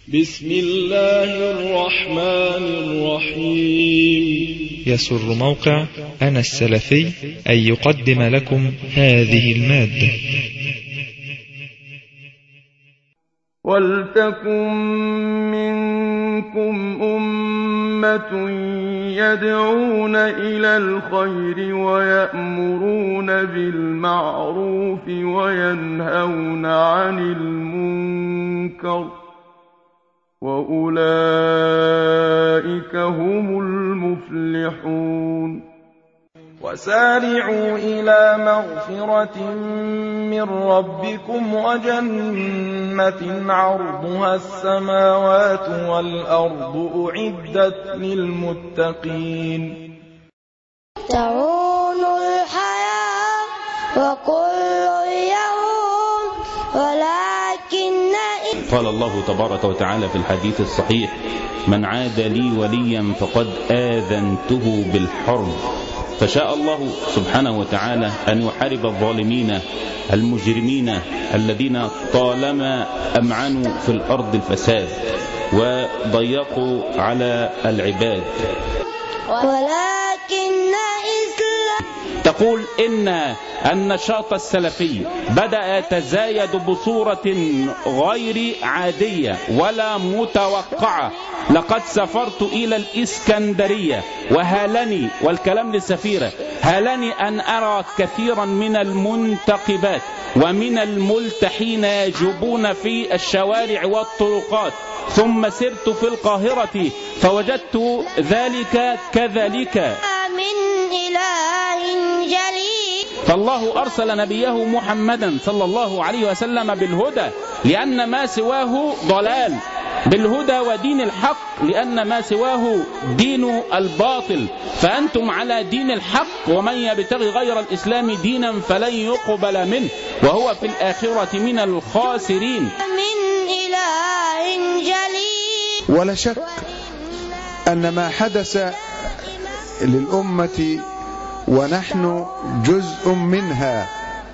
بسم الله الرحمن الرحيم. يسر موقع أنا السلفي أن يقدم لكم هذه المادة. ولتكن منكم أمة يدعون إلى الخير ويأمرون بالمعروف وينهون عن المنكر وأولئك هم المفلحون. وسارعوا إلى مغفرة من ربكم وجنة عرضها السماوات والأرض أعدت للمتقين. تعون الحياة وكل يوم ولكن قال الله تبارك وتعالى في الحديث الصحيح: من عاد لي وليا فقد آذنته بالحرب. فشاء الله سبحانه وتعالى أن يحارب الظالمين المجرمين الذين طالما أمعنوا في الأرض الفساد وضيقوا على العباد. ولكن تقول إن النشاط السلفي بدأ يتزايد بصورة غير عادية ولا متوقعة. لقد سافرت إلى الإسكندرية وهالني، والكلام للسفيرة، هالني أن أرى كثيرا من المنتقبات ومن الملتحين يجوبون في الشوارع والطرقات. ثم سرت في القاهرة فوجدت ذلك كذلك. من إله جليل. فالله أرسل نبيه محمدا صلى الله عليه وسلم بالهدى لأن ما سواه ضلال، بالهدى ودين الحق لأن ما سواه دين الباطل. فأنتم على دين الحق، ومن يبتغي غير الإسلام دينا فلن يقبل منه وهو في الآخرة من الخاسرين. من إله جليل. ولا شك أن ما حدث للأمة ونحن جزء منها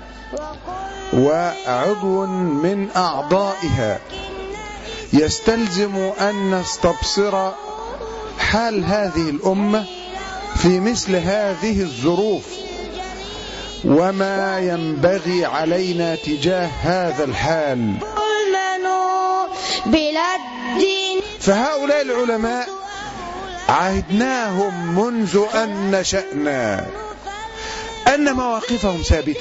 وعضو من أعضائها يستلزم أن نستبصر حال هذه الأمة في مثل هذه الظروف وما ينبغي علينا تجاه هذا الحال. فهؤلاء العلماء عهدناهم منذ أن نشأنا أن مواقفهم ثابتة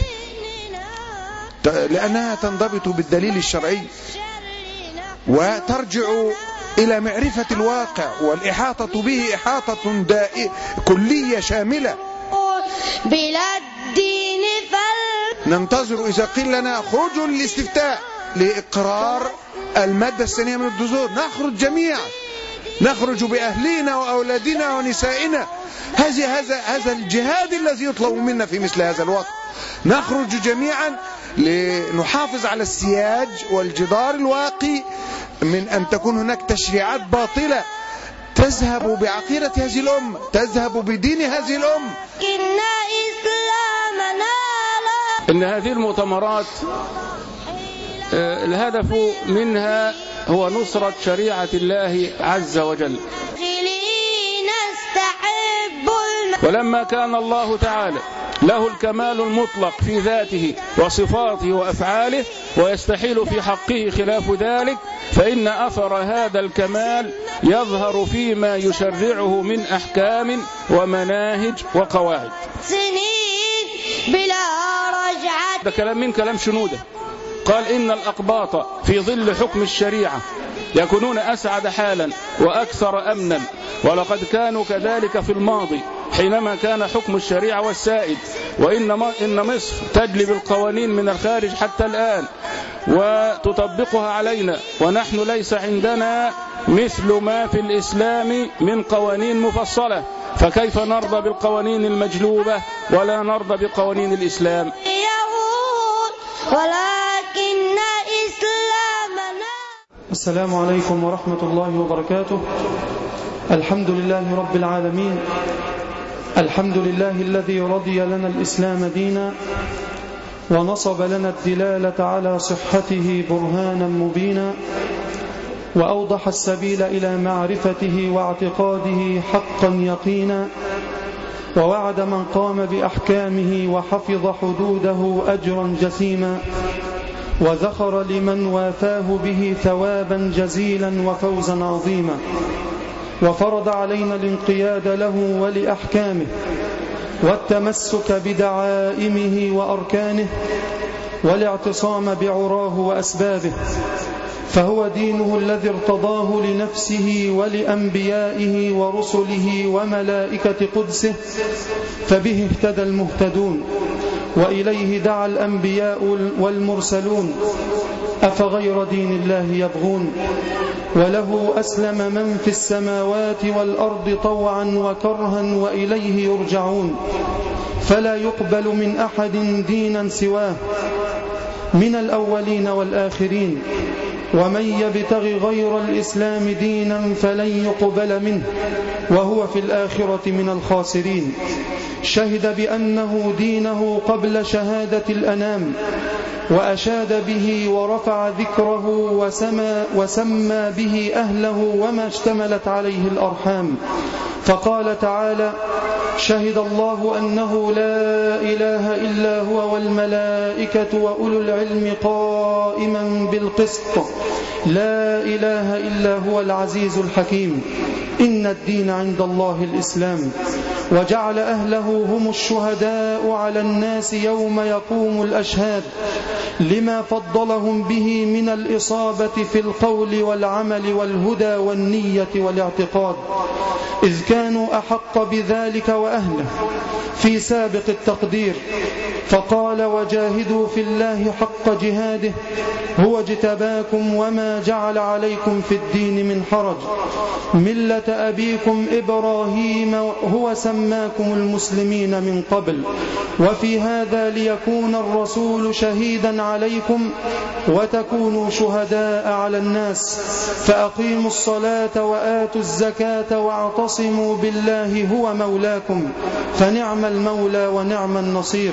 لأنها تنضبط بالدليل الشرعي وترجع إلى معرفة الواقع والإحاطة به إحاطة كلية شاملة. ننتظر إذا قيل لنا خرجوا للاستفتاء لإقرار المادة الثانية من الدستور نخرج جميعا، نخرج بأهلنا وأولادنا ونسائنا. هذا الجهاد الذي يطلب منا في مثل هذا الوقت. نخرج جميعا لنحافظ على السياج والجدار الواقي من أن تكون هناك تشريعات باطلة تذهب بعقيدة هذه الأمة، تذهب بدين هذه الأمة. إن هذه المؤتمرات الهدف منها هو نصرة شريعة الله عز وجل. ولما كان الله تعالى له الكمال المطلق في ذاته وصفاته وأفعاله ويستحيل في حقه خلاف ذلك، فإن أثر هذا الكمال يظهر فيما يشرعه من أحكام ومناهج وقواعد. سنين بلا رجعة. ده كلام من كلام شنودة. قال إن الأقباط في ظل حكم الشريعة يكونون أسعد حالا وأكثر أمنا، ولقد كانوا كذلك في الماضي حينما كان حكم الشريعة والسائد، وإن مصر تجلب القوانين من الخارج حتى الآن وتطبقها علينا، ونحن ليس عندنا مثل ما في الإسلام من قوانين مفصلة، فكيف نرضى بالقوانين المجلوبة ولا نرضى بقوانين الإسلام؟ ولكن إسلامنا. السلام عليكم ورحمة الله وبركاته. الحمد لله رب العالمين، الحمد لله الذي رضي لنا الإسلام دينا ونصب لنا الدلالة على صحته برهانا مبينا، وأوضح السبيل إلى معرفته واعتقاده حقا يقينا، ووعد من قام بأحكامه وحفظ حدوده أجرا جسيما، وذخر لمن وافاه به ثوابا جزيلا وفوزا عظيما، وفرض علينا الانقياد له ولأحكامه والتمسك بدعائمه وأركانه والاعتصام بعراه وأسبابه، فهو دينه الذي ارتضاه لنفسه ولأنبيائه ورسله وملائكة قدسه، فبه اهتدى المهتدون، وإليه دعا الأنبياء والمرسلون، أفغير دين الله يبغون، وله أسلم من في السماوات والأرض طوعا وكرها وإليه يرجعون، فلا يقبل من أحد دينا سواه من الأولين والآخرين، ومن يبتغ غير الإسلام دينا فلن يقبل منه وهو في الآخرة من الخاسرين. شهد بأنه دينه قبل شهادة الأنام، وأشاد به ورفع ذكره وسمى به أهله وما اشتملت عليه الأرحام، فقال تعالى: شهد الله أنه لا إله إلا هو والملائكة وأولو العلم قائما بالقسط، لا إله إلا هو العزيز الحكيم، إن الدين عند الله الإسلام، وجعل أهله هم الشهداء على الناس يوم يقوم الأشهاد، لما فضلهم به من الإصابة في القول والعمل والهدى والنية والاعتقاد، إذ كانوا أحق بذلك وأهله في سابق التقدير، فقال: وجاهدوا في الله حق جهاده هو اجتباكم وما جعل عليكم في الدين من حرج، ملة أبيكم إبراهيم هو سماكم المسلمين من قبل، وفي هذا ليكون الرسول شهيدا عليكم وتكونوا شهداء على الناس، فأقيموا الصلاة وآتوا الزكاة واعتصموا بالله هو مولاكم، فنعم المولى ونعم النصير.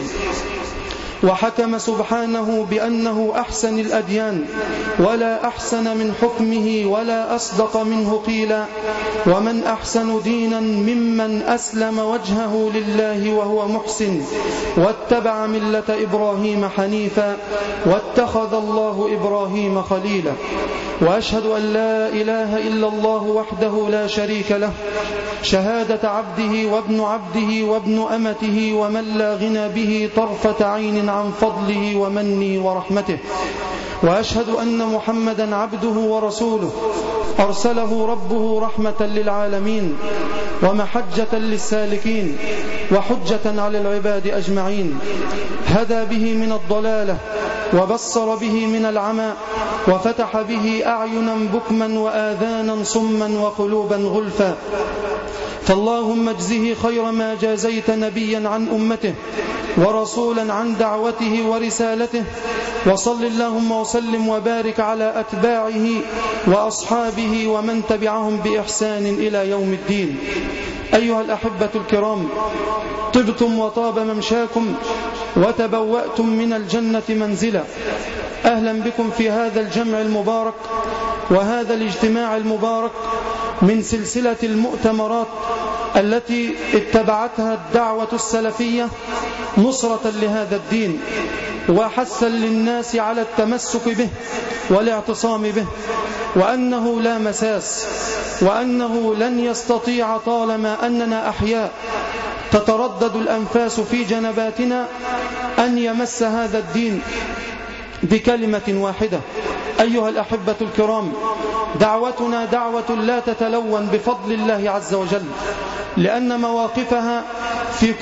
وحكم سبحانه بأنه أحسن الأديان، ولا أحسن من حكمه ولا أصدق منه قيلا، ومن أحسن دينا ممن أسلم وجهه لله وهو محسن واتبع ملة إبراهيم حنيفا، واتخذ الله إبراهيم خليلا. وأشهد أن لا إله إلا الله وحده لا شريك له، شهادة عبده وابن عبده وابن أمته، ومن لا غنى به طرفة عين عن فضله ومنه ورحمته. وأشهد أن محمدا عبده ورسوله، أرسله ربه رحمة للعالمين ومحجة للسالكين وحجة على العباد أجمعين، هدى به من الضلالة وبصر به من العمى، وفتح به أعينا بكما وآذانا صما وقلوبا غلفا. فاللهم اجزه خير ما جازيت نبيا عن أمته ورسولا عن دعوته ورسالته، وصل اللهم وسلم وبارك على أتباعه وأصحابه ومن تبعهم بإحسان إلى يوم الدين. أيها الأحبة الكرام، طبتم وطاب ممشاكم وتبوأتم من الجنة منزلا، أهلا بكم في هذا الجمع المبارك وهذا الاجتماع المبارك من سلسلة المؤتمرات التي اتبعتها الدعوة السلفية نصرة لهذا الدين وحثا للناس على التمسك به والاعتصام به، وأنه لا مساس، وأنه لن يستطيع طالما أننا أحياء تتردد الأنفاس في جنباتنا أن يمس هذا الدين بكلمة واحدة. أيها الأحبة الكرام، دعوتنا دعوة لا تتلون بفضل الله عز وجل، لأن مواقفها في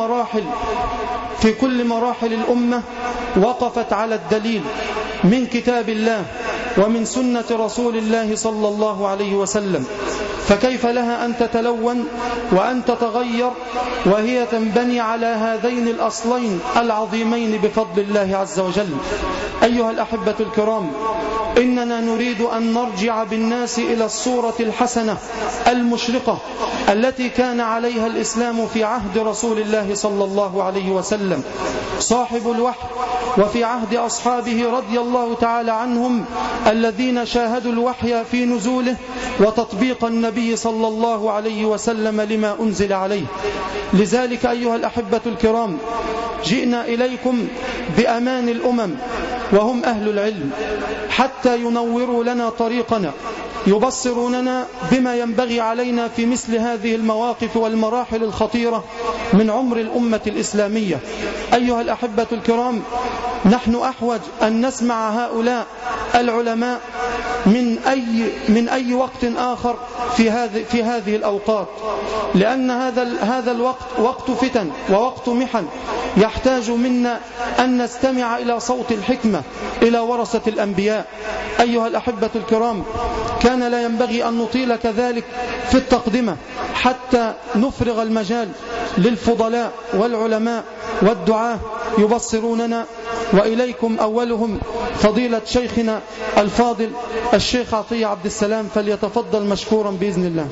كل مراحل الأمة وقفت على الدليل من كتاب الله ومن سنة رسول الله صلى الله عليه وسلم، فكيف لها أن تتلون وأن تتغير وهي تنبني على هذين الأصلين العظيمين بفضل الله عز وجل؟ أيها الأحبة الكرام، إننا نريد أن نرجع بالناس إلى الصورة الحسنة المشرقة التي كان عليها الإسلام في عهد رسول الله صلى الله عليه وسلم صاحب الوحي، وفي عهد أصحابه رضي الله تعالى عنهم الذين شاهدوا الوحي في نزوله وتطبيق النبي صلى الله عليه وسلم لما أنزل عليه. لذلك أيها الأحبة الكرام، جئنا إليكم بأمان الأمم وهم أهل العلم حتى ينوروا لنا طريقنا، يبصروننا بما ينبغي علينا في مثل هذه المواقف والمراحل الخطيرة من عمر الأمة الإسلامية. أيها الأحبة الكرام، نحن أحوج أن نسمع هؤلاء العلماء من أي وقت آخر في هذه الأوقات، لأن هذا الوقت وقت فتن ووقت محن، يحتاج منا أن نستمع إلى صوت الحكمة، إلى ورثة الأنبياء. أيها الأحبة الكرام، كان لا ينبغي أن نطيل كذلك في التقدمة حتى نفرغ المجال للفضلاء والعلماء والدعاة يبصروننا، وإليكم أولهم فضيلة شيخنا الفاضل الشيخ عطية عبد السلام، فليتفضل مشكورا بإذن الله.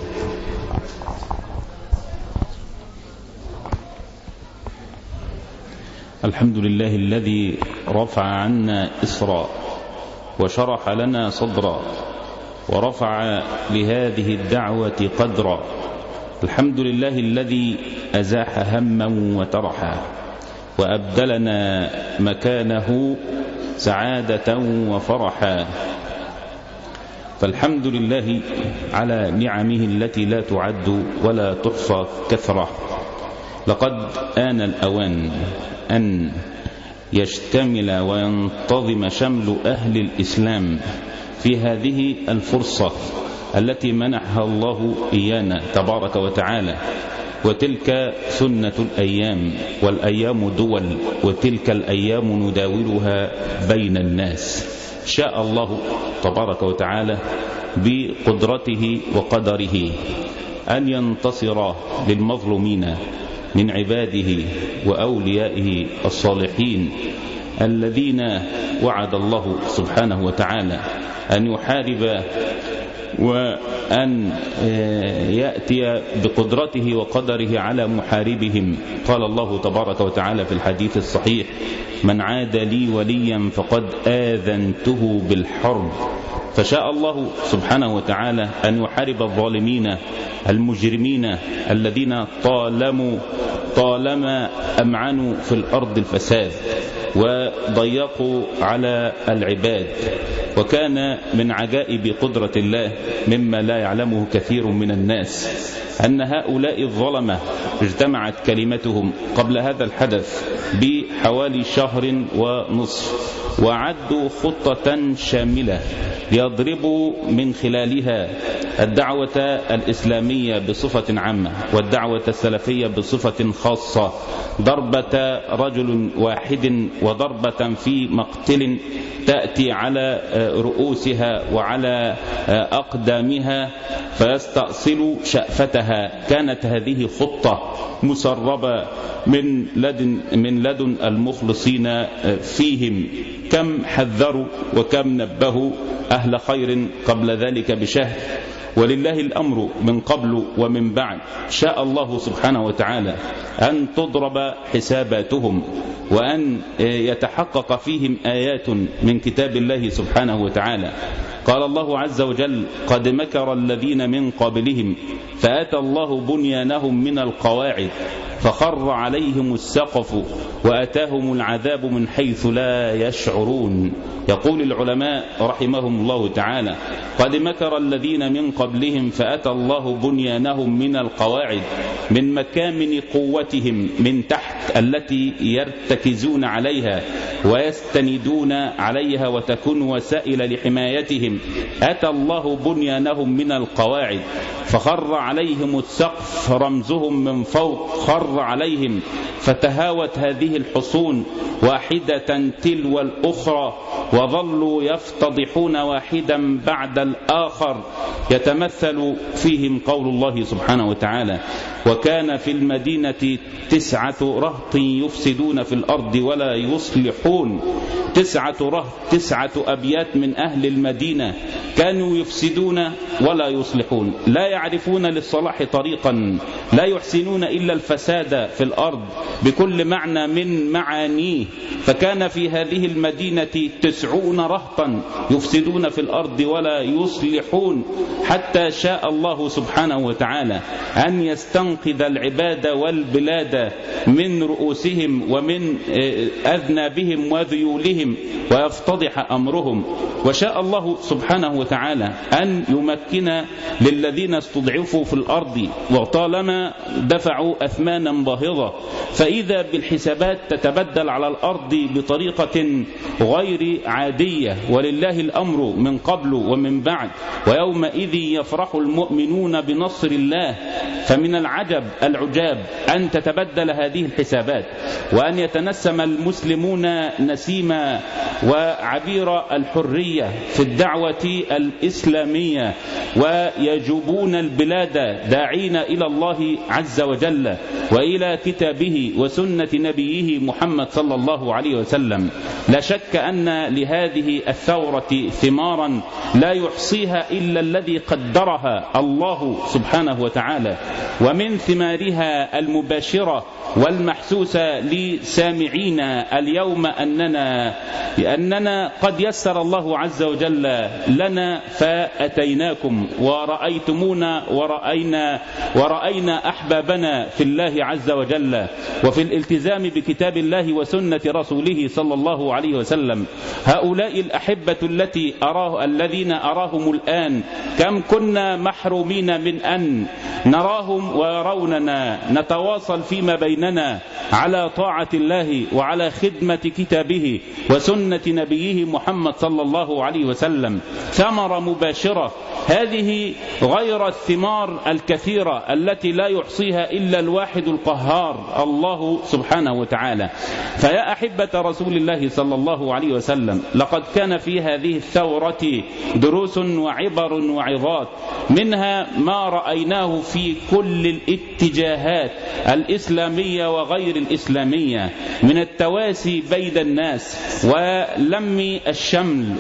الحمد لله الذي رفع عنا إسرا وشرح لنا صدرا ورفع لهذه الدعوة قدرا. الحمد لله الذي أزاح هما وترحا وأبدلنا مكانه سعادة وفرحا. فالحمد لله على نعمه التي لا تعد ولا تحصى كثرة. لقد آن الأوان أن يشتمل وينتظم شمل أهل الإسلام في هذه الفرصة التي منحها الله إيانا تبارك وتعالى. وتلك سنة الأيام، والأيام دول، وتلك الأيام نداولها بين الناس. شاء الله تبارك وتعالى بقدرته وقدره أن ينتصر للمظلومين من عباده وأوليائه الصالحين الذين وعد الله سبحانه وتعالى أن يحارب وأن يأتي بقدرته وقدره على محاربهم. قال الله تبارك وتعالى في الحديث الصحيح: من عاد لي وليا فقد آذنته بالحرب. فشاء الله سبحانه وتعالى أن يحارب الظالمين المجرمين الذين طالما أمعنوا في الأرض الفساد وضيقوا على العباد. وكان من عجائب قدرة الله مما لا يعلمه كثير من الناس أن هؤلاء الظلمة اجتمعت كلمتهم قبل هذا الحدث بحوالي شهر ونصف، وعدوا خطة شاملة ليضربوا من خلالها الدعوة الإسلامية بصفة عامة والدعوة السلفية بصفة خاصة، ضربة رجل واحد وضربة في مقتل تأتي على رؤوسها وعلى أقدامها فيستأصل شأفتها. كانت هذه خطة مسربة من لدن المخلصين فيهم. كم حذروا وكم نبهوا أهل خير قبل ذلك بشهر، ولله الأمر من قبل ومن بعد. شاء الله سبحانه وتعالى أن تضرب حساباتهم وأن يتحقق فيهم آيات من كتاب الله سبحانه وتعالى. قال الله عز وجل: قد مكر الذين من قبلهم فأتى الله بنيانهم من القواعد فخر عليهم السقف وأتاهم العذاب من حيث لا يشعرون. يقول العلماء رحمهم الله تعالى: قد مكر الذين من قبلهم فأتى الله بنيانهم من القواعد، من مكامن قوتهم من تحت التي يرتكزون عليها ويستندون عليها وتكون وسائل لحمايتهم. أتى الله بنيانهم من القواعد فخر عليهم السقف، رمزهم من فوق خر عليهم، فتهاوت هذه الحصون واحدة تلو الأخرى وظلوا يفتضحون واحدا بعد الآخر، يتمثل فيهم قول الله سبحانه وتعالى: وكان في المدينة 9 رهط يفسدون في الأرض ولا يصلحون. 9 رهط، 9 أبيات من أهل المدينة كانوا يفسدون ولا يصلحون، لا يعرفون للصلاح طريقا، لا يحسنون إلا الفساد في الأرض بكل معنى من معانيه. فكان في هذه المدينة 90 رهطا يفسدون في الأرض ولا يصلحون، حتى شاء الله سبحانه وتعالى أن يستنقذ العباد والبلاد من رؤوسهم ومن أذنابهم وذيولهم ويفتضح أمرهم. وشاء الله سبحانه وتعالى أن يمكن للذين استضعفوا في الأرض وطالما دفعوا أثمانا باهظة، فإذا بالحسابات تتبدل على الأرض بطريقة غير عادية، ولله الأمر من قبل ومن بعد. ويومئذ يفرح المؤمنون بنصر الله. فمن العجاب أن تتبدل هذه الحسابات، وأن يتنسم المسلمون نسيم وعبير الحرية في الدعوة الإسلامية، ويجوبون البلاد داعين إلى الله عز وجل وإلى كتابه وسنة نبيه محمد صلى الله عليه وسلم. لا شك أن لهذه الثورة ثمارا لا يحصيها إلا الذي قدرها الله سبحانه وتعالى، ومن ثمارها المباشرة والمحسوسة لسامعينا اليوم أننا قد يسر الله عز وجل لنا فأتيناكم ورأيتمونا ورأينا أحبابنا في الله عز وجل وفي الالتزام بكتاب الله وسنة رسوله صلى الله عليه وسلم. هؤلاء الأحبة الذين أراهم الآن كم كنا محرومين من أن نراهم ويروننا نتواصل فيما بيننا على طاعة الله وعلى خدمة كتابه وسنة نبيه محمد صلى الله عليه وسلم. ثمرة مباشرة، هذه غير الثمار الكثيرة التي لا يحصيها إلا الواحد القهار الله سبحانه وتعالى. فيا أحبة رسول الله صلى الله عليه وسلم، لقد كان في هذه الثورة دروس وعبر وعظات، منها ما رأيناه في كل الاتجاهات الإسلامية وغير الإسلامية من التواسي بين الناس ولم الشمل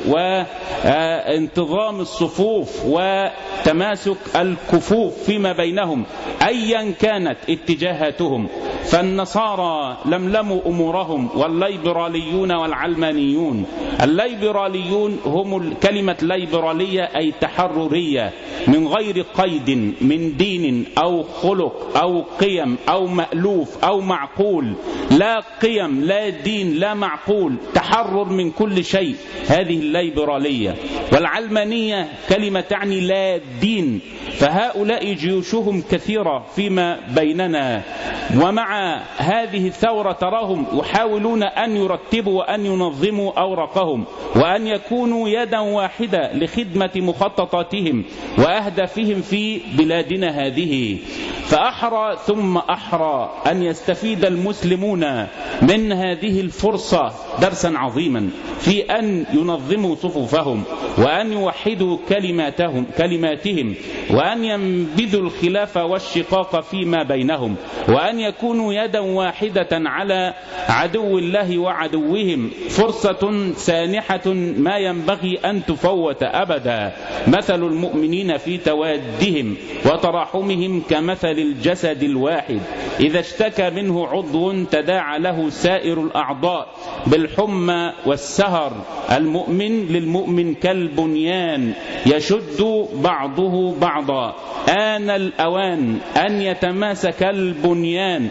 وانتظام الصفوف وتماسك الكفوف فيما بينهم أيا كانت اتجاهاتهم. فالنصارى لملموا أمورهم، والليبراليون والعلمانيون. الليبراليون هم كلمة ليبرالية أي تحررية من غير قيد من دين أو خلق أو قيم أو مألوف أو معقول، لا قيم لا دين لا معقول، تحرر من كل شيء، هذه الليبرالية. والعلمانية كلمة تعني لا دين. فهؤلاء جيوشهم كثيرة فيما بيننا، ومع هذه الثورة تراهم يحاولون أن يرتبوا وأن ينظموا أوراقهم وأن يكونوا يدا واحدة لخدمة مخططاتهم وأهدافهم في بلادنا هذه. فأحرى ثم أحرى أن يستفيد المسلمون من هذه الفرصة درسا عظيما في أن ينظموا صفوفهم وأن يوحدوا كلماتهم وأن ينبذوا الخلاف والشقاق فيما بينهم وأن يكونوا يدا واحدة على عدو الله وعدوهم. فرصة سانحة ما ينبغي أن تفوت أبدا. مثل المؤمنين في توادهم وتراحمهم كمثل الجسد الواحد إذا اشتكى منه عضو تداعى له سائر الأعضاء بالحمى والسهر. المؤمن للمؤمن كالبنيان يشد بعضه بعضا. آن الأوان أن يتماسك البنيان.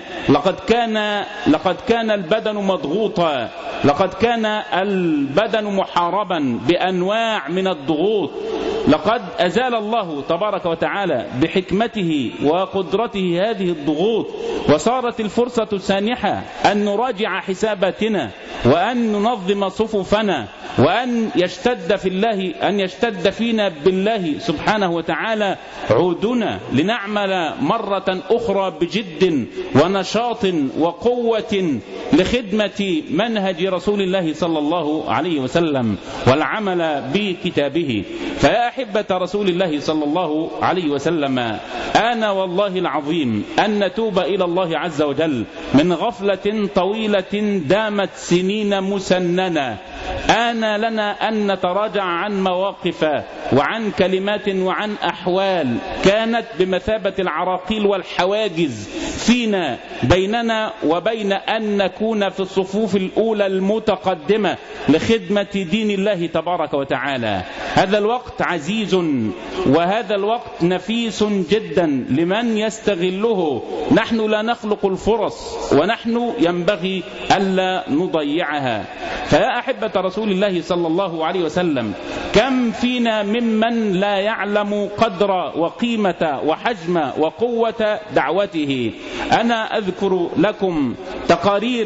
لقد كان البدن مضغوطا، لقد كان البدن محاربا بأنواع من الضغوط. لقد أزال الله تبارك وتعالى بحكمته وقدرته هذه الضغوط، وصارت الفرصة سانحة أن نراجع حساباتنا وأن ننظم صفوفنا وأن يشتد فينا بالله سبحانه وتعالى عودنا لنعمل مرة أخرى بجد ونشاط وقوة لخدمة منهج رسول الله صلى الله عليه وسلم والعمل بكتابه. فيا أحبة رسول الله صلى الله عليه وسلم، آن والله العظيم أن نتوب إلى الله عز وجل من غفلة طويلة دامت سنين مسننة. آن لنا أن نتراجع عن مواقف وعن كلمات وعن أحوال كانت بمثابة العراقيل والحواجز فينا بيننا وبين أن نكون في الصفوف الأولى المتقدمة لخدمة دين الله تبارك وتعالى. هذا الوقت عزيز وهذا الوقت نفيس جدا لمن يستغله. نحن لا نخلق الفرص ونحن ينبغي ألا نضيعها. فيا أحبة رسول الله صلى الله عليه وسلم، كم فينا ممن لا يعلم قدر وقيمة وحجم وقوة دعوته. أنا أذكر لكم تقارير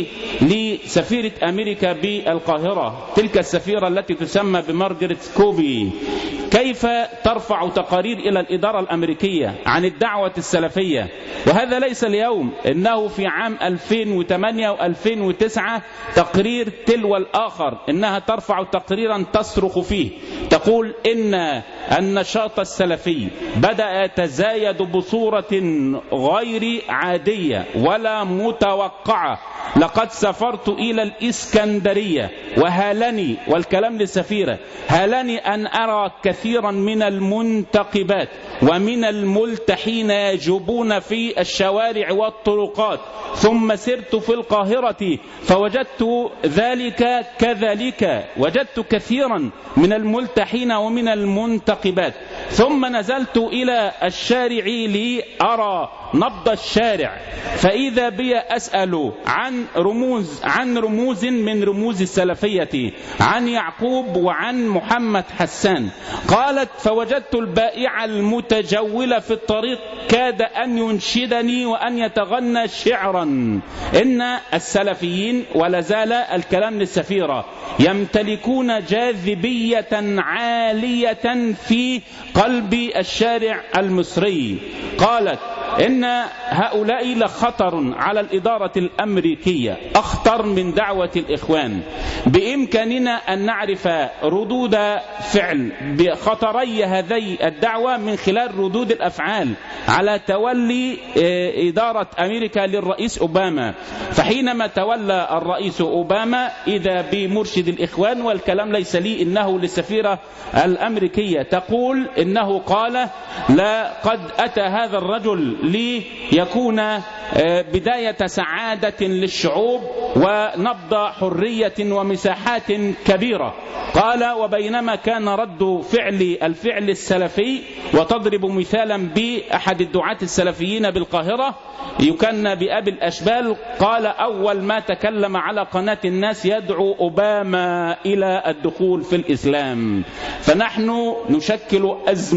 لسفيرة أمريكا بالقاهرة، تلك السفيرة التي تسمى بمارغريت كوبي، كيف ترفع تقارير إلى الإدارة الأمريكية عن الدعوة السلفية. وهذا ليس اليوم، إنه في عام 2008 و2009 تقرير تلو الآخر، إنها ترفع تقريرا تصرخ فيه تقول إن النشاط السلفي بدأ يتزايد بصورة غير عادية ولا متوقعة. لقد سافرت إلى الإسكندرية وهالني، والكلام للسفيرة، هالني أن أرى كثيرا من المنتقبات ومن الملتحين يجوبون في الشوارع والطرقات. ثم سرت في القاهرة فوجدت ذلك كذلك، وجدت كثيرا من الملتحين ومن المنتقبات. ثم نزلت إلى الشارع لأرى نبض الشارع، فإذا بي أسأل عن رموز من رموز السلفية، عن يعقوب وعن محمد حسان. قالت فوجدت البائع المتجول في الطريق كاد أن ينشدني وأن يتغنى شعرا. إن السلفيين، ولا زال الكلام للسفيرة، يمتلكون جاذبية عالية في قلب الشارع المصري. قالت إن هؤلاء لخطر على الإدارة الأمريكية، أخطر من دعوة الإخوان. بإمكاننا أن نعرف ردود فعل بخطري هذه الدعوة من خلال ردود الأفعال على تولي إدارة أمريكا للرئيس أوباما. فحينما تولى الرئيس أوباما إذا بمرشد الإخوان، والكلام ليس لي إنه للسفيرة الأمريكية، تقول إنه قال لا قد أتى هذا الرجل ليكون بداية سعادة للشعوب ونبض حرية ومساحات كبيرة. قال وبينما كان رد الفعل السلفي، وتضرب مثالا بأحد الدعاة السلفيين بالقاهرة يكن بأبي الأشبال، قال أول ما تكلم على قناة الناس يدعو أوباما إلى الدخول في الإسلام. فنحن نشكل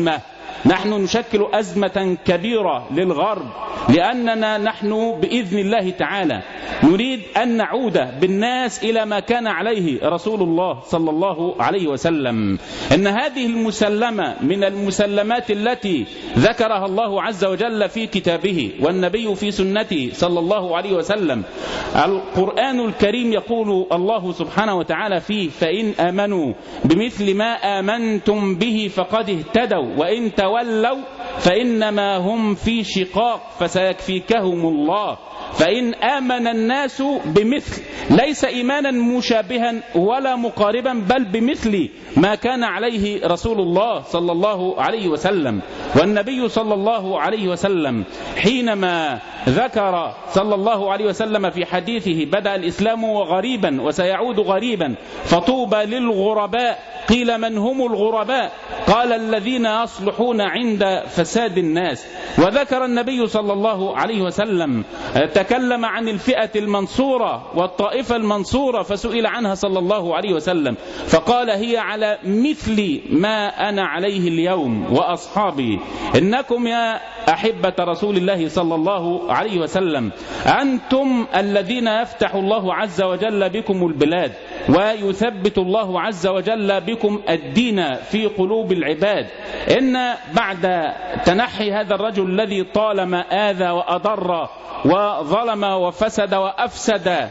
أزمة كبيرة للغرب، لأننا نحن بإذن الله تعالى نريد أن نعود بالناس إلى ما كان عليه رسول الله صلى الله عليه وسلم. إن هذه المسلمة من المسلمات التي ذكرها الله عز وجل في كتابه والنبي في سنته صلى الله عليه وسلم. القرآن الكريم يقول الله سبحانه وتعالى فيه فإن آمنوا بمثل ما آمنتم به فقد اهتدوا وإن تولوا فإنما هم في شقاق فسيكفيكهم الله. فإن آمن الناس بمثل، ليس إيمانا مشابها ولا مقاربا، بل بمثل ما كان عليه رسول الله صلى الله عليه وسلم. والنبي صلى الله عليه وسلم حينما ذكر صلى الله عليه وسلم في حديثه بدأ الإسلام غريبا وسيعود غريبا فطوبى للغرباء. قيل من هم الغرباء؟ قال الذين يصلحون عند فساد الناس. وذكر النبي صلى الله عليه وسلم تكلم عن الفئة المنصورة والطائفة المنصورة، فسئل عنها صلى الله عليه وسلم فقال هي على مثل ما أنا عليه اليوم وأصحابي. إنكم يا أحبة رسول الله صلى الله عليه وسلم أنتم الذين يفتح الله عز وجل بكم البلاد ويثبت الله عز وجل بكم الدين في قلوب العباد. إن بعد تنحي هذا الرجل الذي طالما آذى وأضر وظلم وفسد وأفسد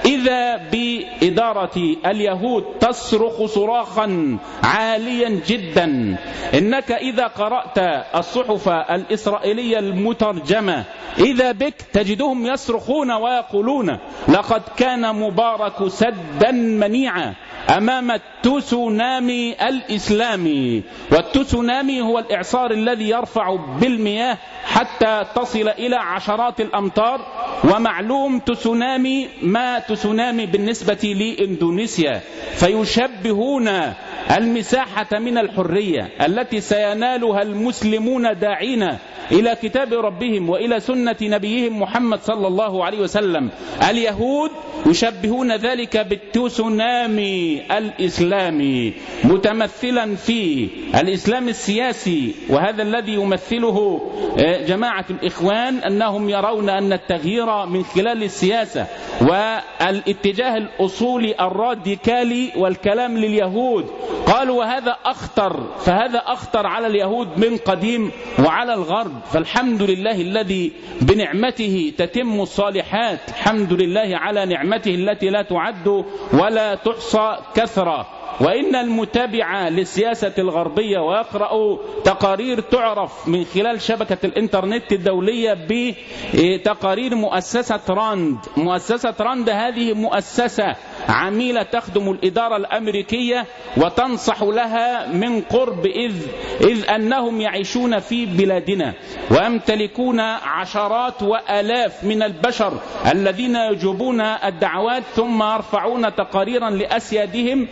إذا بإدارة اليهود تصرخ صراخا عاليا جدا. إنك إذا قرأت الصحف الإسرائيلية المترجمة إذا بك تجدهم يصرخون ويقولون لقد كان مبارك سدا منيعا أمام التسونامي الإسلامي. والتسونامي هو الإعصار الذي يرفع بالمياه حتى تصل إلى عشرات الأمتار. ومعلوم تسونامي ما تسونامي بالنسبة لإندونيسيا، فيشبهون المساحة من الحرية التي سينالها المسلمون داعين إلى كتاب ربهم وإلى سنة نبيهم محمد صلى الله عليه وسلم. اليهود يشبهون ذلك بالتسونامي الإسلامي، متمثلا في الإسلام السياسي، وهذا الذي يمثله جماعة الإخوان أنهم يرون أن التغيير من خلال السياسة والاتجاه الأصولي الراديكالي والكلام لليهود. قالوا وهذا أخطر، فهذا أخطر على اليهود من قديم وعلى الغرب. فالحمد لله الذي بنعمته تتم الصالحات، الحمد لله على نعمته التي لا تعد ولا تحصى كثرة. وإن المتابع للسياسة الغربية ويقرأ تقارير تعرف من خلال شبكة الإنترنت الدولية بتقارير مؤسسة راند. مؤسسة راند هذه مؤسسة عميلة تخدم الإدارة الأمريكية وتنصح لها من قرب إذ أنهم يعيشون في بلادنا ويمتلكون عشرات وآلاف من البشر الذين يجيبون الدعوات ثم يرفعون تقاريرا لأسيادهم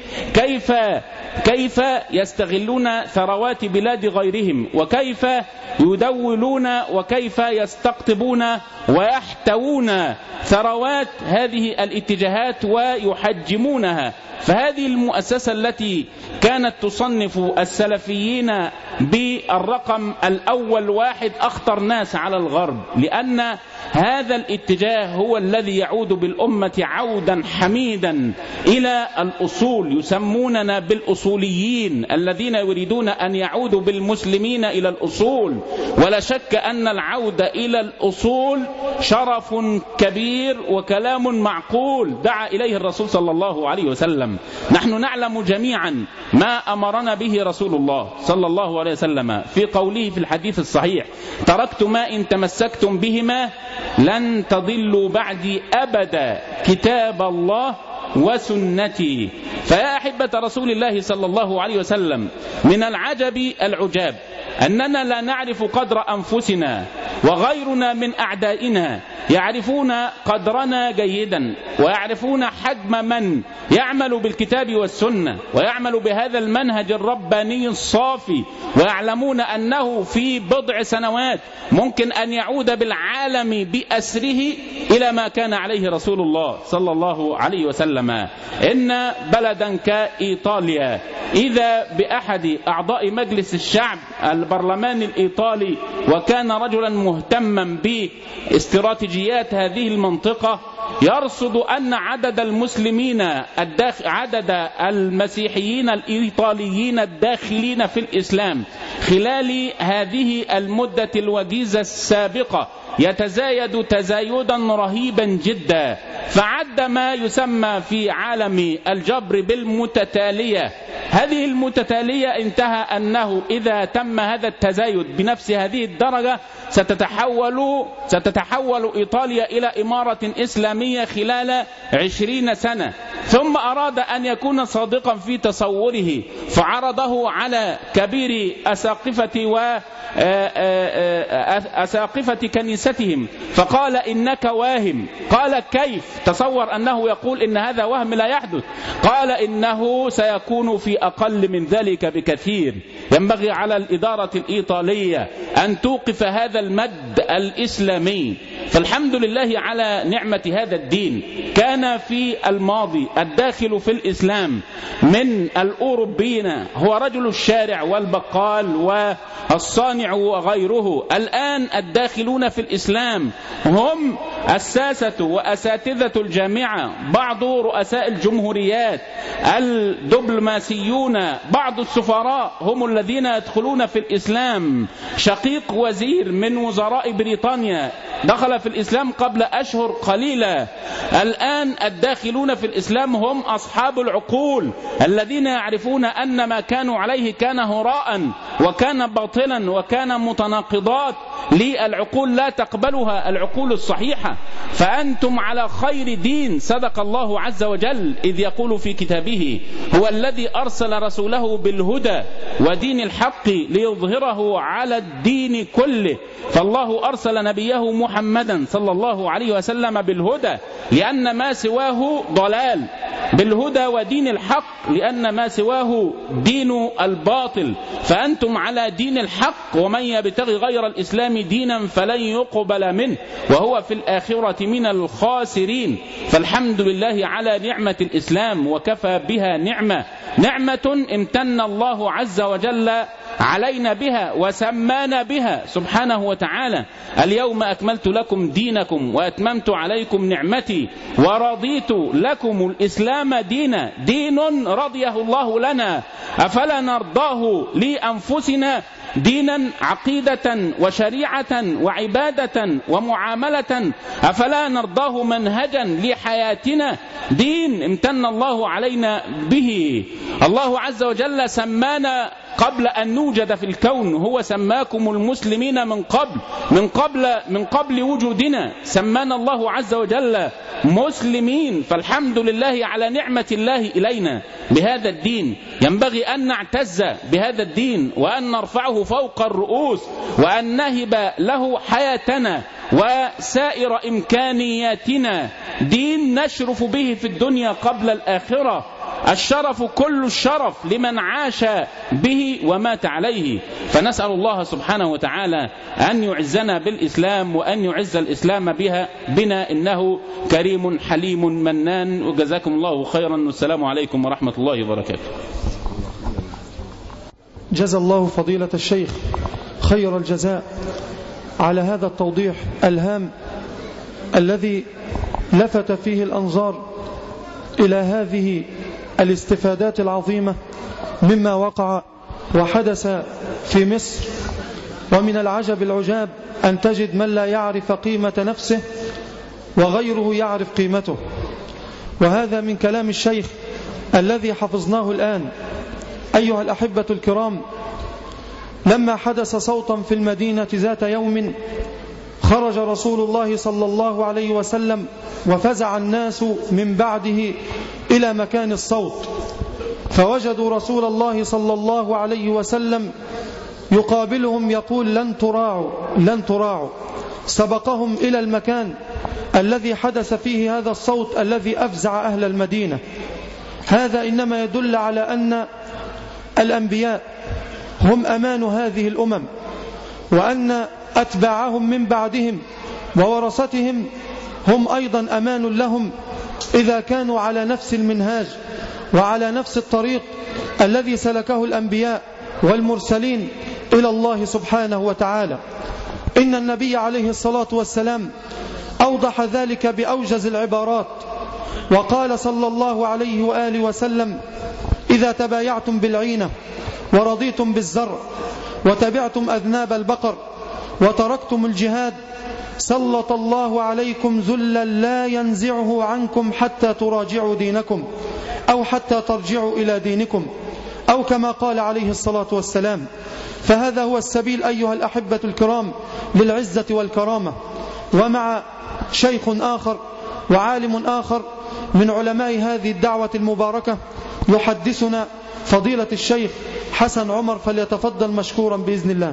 كيف يستغلون ثروات بلاد غيرهم، وكيف يدولون وكيف يستقطبون ويحتوون ثروات هذه الاتجاهات ويحجمونها. فهذه المؤسسة التي كانت تصنف السلفيين بالرقم الأول واحد أخطر ناس على الغرب، لأن هذا الاتجاه هو الذي يعود بالأمة عودا حميدا إلى الأصول. يسموننا بالأصوليين الذين يريدون أن يعودوا بالمسلمين إلى الأصول. ولا شك أن العودة إلى الأصول شرف كبير وكلام معقول دعا إليه الرسول صلى الله عليه وسلم. نحن نعلم جميعا ما أمرنا به رسول الله صلى الله عليه وسلم في قوله في الحديث الصحيح: تركت ما إن تمسكتم بهما لن تضلوا بعدي أبدا، كتاب الله وسنتي. فيا أحبة رسول الله صلى الله عليه وسلم، من العجب العجاب أننا لا نعرف قدر أنفسنا وغيرنا من أعدائنا يعرفون قدرنا جيدا، ويعرفون حجم من يعمل بالكتاب والسنة ويعمل بهذا المنهج الرباني الصافي، ويعلمون أنه في بضع سنوات ممكن أن يعود بالعالم بأسره إلى ما كان عليه رسول الله صلى الله عليه وسلم. إن بلدا كإيطاليا إذا بأحد أعضاء مجلس الشعب البرلمان الإيطالي، وكان رجلا مهتما باستراتيجيات هذه المنطقة، يرصد أن عدد المسلمين عدد المسيحيين الإيطاليين الداخلين في الإسلام خلال هذه المدة الوجيزة السابقة يتزايد تزايدا رهيبا جدا. فعد ما يسمى في عالم الجبر بالمتتالية. هذه المتتالية انتهى أنه إذا تم هذا التزايد بنفس هذه الدرجة ستتحول إيطاليا إلى إمارة إسلامية خلال 20 سنة. ثم أراد أن يكون صادقا في تصوره، فعرضه على كبير أساقفة كنيستهم فقال: إنك واهم. قال: كيف؟ تصور أنه يقول إن هذا وهم لا يحدث. قال: إنه سيكون في أقل من ذلك بكثير. ينبغي على الإدارة الإيطالية أن توقف هذا المد الإسلامي. فالحمد لله على نعمة هذا الدين. كان في الماضي الداخل في الإسلام من الأوروبيين هو رجل الشارع والبقال والصانع وغيره. الآن الداخلون في الإسلام هم الساسة وأساتذة الجامعة، بعض رؤساء الجمهوريات، الدبلوماسيون، بعض السفراء هم الذين يدخلون في الإسلام. شقيق وزير من وزراء بريطانيا دخل في الإسلام قبل أشهر قليلة. الآن الداخلون في الإسلام هم أصحاب العقول الذين يعرفون أن ما كانوا عليه كان هراء وكان باطلا وكان متناقضات للعقول لا تقبلها العقول الصحيحة. فأنتم على خير دين. صدق الله عز وجل إذ يقول في كتابه: هو الذي أرسل رسوله بالهدى ودين الحق ليظهره على الدين كله. فالله أرسل نبيه محمدا صلى الله عليه وسلم بالهدى لأن ما سواه ضلال، بالهدى ودين الحق لأن ما سواه دين الباطل. فأنتم على دين الحق، ومن يبتغي غير الإسلام دينا فلن يقبل منه وهو في الآخرة من الخاسرين. فالحمد لله على نعمة الإسلام، وكفى بها نعمة امتن الله عز وجل علينا بها وسمانا بها سبحانه وتعالى: اليوم أكملت لكم دينكم وأتممت عليكم نعمتي ورضيت لكم الإسلام دينا. دين رضيه الله لنا، أفلا نرضاه لأنفسنا دينا، عقيدة وشريعة وعبادة ومعاملة؟ أفلا نرضاه منهجا لحياتنا؟ دين امتن الله علينا به. الله عز وجل سمانا قبل أن نوجد في الكون، هو سماكم المسلمين من قبل وجودنا، سمانا الله عز وجل مسلمين. فالحمد لله على نعمة الله إلينا بهذا الدين. ينبغي أن نعتز بهذا الدين وأن نرفعه فوق الرؤوس وأن نهب له حياتنا وسائر إمكانياتنا. دين نشرف به في الدنيا قبل الآخرة. الشرف كل الشرف لمن عاش به ومات عليه. فنسأل الله سبحانه وتعالى أن يعزنا بالإسلام وأن يعز الإسلام بنا، إنه كريم حليم منان. وجزاكم الله خيرا، والسلام عليكم ورحمة الله وبركاته. جزا الله فضيلة الشيخ خير الجزاء على هذا التوضيح الهام الذي لفت فيه الأنظار إلى هذه الاستفادات العظيمة مما وقع وحدث في مصر. ومن العجب العجاب أن تجد من لا يعرف قيمة نفسه وغيره يعرف قيمته. وهذا من كلام الشيخ الذي حفظناه الآن. أيها الأحبة الكرام، لما حدث صوتا في المدينة ذات يوم، خرج رسول الله صلى الله عليه وسلم وفزع الناس من بعده إلى مكان الصوت، فوجدوا رسول الله صلى الله عليه وسلم يقابلهم يقول: لن تراعوا. سبقهم إلى المكان الذي حدث فيه هذا الصوت الذي أفزع أهل المدينة. هذا إنما يدل على أن الأنبياء هم أمان هذه الأمم، وأن أتباعهم من بعدهم وورثتهم هم أيضا أمان لهم إذا كانوا على نفس المنهاج وعلى نفس الطريق الذي سلكه الأنبياء والمرسلين إلى الله سبحانه وتعالى. إن النبي عليه الصلاة والسلام أوضح ذلك بأوجز العبارات، وقال صلى الله عليه وآله وسلم: إذا تبايعتم بالعينة ورضيتم بالزرع وتبعتم أذناب البقر وتركتم الجهاد سلط الله عليكم ذلا لا ينزعه عنكم حتى تراجعوا دينكم أو حتى ترجعوا إلى دينكم، أو كما قال عليه الصلاة والسلام. فهذا هو السبيل أيها الأحبة الكرام للعزة والكرامة. ومع شيخ آخر وعالم آخر من علماء هذه الدعوة المباركة يحدثنا فضيلة الشيخ حسن عمر، فليتفضل مشكورا بإذن الله.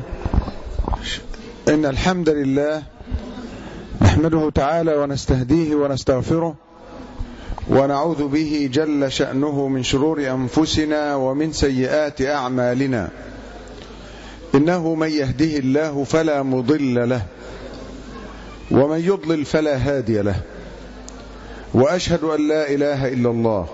إن الحمد لله نحمده تعالى ونستهديه ونستغفره ونعوذ به جل شأنه من شرور أنفسنا ومن سيئات أعمالنا. إنه من يهده الله فلا مضل له ومن يضلل فلا هادي له. وأشهد أن لا إله إلا الله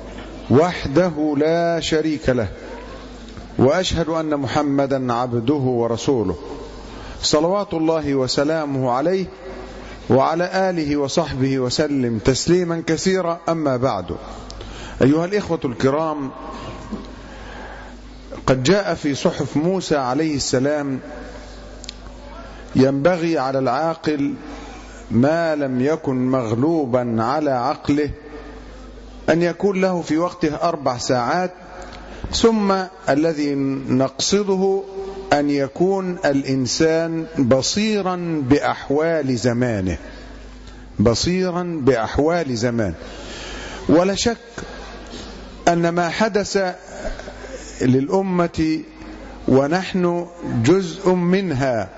وحده لا شريك له، وأشهد أن محمدا عبده ورسوله صلوات الله وسلامه عليه وعلى آله وصحبه وسلم تسليما كثيرا. أما بعد، أيها الإخوة الكرام، قد جاء في صحف موسى عليه السلام: ينبغي على العاقل ما لم يكن مغلوبا على عقله أن يكون له في وقته 4 ساعات، ثم الذي نقصده أن يكون الإنسان بصيرا بأحوال زمانه، بصيرا بأحوال زمانه. ولا شك أن ما حدث للأمة ونحن جزء منها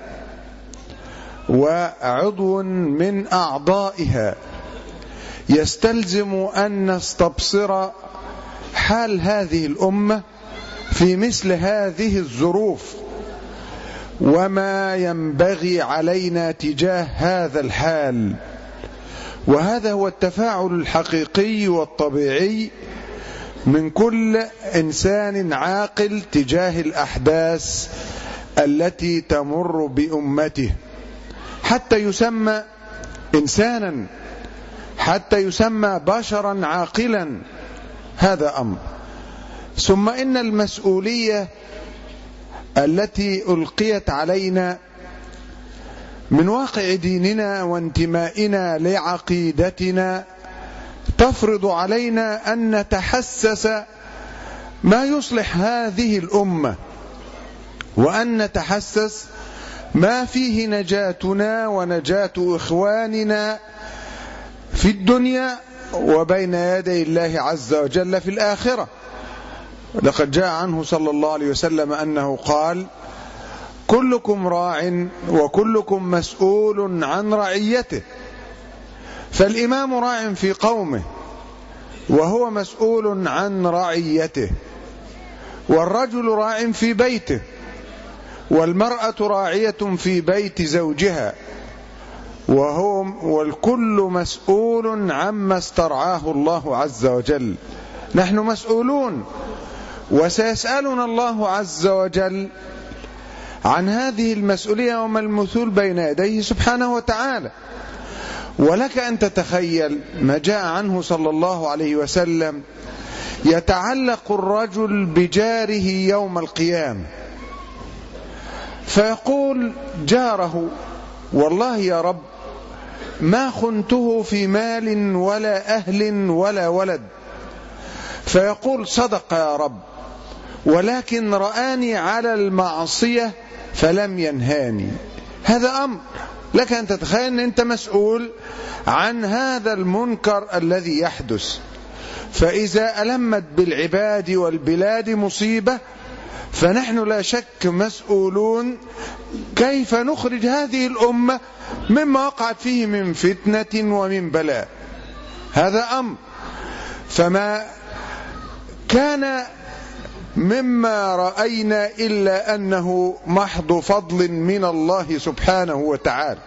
وعضو من أعضائها يستلزم أن نستبصر حال هذه الأمة في مثل هذه الظروف، وما ينبغي علينا تجاه هذا الحال. وهذا هو التفاعل الحقيقي والطبيعي من كل إنسان عاقل تجاه الأحداث التي تمر بأمته، حتى يسمى إنسانا، حتى يسمى بشرا عاقلا. هذا أمر. ثم إن المسؤولية التي ألقيت علينا من واقع ديننا وانتمائنا لعقيدتنا تفرض علينا أن نتحسس ما يصلح هذه الأمة، وأن نتحسس ما فيه نجاتنا ونجاة إخواننا في الدنيا وبين يدي الله عز وجل في الآخرة. لقد جاء عنه صلى الله عليه وسلم أنه قال: كلكم راع وكلكم مسؤول عن رعيته. فالإمام راع في قومه وهو مسؤول عن رعيته، والرجل راع في بيته، والمرأة راعية في بيت زوجها، والكل مسؤول عما استرعاه الله عز وجل. نحن مسؤولون، وسيسألنا الله عز وجل عن هذه المسؤولية وما المثول بين يديه سبحانه وتعالى. ولك أن تتخيل ما جاء عنه صلى الله عليه وسلم: يتعلق الرجل بجاره يوم القيامة فيقول جاره: والله يا رب ما خنته في مال ولا أهل ولا ولد. فيقول: صدق يا رب، ولكن رآني على المعصية فلم ينهاني. هذا أمر لك أن تتخيل أن أنت مسؤول عن هذا المنكر الذي يحدث. فإذا ألمت بالعباد والبلاد مصيبة فنحن لا شك مسؤولون كيف نخرج هذه الأمة مما وقعت فيه من فتنة ومن بلاء. هذا أمر. فما كان مما رأينا إلا أنه محض فضل من الله سبحانه وتعالى.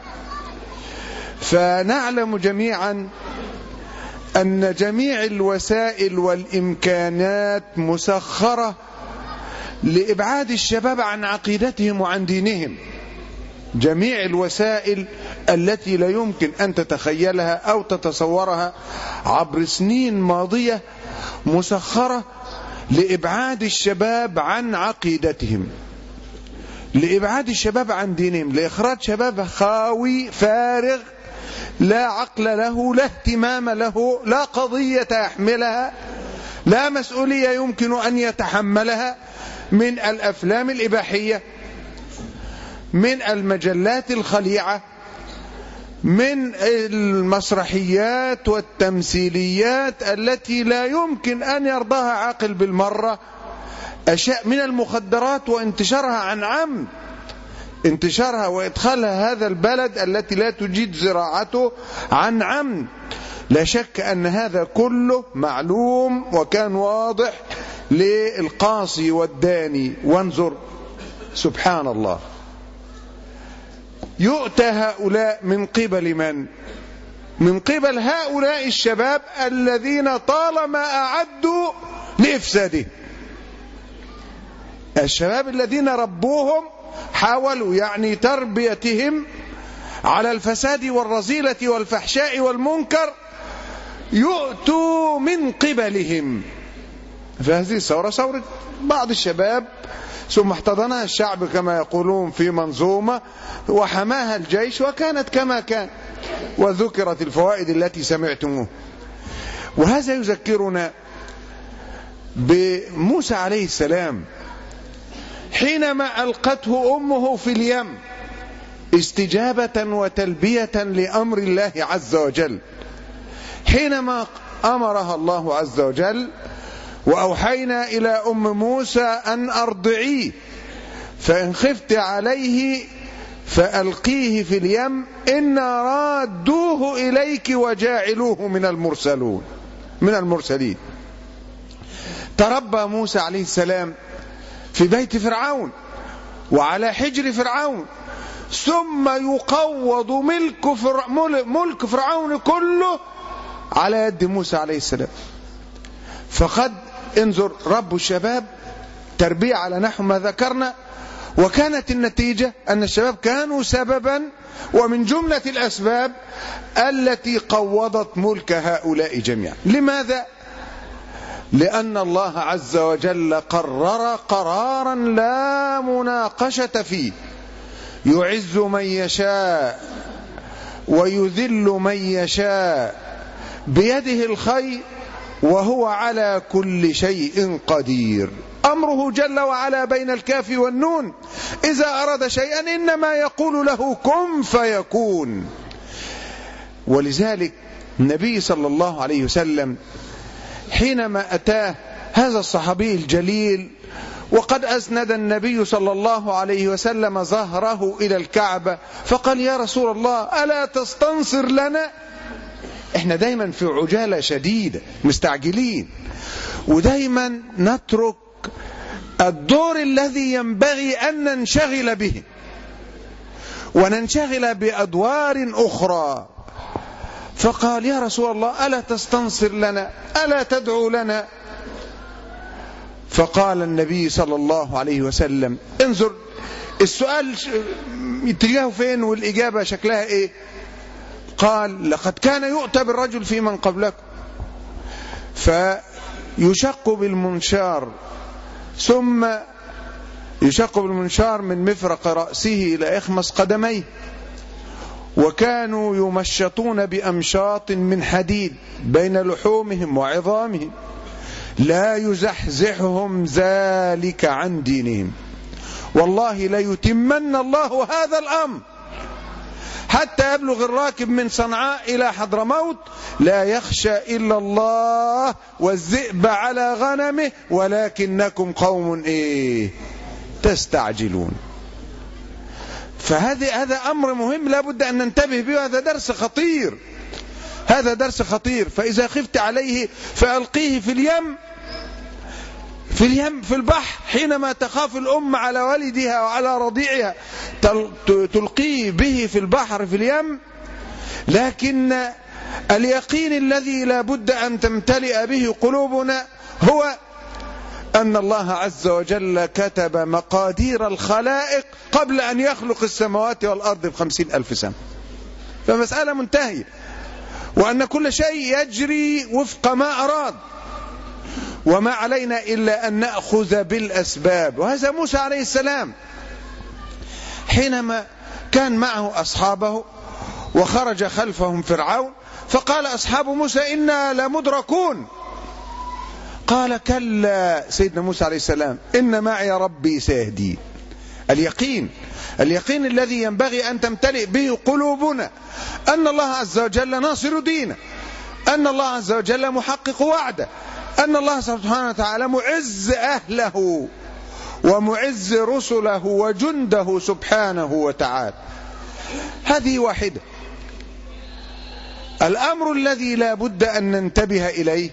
فنعلم جميعا أن جميع الوسائل والإمكانات مسخرة لإبعاد الشباب عن عقيدتهم وعن دينهم. جميع الوسائل التي لا يمكن أن تتخيلها أو تتصورها عبر سنين ماضية مسخرة لإبعاد الشباب عن عقيدتهم، لإبعاد الشباب عن دينهم، لإخراج شباب خاوي فارغ لا عقل له، لا اهتمام له، لا قضية يحملها، لا مسؤولية يمكن أن يتحملها، من الأفلام الإباحية، من المجلات الخليعة، من المسرحيات والتمثيليات التي لا يمكن أن يرضاها عاقل بالمرة، أشياء من المخدرات وانتشارها عن عمد، انتشارها وإدخالها هذا البلد التي لا تجيد زراعته عن عمد. لا شك أن هذا كله معلوم وكان واضح للقاصي والداني. وانظر سبحان الله، يؤتى هؤلاء من قبل من؟ من قبل هؤلاء الشباب الذين طالما أعدوا لإفساده. الشباب الذين ربوهم، حاولوا يعني تربيتهم على الفساد والرذيلة والفحشاء والمنكر يؤتوا من قبلهم. فهذه الثورة ثورة بعض الشباب، ثم احتضنها الشعب كما يقولون في منظومة، وحماها الجيش، وكانت كما كان، وذكرت الفوائد التي سمعتموه. وهذا يذكرنا بموسى عليه السلام حينما ألقته أمه في اليم استجابة وتلبية لأمر الله عز وجل، حينما أمرها الله عز وجل: وأوحينا إلى أم موسى أن أرضعيه فإن خفت عليه فألقيه في اليم إنا رادوه إليك وجاعلوه من المرسلين. تربى موسى عليه السلام في بيت فرعون وعلى حجر فرعون، ثم يقوض ملك فرعون كله على يد موسى عليه السلام. فقد انظر رب الشباب تربية على نحو ما ذكرنا، وكانت النتيجة أن الشباب كانوا سببا ومن جملة الأسباب التي قوضت ملك هؤلاء جميعا. لماذا؟ لأن الله عز وجل قرر قرارا لا مناقشة فيه، يعز من يشاء ويذل من يشاء بيده الخير وهو على كل شيء قدير. أمره جل وعلا بين الكاف والنون، إذا أراد شيئا إنما يقول له كن فيكون. ولذلك النبي صلى الله عليه وسلم حينما أتاه هذا الصحابي الجليل وقد أسند النبي صلى الله عليه وسلم ظهره إلى الكعبة فقال: يا رسول الله ألا تستنصر لنا؟ احنا دايما في عجالة شديدة مستعجلين، ودايما نترك الدور الذي ينبغي أن ننشغل به وننشغل بأدوار أخرى. فقال: يا رسول الله ألا تستنصر لنا؟ ألا تدعو لنا؟ فقال النبي صلى الله عليه وسلم، انظر السؤال اتجاهه فين والإجابة شكلها ايه. قال: لقد كان يؤتى بالرجل في من قبلكم فيشق بالمنشار، ثم يشق بالمنشار من مفرق رأسه إلى إخمص قدميه، وكانوا يمشطون بأمشاط من حديد بين لحومهم وعظامهم لا يزحزحهم ذلك عن دينهم، والله ليتمن الله هذا الأمر حتى يبلغ الراكب من صنعاء إلى حضرموت لا يخشى إلا الله والذئب على غنمه ولكنكم قوم تستعجلون. هذا أمر مهم لا بد أن ننتبه به، هذا درس خطير، هذا درس خطير. فإذا خفت عليه فألقيه في اليم، في البحر، حينما تخاف الأم على ولدها وعلى رضيعها تلقيه به في البحر في اليم. لكن اليقين الذي لا بد أن تمتلئ به قلوبنا هو أن الله عز وجل كتب مقادير الخلائق قبل أن يخلق السماوات والأرض ب50,000 سنة، فمسألة منتهية، وأن كل شيء يجري وفق ما أراد، وما علينا إلا أن نأخذ بالأسباب. وهذا موسى عليه السلام حينما كان معه أصحابه وخرج خلفهم فرعون فقال أصحاب موسى إنا لمدركون. قال: كلا سيدنا موسى عليه السلام إن معي ربي سيهدين. اليقين الذي ينبغي أن تمتلئ به قلوبنا أن الله عز وجل ناصر دينه، أن الله عز وجل محقق وعده، أن الله سبحانه وتعالى معز أهله ومعز رسله وجنده سبحانه وتعالى. هذه واحدة. الأمر الذي لا بد أن ننتبه إليه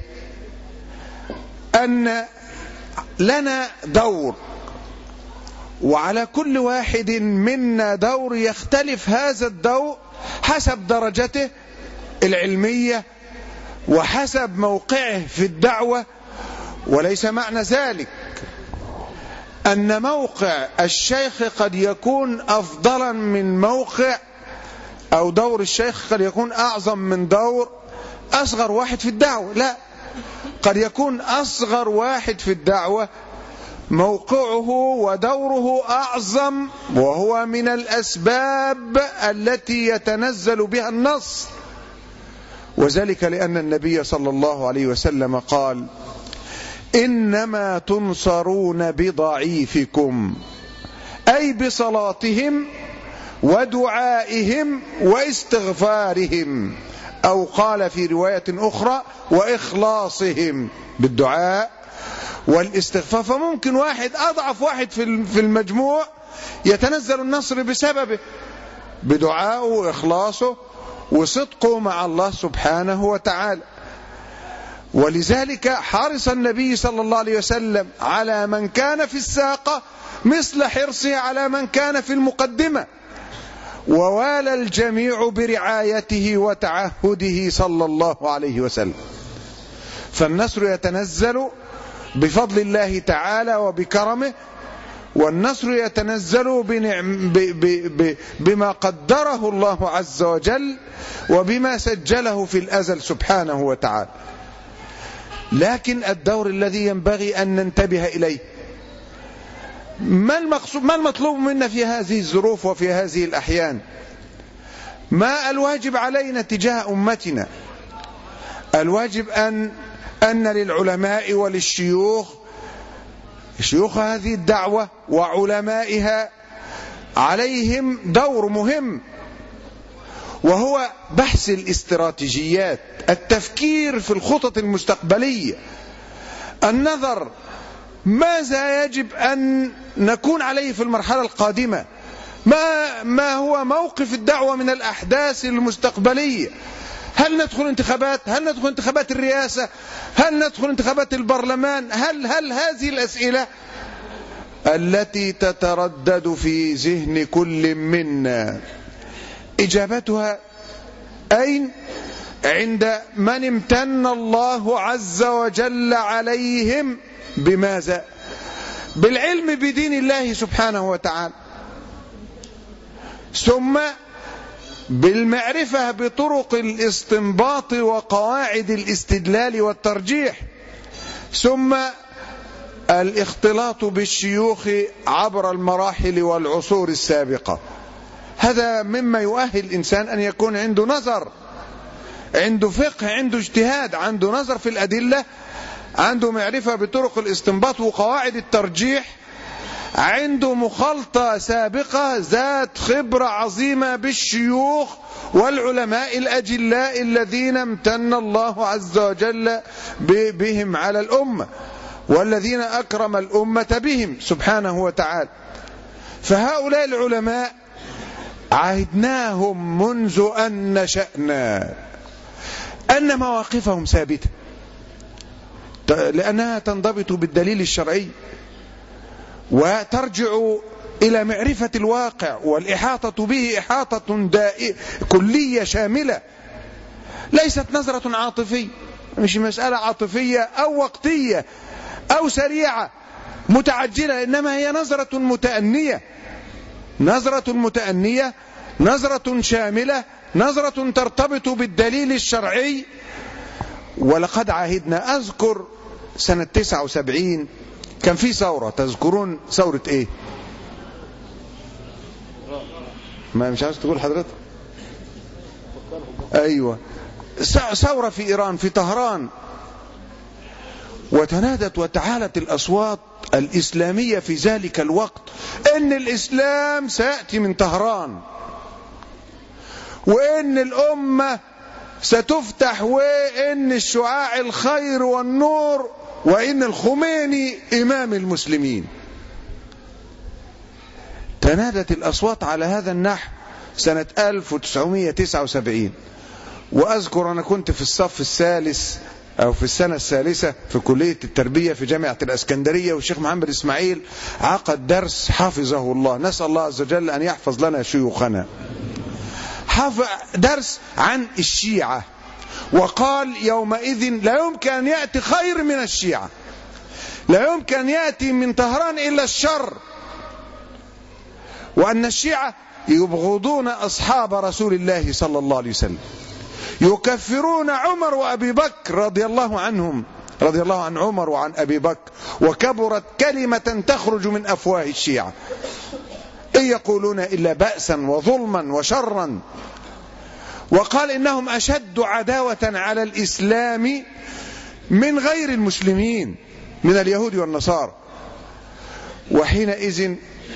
أن لنا دور، وعلى كل واحد منا دور يختلف هذا الدور حسب درجته العلمية وحسب موقعه في الدعوة. وليس معنى ذلك أن موقع الشيخ قد يكون أفضلا من موقع أو دور الشيخ قد يكون أعظم من دور أصغر واحد في الدعوة. لا، قد يكون أصغر واحد في الدعوة موقعه ودوره أعظم، وهو من الأسباب التي يتنزل بها النصر. وذلك لأن النبي صلى الله عليه وسلم قال: إنما تنصرون بضعيفكم، أي بصلاتهم ودعائهم واستغفارهم، أو قال في رواية أخرى وإخلاصهم بالدعاء والاستغفار. فممكن واحد أضعف واحد في المجموع يتنزل النصر بسببه، بدعائه وإخلاصه وصدقه مع الله سبحانه وتعالى. ولذلك حرص النبي صلى الله عليه وسلم على من كان في الساقة مثل حرصه على من كان في المقدمة، ووالى الجميع برعايته وتعهده صلى الله عليه وسلم. فالنصر يتنزل بفضل الله تعالى وبكرمه، والنصر يتنزل بما قدره الله عز وجل وبما سجله في الأزل سبحانه وتعالى. لكن الدور الذي ينبغي أن ننتبه إليه، ما المطلوب منا في هذه الظروف وفي هذه الأحيان؟ ما الواجب علينا تجاه أمتنا؟ الواجب أن للعلماء وللشيوخ، شيوخ هذه الدعوة وعلمائها، عليهم دور مهم، وهو بحث الاستراتيجيات، التفكير في الخطط المستقبلية، النظر ماذا يجب أن نكون عليه في المرحلة القادمة، ما هو موقف الدعوة من الأحداث المستقبلية. هل ندخل انتخابات؟ هل ندخل انتخابات الرئاسة؟ هل ندخل انتخابات البرلمان؟ هل هذه الأسئلة التي تتردد في ذهن كل منا إجابتها أين؟ عند من امتن الله عز وجل عليهم بماذا؟ بالعلم بدين الله سبحانه وتعالى، ثم بالمعرفة بطرق الاستنباط وقواعد الاستدلال والترجيح، ثم الاختلاط بالشيوخ عبر المراحل والعصور السابقة. هذا مما يؤهل الإنسان أن يكون عنده نظر، عنده فقه، عنده اجتهاد، عنده نظر في الأدلة، عنده معرفة بطرق الاستنباط وقواعد الترجيح، عنده مخالطة سابقة ذات خبرة عظيمة بالشيوخ والعلماء الأجلاء الذين امتن الله عز وجل بهم على الأمة، والذين أكرم الأمة بهم سبحانه وتعالى. فهؤلاء العلماء عهدناهم منذ أن نشأنا أن مواقفهم ثابتة، لأنها تنضبط بالدليل الشرعي وترجع إلى معرفة الواقع والإحاطة به إحاطة كلية شاملة، ليست نظرة عاطفية، مش مسألة عاطفية أو وقتية أو سريعة متعجلة، إنما هي نظرة متأنية، نظرة متأنية، نظرة شاملة، نظرة ترتبط بالدليل الشرعي. ولقد عهدنا، أذكر سنة 79 كان في ثورة، تذكرون ثورة ايه؟ ما مش عاوز تقول حضرتك؟ ايوه، ثورة في ايران في طهران، وتنادت وتعالت الاصوات الاسلامية في ذلك الوقت ان الاسلام سيأتي من طهران، وان الامة ستفتح، وان الشعاع الخير والنور، وإن الخميني إمام المسلمين. تنادت الأصوات على هذا النحو سنة 1979. وأذكر أنا كنت في الصف الثالث أو في السنة الثالثة في كلية التربية في جامعة الإسكندرية، والشيخ محمد إسماعيل عقد درس حفظه الله، نسأل الله عز وجل أن يحفظ لنا شيوخنا، درس عن الشيعة، وقال يومئذ لا يمكن أن يأتي خير من الشيعة، لا يمكن أن يأتي من طهران إلا الشر، وأن الشيعة يبغضون أصحاب رسول الله صلى الله عليه وسلم، يكفرون عمر وأبي بكر رضي الله عنهم، رضي الله عن عمر وعن أبي بكر، وكبرت كلمة تخرج من أفواه الشيعة إن يقولون إلا بأسا وظلما وشرا. وقال إنهم أشد عداوة على الإسلام من غير المسلمين من اليهود والنصارى. وحينئذ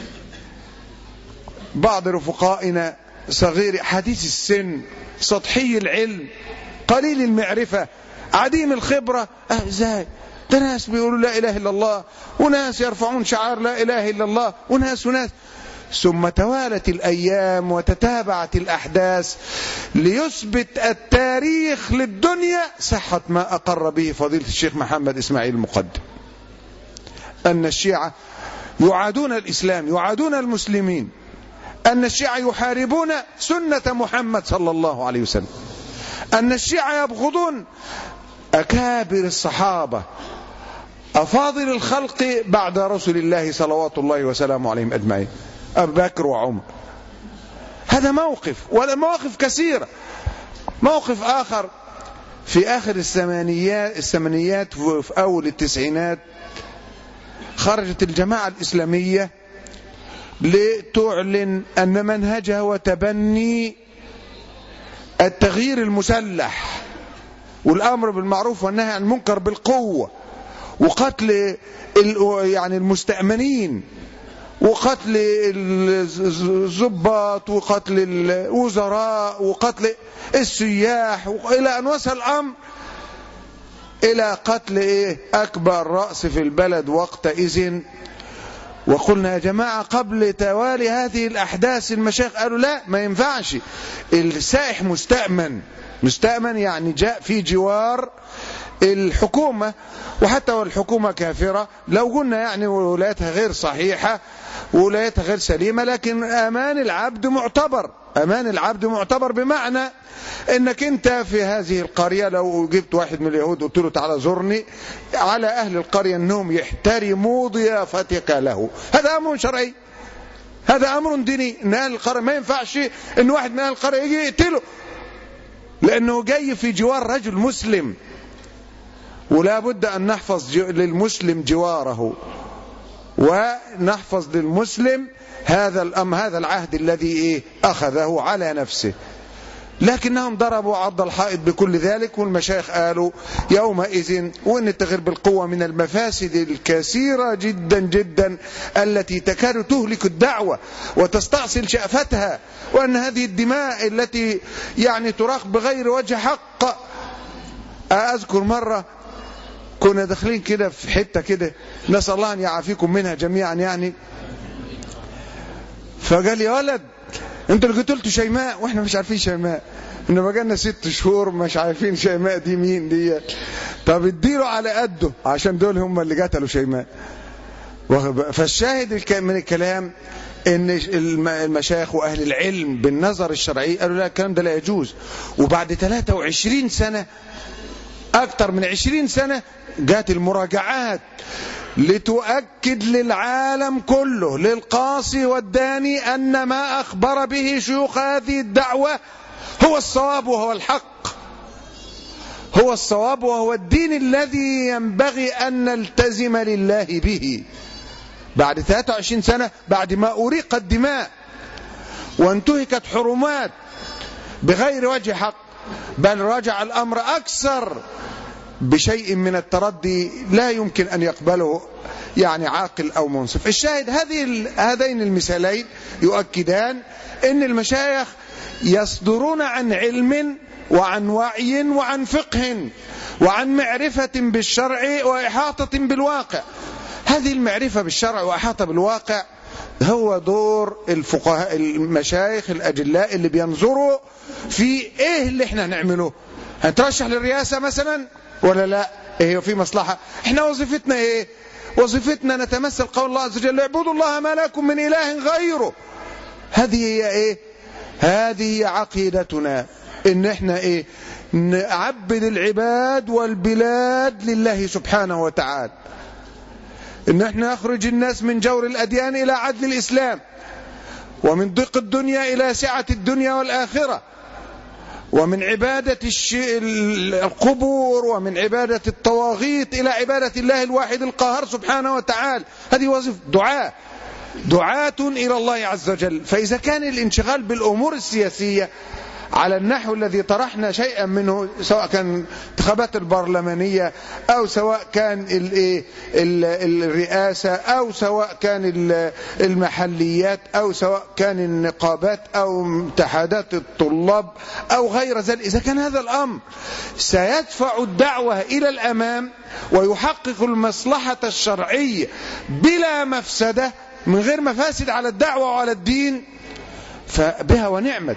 بعض رفقائنا صغير حديث السن سطحي العلم قليل المعرفة عديم الخبرة، ازاي ده ناس بيقولوا لا إله إلا الله، وناس يرفعون شعار لا إله إلا الله، وناس. ثم توالت الأيام وتتابعت الأحداث ليثبت التاريخ للدنيا صحة ما أقر به فضيلة الشيخ محمد إسماعيل المقدم، أن الشيعة يعادون الإسلام، يعادون المسلمين، أن الشيعة يحاربون سنة محمد صلى الله عليه وسلم، أن الشيعة يبغضون أكابر الصحابة أفاضل الخلق بعد رسول الله صلوات الله وسلامه عليهم أجمعين، أبي بكر وعمر. هذا موقف، ولا مواقف كثيرة. موقف آخر في آخر الثمانينات وفي أول التسعينات خرجت الجماعة الإسلامية لتعلن أن منهجها هو تبني التغيير المسلح والأمر بالمعروف والنهي عن المنكر بالقوة، وقتل يعني المستأمنين، وقتل الضباط، وقتل الوزراء، وقتل السياح، إلى أن وصل الأمر إلى قتل أكبر رأس في البلد وقتئذ. وقلنا يا جماعة قبل توالي هذه الأحداث المشايخ قالوا لا، ما ينفعش، السائح مستأمن يعني جاء في جوار الحكومة، وحتى والحكومة كافرة لو قلنا يعني ولايتها غير صحيحة ولايتها غير سليمة، لكن أمان العبد معتبر. أمان العبد معتبر بمعنى انك انت في هذه القرية لو جبت واحد من اليهود قلت له تعالى زرني، على اهل القرية انهم يحترموا ضيافتك له، هذا امر شرعي، هذا امر ديني. ان اهل القرية ما ينفعش ان واحد من اهل القرية يجي يقتله لانه جاي في جوار رجل مسلم، ولا بد ان نحفظ للمسلم جواره، ونحفظ للمسلم هذا العهد الذي اخذه على نفسه. لكنهم ضربوا عرض الحائط بكل ذلك، والمشايخ قالوا يومئذ وان التغيير بالقوة من المفاسد الكثيرة جدا جدا التي تكاد تهلك الدعوة وتستأصل شأفتها، وان هذه الدماء التي يعني تراق بغير وجه حق. اذكر مرة كنا داخلين كده في حتة كده نسأل الله ان يعافيكم منها جميعا يعني، فقال يا ولد انتوا اللي قتلتوا شيماء واحنا مش عارفين شيماء، انما بقالنا 6 شهور مش عارفين شيماء دي مين دي، طب اديله على قده عشان دول هم اللي قتلوا شيماء. فالشاهد من الكلام ان المشايخ واهل العلم بالنظر الشرعي قالوا لا، الكلام ده لا يجوز. وبعد 23 سنة اكثر من 20 سنة جات المراجعات لتؤكد للعالم كله للقاصي والداني أن ما أخبر به شيوخ هذه الدعوة هو الصواب وهو الحق، هو الصواب وهو الدين الذي ينبغي أن نلتزم لله به. بعد 23 سنة بعد ما أريقت دماء وانتهكت حرمات بغير وجه حق، بل رجع الأمر أكثر بشيء من التردي لا يمكن أن يقبله يعني عاقل أو منصف. الشاهد هذين المثالين يؤكدان أن المشايخ يصدرون عن علم وعن وعي وعن فقه وعن معرفة بالشرع وإحاطة بالواقع. هذه المعرفة بالشرع وإحاطة بالواقع هو دور الفقهاء المشايخ الأجلاء اللي بينظروا في إيه اللي احنا هنعمله. هنترشح للرئاسة مثلا ولا لا؟ ايه في مصلحة؟ احنا وظيفتنا ايه؟ وظيفتنا نتمثل قول الله عز وجل اعبدوا الله ما لكم من اله غيره. هذه هي ايه؟ هذه هي عقيدتنا، ان احنا ايه؟ نعبد العباد والبلاد لله سبحانه وتعالى، ان احنا نخرج الناس من جور الاديان الى عدل الاسلام، ومن ضيق الدنيا إلى سعة الدنيا والآخرة، ومن عبادة القبور ومن عبادة الطواغيت إلى عبادة الله الواحد القاهر سبحانه وتعالى. هذه وظيفة دعاة إلى الله عز وجل. فإذا كان الانشغال بالأمور السياسية على النحو الذي طرحنا شيئا منه، سواء كان الانتخابات البرلمانية أو سواء كان الرئاسة أو سواء كان المحليات أو سواء كان النقابات أو اتحادات الطلاب أو غير ذلك، إذا كان هذا الأمر سيدفع الدعوة إلى الأمام ويحقق المصلحة الشرعية بلا مفسدة، من غير مفاسد على الدعوة وعلى الدين، فبها ونعمت.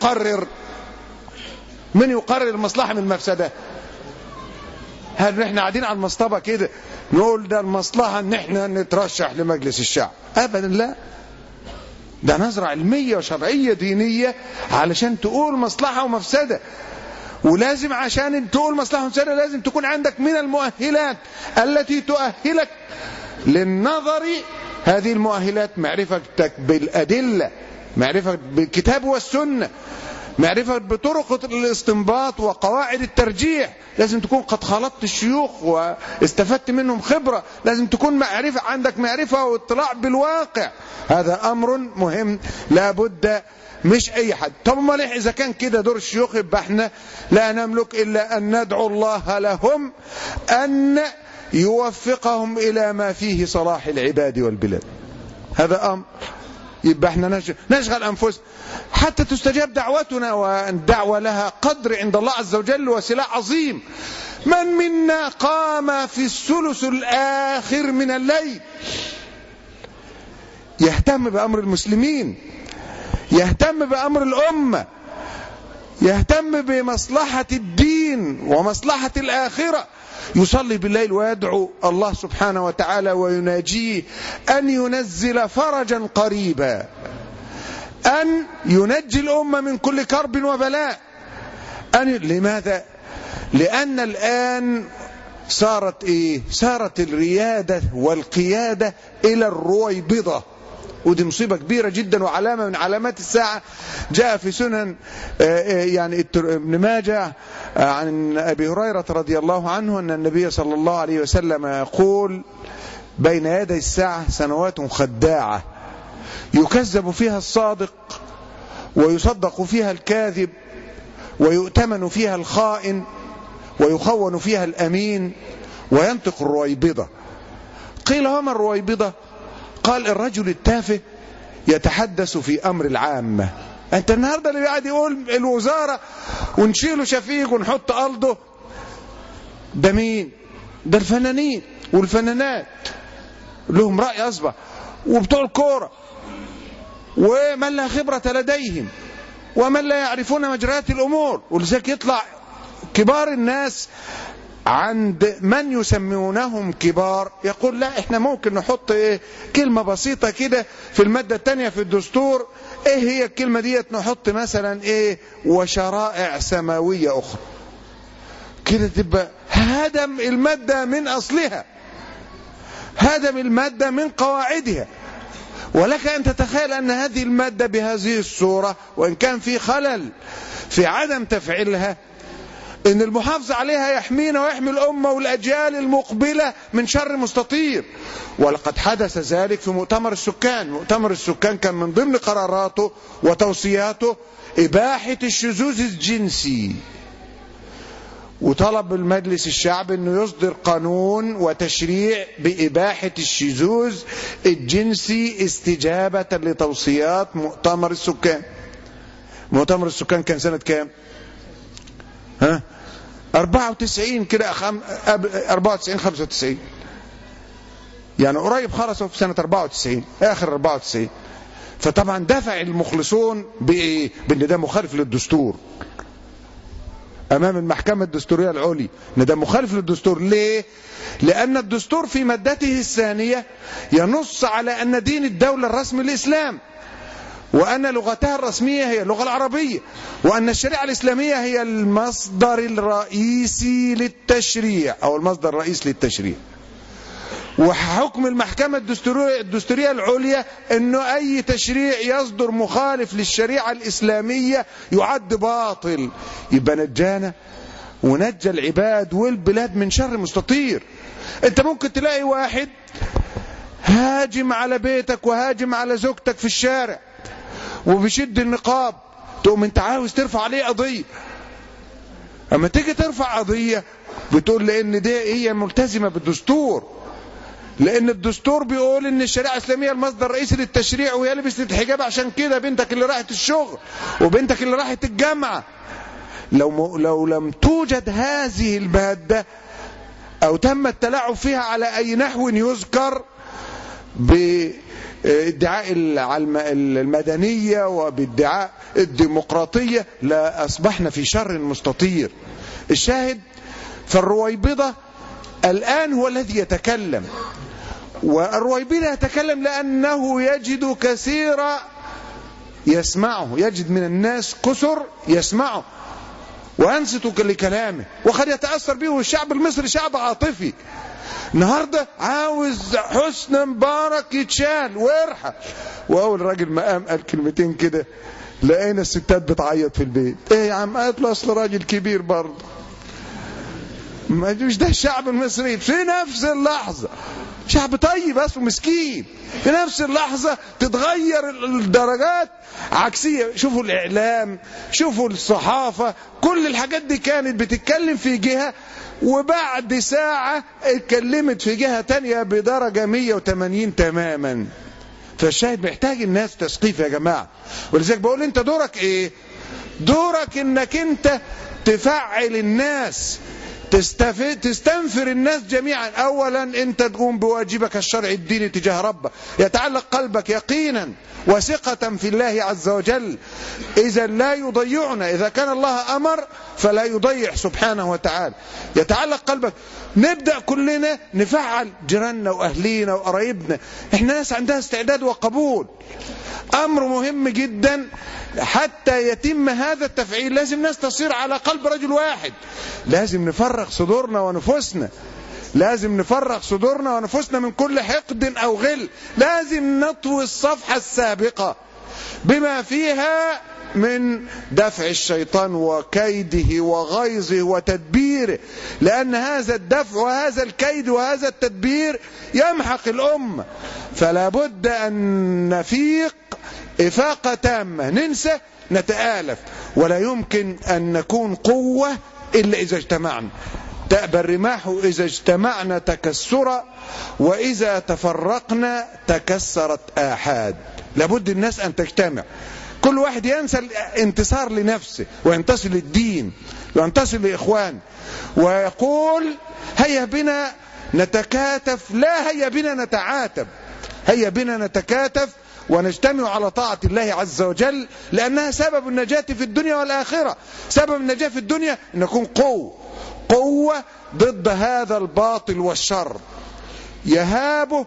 من يقرر المصلحة من المفسدة؟ هل نحن قاعدين على المصطبة كده نقول ده المصلحة ان احنا نترشح لمجلس الشعب؟ ابدا لا، ده نظرة علمية وشرعية دينية علشان تقول مصلحة ومفسدة. ولازم عشان تقول مصلحة ومفسدة لازم تكون عندك من المؤهلات التي تؤهلك للنظر. هذه المؤهلات معرفتك بالأدلة، معرفة بالكتاب والسنة، معرفة بطرق الاستنباط وقواعد الترجيح. لازم تكون قد خلطت الشيوخ واستفدت منهم خبرة، لازم تكون عندك معرفة واطلاع بالواقع. هذا أمر مهم لا بد، مش أي حد. طب امال إذا كان كده دور الشيوخ، يبقى احنا لا نملك إلا أن ندعو الله لهم أن يوفقهم إلى ما فيه صلاح العباد والبلاد. هذا أمر يبقى احنا نشغل أنفسنا حتى تستجاب دعوتنا، والدعوة لها قدر عند الله عز وجل وسلاح عظيم. من منا قام في الثلث الآخر من الليل يهتم بأمر المسلمين، يهتم بأمر الأمة، يهتم بمصلحة الدين ومصلحة الآخرة، يصلي بالليل ويدعو الله سبحانه وتعالى ويناجيه أن ينزل فرجا قريبا، أن ينجي الأمة من كل كرب وبلاء. لماذا؟ لأن الآن صارت الريادة والقيادة إلى الرويبضة، ودي مصيبة كبيرة جدا وعلامة من علامات الساعة. جاء في سنن يعني ابن ماجه عن أبي هريرة رضي الله عنه أن النبي صلى الله عليه وسلم يقول: بين يدي الساعة سنوات خداعة يكذب فيها الصادق ويصدق فيها الكاذب ويؤتمن فيها الخائن ويخون فيها الأمين وينطق الرويبضة. قيل: وما الرويبضة؟ قال: الرجل التافه يتحدث في أمر العامة. أنت النهاردة اللي قاعد يقول الوزارة ونشيله شفيق ونحط قلده، ده مين؟ ده الفنانين والفنانات لهم رأي أصبح، وبتوع الكورة، ومن لا خبرة لديهم ومن لا يعرفون مجريات الأمور. ولذلك يطلع كبار الناس عند من يسمونهم كبار يقول: لا، احنا ممكن نحط كلمة بسيطة كده في المادة الثانية في الدستور. ايه هي الكلمة ديت؟ نحط مثلا وشرائع سماوية اخرى، كده تبقى هدم المادة من اصلها، هدم المادة من قواعدها. ولك ان تتخيل ان هذه المادة بهذه الصورة، وان كان في خلل في عدم تفعيلها، إن المحافظ عليها يحمينا ويحمي الأمة والأجيال المقبلة من شر مستطير. ولقد حدث ذلك في مؤتمر السكان. مؤتمر السكان كان من ضمن قراراته وتوصياته إباحة الشذوذ الجنسي، وطلب المجلس الشعب أنه يصدر قانون وتشريع بإباحة الشذوذ الجنسي استجابة لتوصيات مؤتمر السكان. مؤتمر السكان كان سنة كام؟ 94 كده، 94 95، يعني قريب خلصوا في سنة 94، آخر 94. فطبعا دفع المخلصون بأن ده مخالف للدستور أمام المحكمة الدستورية العليا، أن ده مخالف للدستور. ليه؟ لأن الدستور في مادته الثانية ينص على أن دين الدولة الرسمي الإسلام، وأن لغتها الرسمية هي اللغة العربية، وأن الشريعة الإسلامية هي المصدر الرئيسي للتشريع أو المصدر الرئيسي للتشريع. وحكم المحكمة الدستورية العليا انه اي تشريع يصدر مخالف للشريعة الاسلامية يعد باطل. يبقى نجانا ونجى العباد والبلاد من شر مستطير. انت ممكن تلاقي واحد هاجم على بيتك وهاجم على زوجتك في الشارع وبيشد النقاب، تقوم انت عاوز ترفع عليه قضية. اما تيجي ترفع قضية بتقول لان دي هي ملتزمة بالدستور، لان الدستور بيقول ان الشريعة الاسلامية المصدر الرئيسي للتشريع، وهي لبست الحجاب عشان كده بنتك اللي راحت الشغل وبنتك اللي راحت الجامعة. لو لم توجد هذه المادة او تم التلاعب فيها على اي نحو يذكر بادعاء المدنية وبادعاء الديمقراطية، لا أصبحنا في شر مستطير. الشاهد فالرويبضة الآن هو الذي يتكلم، والرويبضة يتكلم لأنه يجد كثيرا يسمعه، يجد من الناس كثر يسمعه وأنصت لكلامه وقد يتأثر به. والشعب المصري شعب عاطفي، النهارده عاوز حسني مبارك يتشال ويرحل. واول راجل ما قام قال كلمتين كده لقينا الستات بتعيط في البيت. ايه يا عم؟ قالت له اصل راجل كبير برضه. مش ده الشعب المصري في نفس اللحظه شعب طيب بس ومسكين، في نفس اللحظه تتغير الدرجات عكسيه. شوفوا الاعلام، شوفوا الصحافه، كل الحاجات دي كانت بتتكلم في جهه وبعد ساعة اتكلمت في جهة تانية بدرجة 180 تماما. فالشاهد محتاج الناس تثقيف يا جماعة. ولذلك بقول انت دورك ايه؟ دورك انك انت تفعل الناس، تستنفر الناس جميعا. اولا انت تقوم بواجبك الشرعي الديني تجاه ربك، يتعلق قلبك يقينا وثقة في الله عز وجل. اذا لا يضيعنا، اذا كان الله امر فلا يضيع سبحانه وتعالى. يتعلق قلبك. نبدأ كلنا نفعل جيراننا واهلينا وقرايبنا. احنا ناس عندها استعداد وقبول. امر مهم جدا حتى يتم هذا التفعيل لازم ناس تصير على قلب رجل واحد. لازم نفرغ صدورنا ونفوسنا، لازم نفرغ صدورنا ونفوسنا من كل حقد او غل. لازم نطوي الصفحة السابقة بما فيها من دفع الشيطان وكيده وغيظه وتدبيره، لأن هذا الدفع وهذا الكيد وهذا التدبير يمحق الأمة. فلا بد أن نفيق إفاقة تامة، ننسى نتآلف. ولا يمكن أن نكون قوة إلا إذا اجتمعنا. تأبى الرماح إذا اجتمعنا تكسرا، وإذا تفرقنا تكسرت آحاد. لابد الناس أن تجتمع، كل واحد ينسى الانتصار لنفسه وينتصر للدين وينتصر لإخوان ويقول هيا بنا نتكاتف، لا هيا بنا نتعاتب. هيا بنا نتكاتف ونجتمع على طاعة الله عز وجل، لأنها سبب النجاة في الدنيا والآخرة. سبب النجاة في الدنيا أن نكون قوة ضد هذا الباطل والشر. يهابه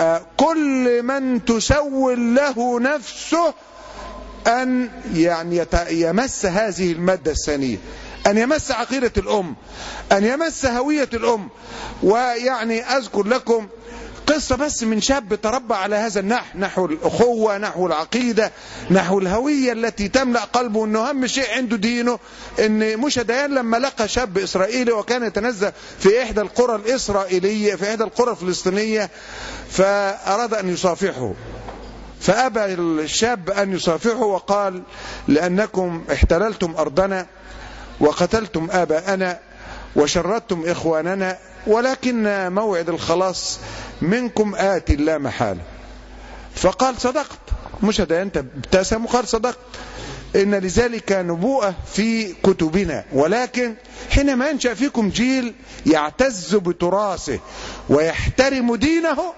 كل من تسول له نفسه أن يعني يمس هذه المادة الثانية، أن يمس عقيدة الأم، أن يمس هوية الأم. ويعني أذكر لكم قصة بس من شاب تربى على هذا النحو، نحو الأخوة، نحو العقيدة، نحو الهوية التي تملأ قلبه أنه أهم شيء عنده دينه. إن موشى ديان لما لقى شاب إسرائيلي وكان يتنزه في إحدى القرى الإسرائيلية، في إحدى القرى الفلسطينية، فأراد أن يصافحه، فأبى الشاب أن يصافحه وقال لأنكم احتللتم أرضنا وقتلتم آباءنا وشردتم إخواننا، ولكن موعد الخلاص منكم آتي لا محالة. فقال صدقت. مش هذا أنت ابتسم وقال صدقت، إن لذلك نبوءة في كتبنا، ولكن حينما ينشأ فيكم جيل يعتز بتراثه ويحترم دينه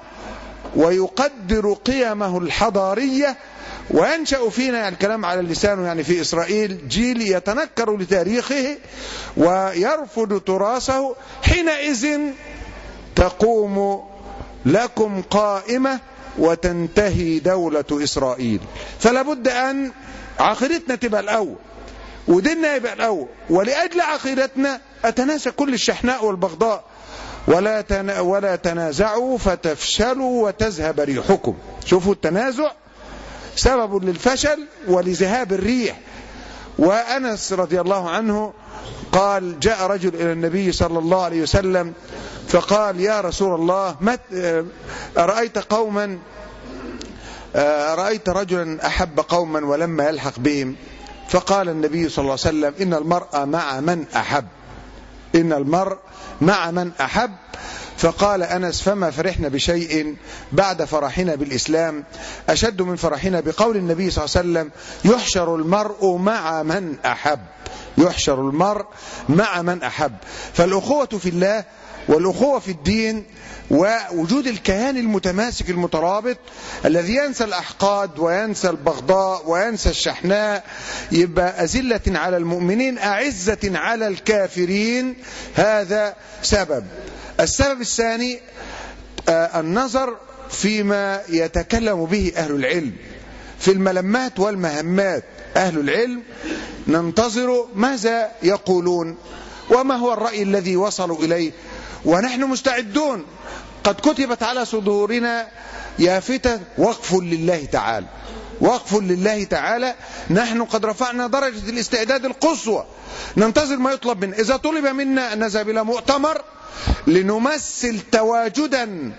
ويقدر قيمه الحضارية، وينشأ فينا يعني الكلام على اللسان يعني في إسرائيل جيل يتنكر لتاريخه ويرفض تراثه، حينئذ تقوم لكم قائمة وتنتهي دولة إسرائيل. فلا بد أن عقيدتنا تبقى الأول وديننا يبقى الأول، ولأجل عقيدتنا أتناسى كل الشحناء والبغضاء ولا تنازعوا فتفشلوا وتذهب ريحكم. شوفوا التنازع سبب للفشل ولذهاب الريح. وأنس رضي الله عنه قال جاء رجل إلى النبي صلى الله عليه وسلم فقال يا رسول الله رأيت رجلا أحب قوما ولما يلحق بهم، فقال النبي صلى الله عليه وسلم إن المرء مع من أحب، إن المرء مع من أحب. فقال أنس فما فرحنا بشيء بعد فرحنا بالإسلام أشد من فرحنا بقول النبي صلى الله عليه وسلم يحشر المرء مع من أحب، يحشر المرء مع من أحب. فالأخوة في الله والأخوة في الدين ووجود الكيان المتماسك المترابط الذي ينسى الأحقاد وينسى البغضاء وينسى الشحناء، يبقى أذلة على المؤمنين أعزة على الكافرين. هذا سبب. السبب الثاني النظر فيما يتكلم به أهل العلم في الملمات والمهمات. أهل العلم ننتظر ماذا يقولون وما هو الرأي الذي وصلوا إليه، ونحن مستعدون. قد كتبت على صدورنا يافتة وقف لله تعالى، وقف لله تعالى. نحن قد رفعنا درجة الاستعداد القصوى، ننتظر ما يطلب منا. إذا طلب منا أن نذهب إلى مؤتمر لنمثل تواجدا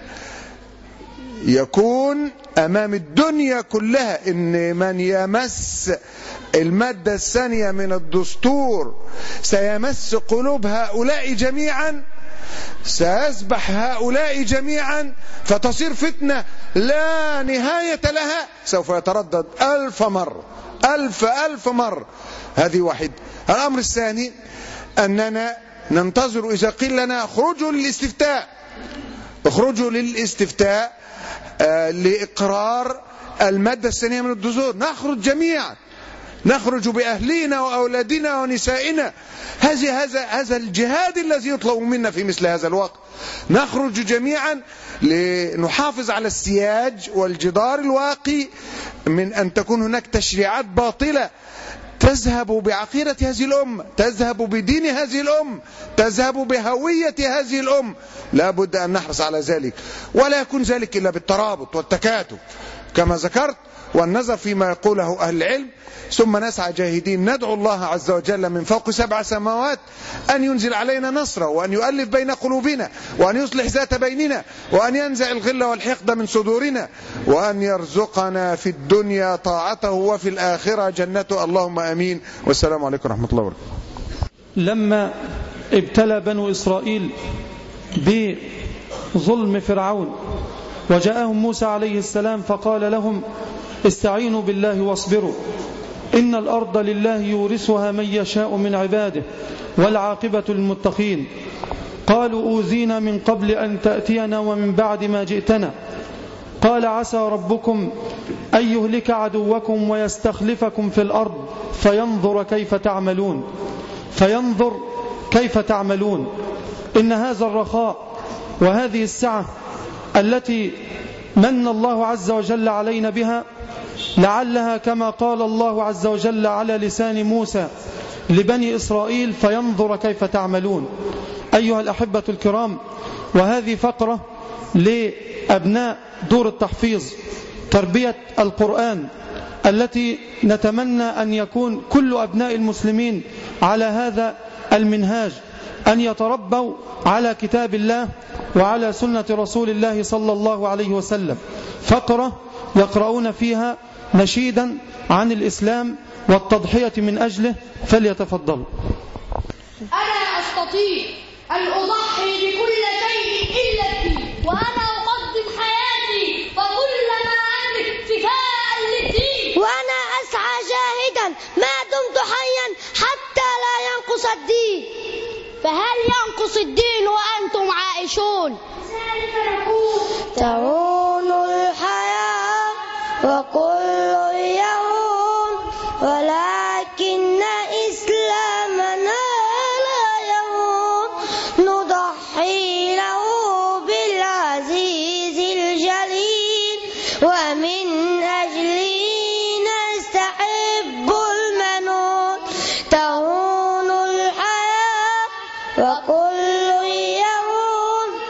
يكون أمام الدنيا كلها إن من يمس المادة الثانية من الدستور سيمس قلوب هؤلاء جميعا، سيسبح هؤلاء جميعا، فتصير فتنة لا نهاية لها، سوف يتردد 1000 مرة، 1000 مرة. هذه واحد. الأمر الثاني أننا ننتظر إذا قيل لنا اخرجوا للاستفتاء، اخرجوا للاستفتاء لإقرار المادة الثانية من الدستور، نخرج جميعا، نخرج بأهلنا وأولادنا ونسائنا. هذا الجهاد الذي يطلب منا في مثل هذا الوقت. نخرج جميعا لنحافظ على السياج والجدار الواقي من أن تكون هناك تشريعات باطلة تذهب بعقيدة هذه الأمة، تذهب بدين هذه الأمة، تذهب بهوية هذه الأمة. لا بد أن نحرص على ذلك، ولا يكون ذلك إلا بالترابط والتكاتف كما ذكرت، والنظر فيما يقوله أهل العلم، ثم نسعى جاهدين ندعو الله عز وجل من فوق 7 سماوات أن ينزل علينا نصره، وأن يؤلف بين قلوبنا، وأن يصلح ذات بيننا، وأن ينزع الغل والحقد من صدورنا، وأن يرزقنا في الدنيا طاعته وفي الآخرة جنته. اللهم آمين. والسلام عليكم ورحمة الله وبركاته. لما ابتلى بنو إسرائيل بظلم فرعون وجاءهم موسى عليه السلام فقال لهم استعينوا بالله واصبروا إن الأرض لله يورثها من يشاء من عباده والعاقبة للمتقين. قالوا أوذينا من قبل أن تأتينا ومن بعد ما جئتنا. قال عسى ربكم أن يهلك عدوكم ويستخلفكم في الأرض فينظر كيف تعملون. إن هذا الرخاء وهذه السعة التي من الله عز وجل علينا بها لعلها كما قال الله عز وجل على لسان موسى لبني إسرائيل فينظر كيف تعملون. أيها الأحبة الكرام، وهذه فقرة لأبناء دور التحفيظ تربية القرآن التي نتمنى أن يكون كل أبناء المسلمين على هذا المنهاج، أن يتربوا على كتاب الله وعلى سنة رسول الله صلى الله عليه وسلم. فقرة يقرؤون فيها نشيدا عن الإسلام والتضحية من أجله، فليتفضلوا. أنا أستطيع أن أضحي بكل شيء إلا الدين، وأنا أقدم حياتي وكل ما أملك فداء للدين، وأنا أسعى جاهدا ما دمت حيا حتى لا ينقص الدين. فهل ينقص الدين وأنتم عائشون؟ تهون الحياة وكل يوم، ولكن إسلامنا لا يهون. نضحي له بالعزيز الجليل، ومن أجله نستحب المنون. تهون الحياة وكل يوم،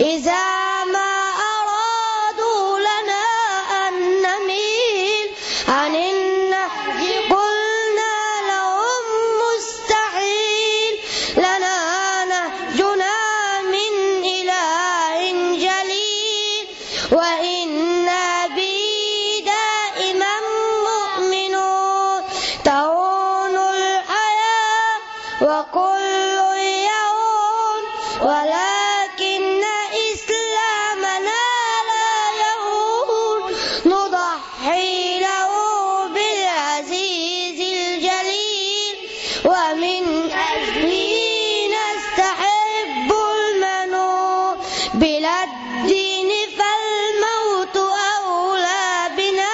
إذا ما أرادوا لنا أن نميل عن النهج قلنا لهم مستحيل لنا نهجنا من إله جليل وإنا به دائما مؤمنون تهون الحياة وكل يهون ولكن إسلامنا لا يهون نضحي له بالعزيز الجليل ومن أجله نستحب المنون بلا الدين فالموت أولى بنا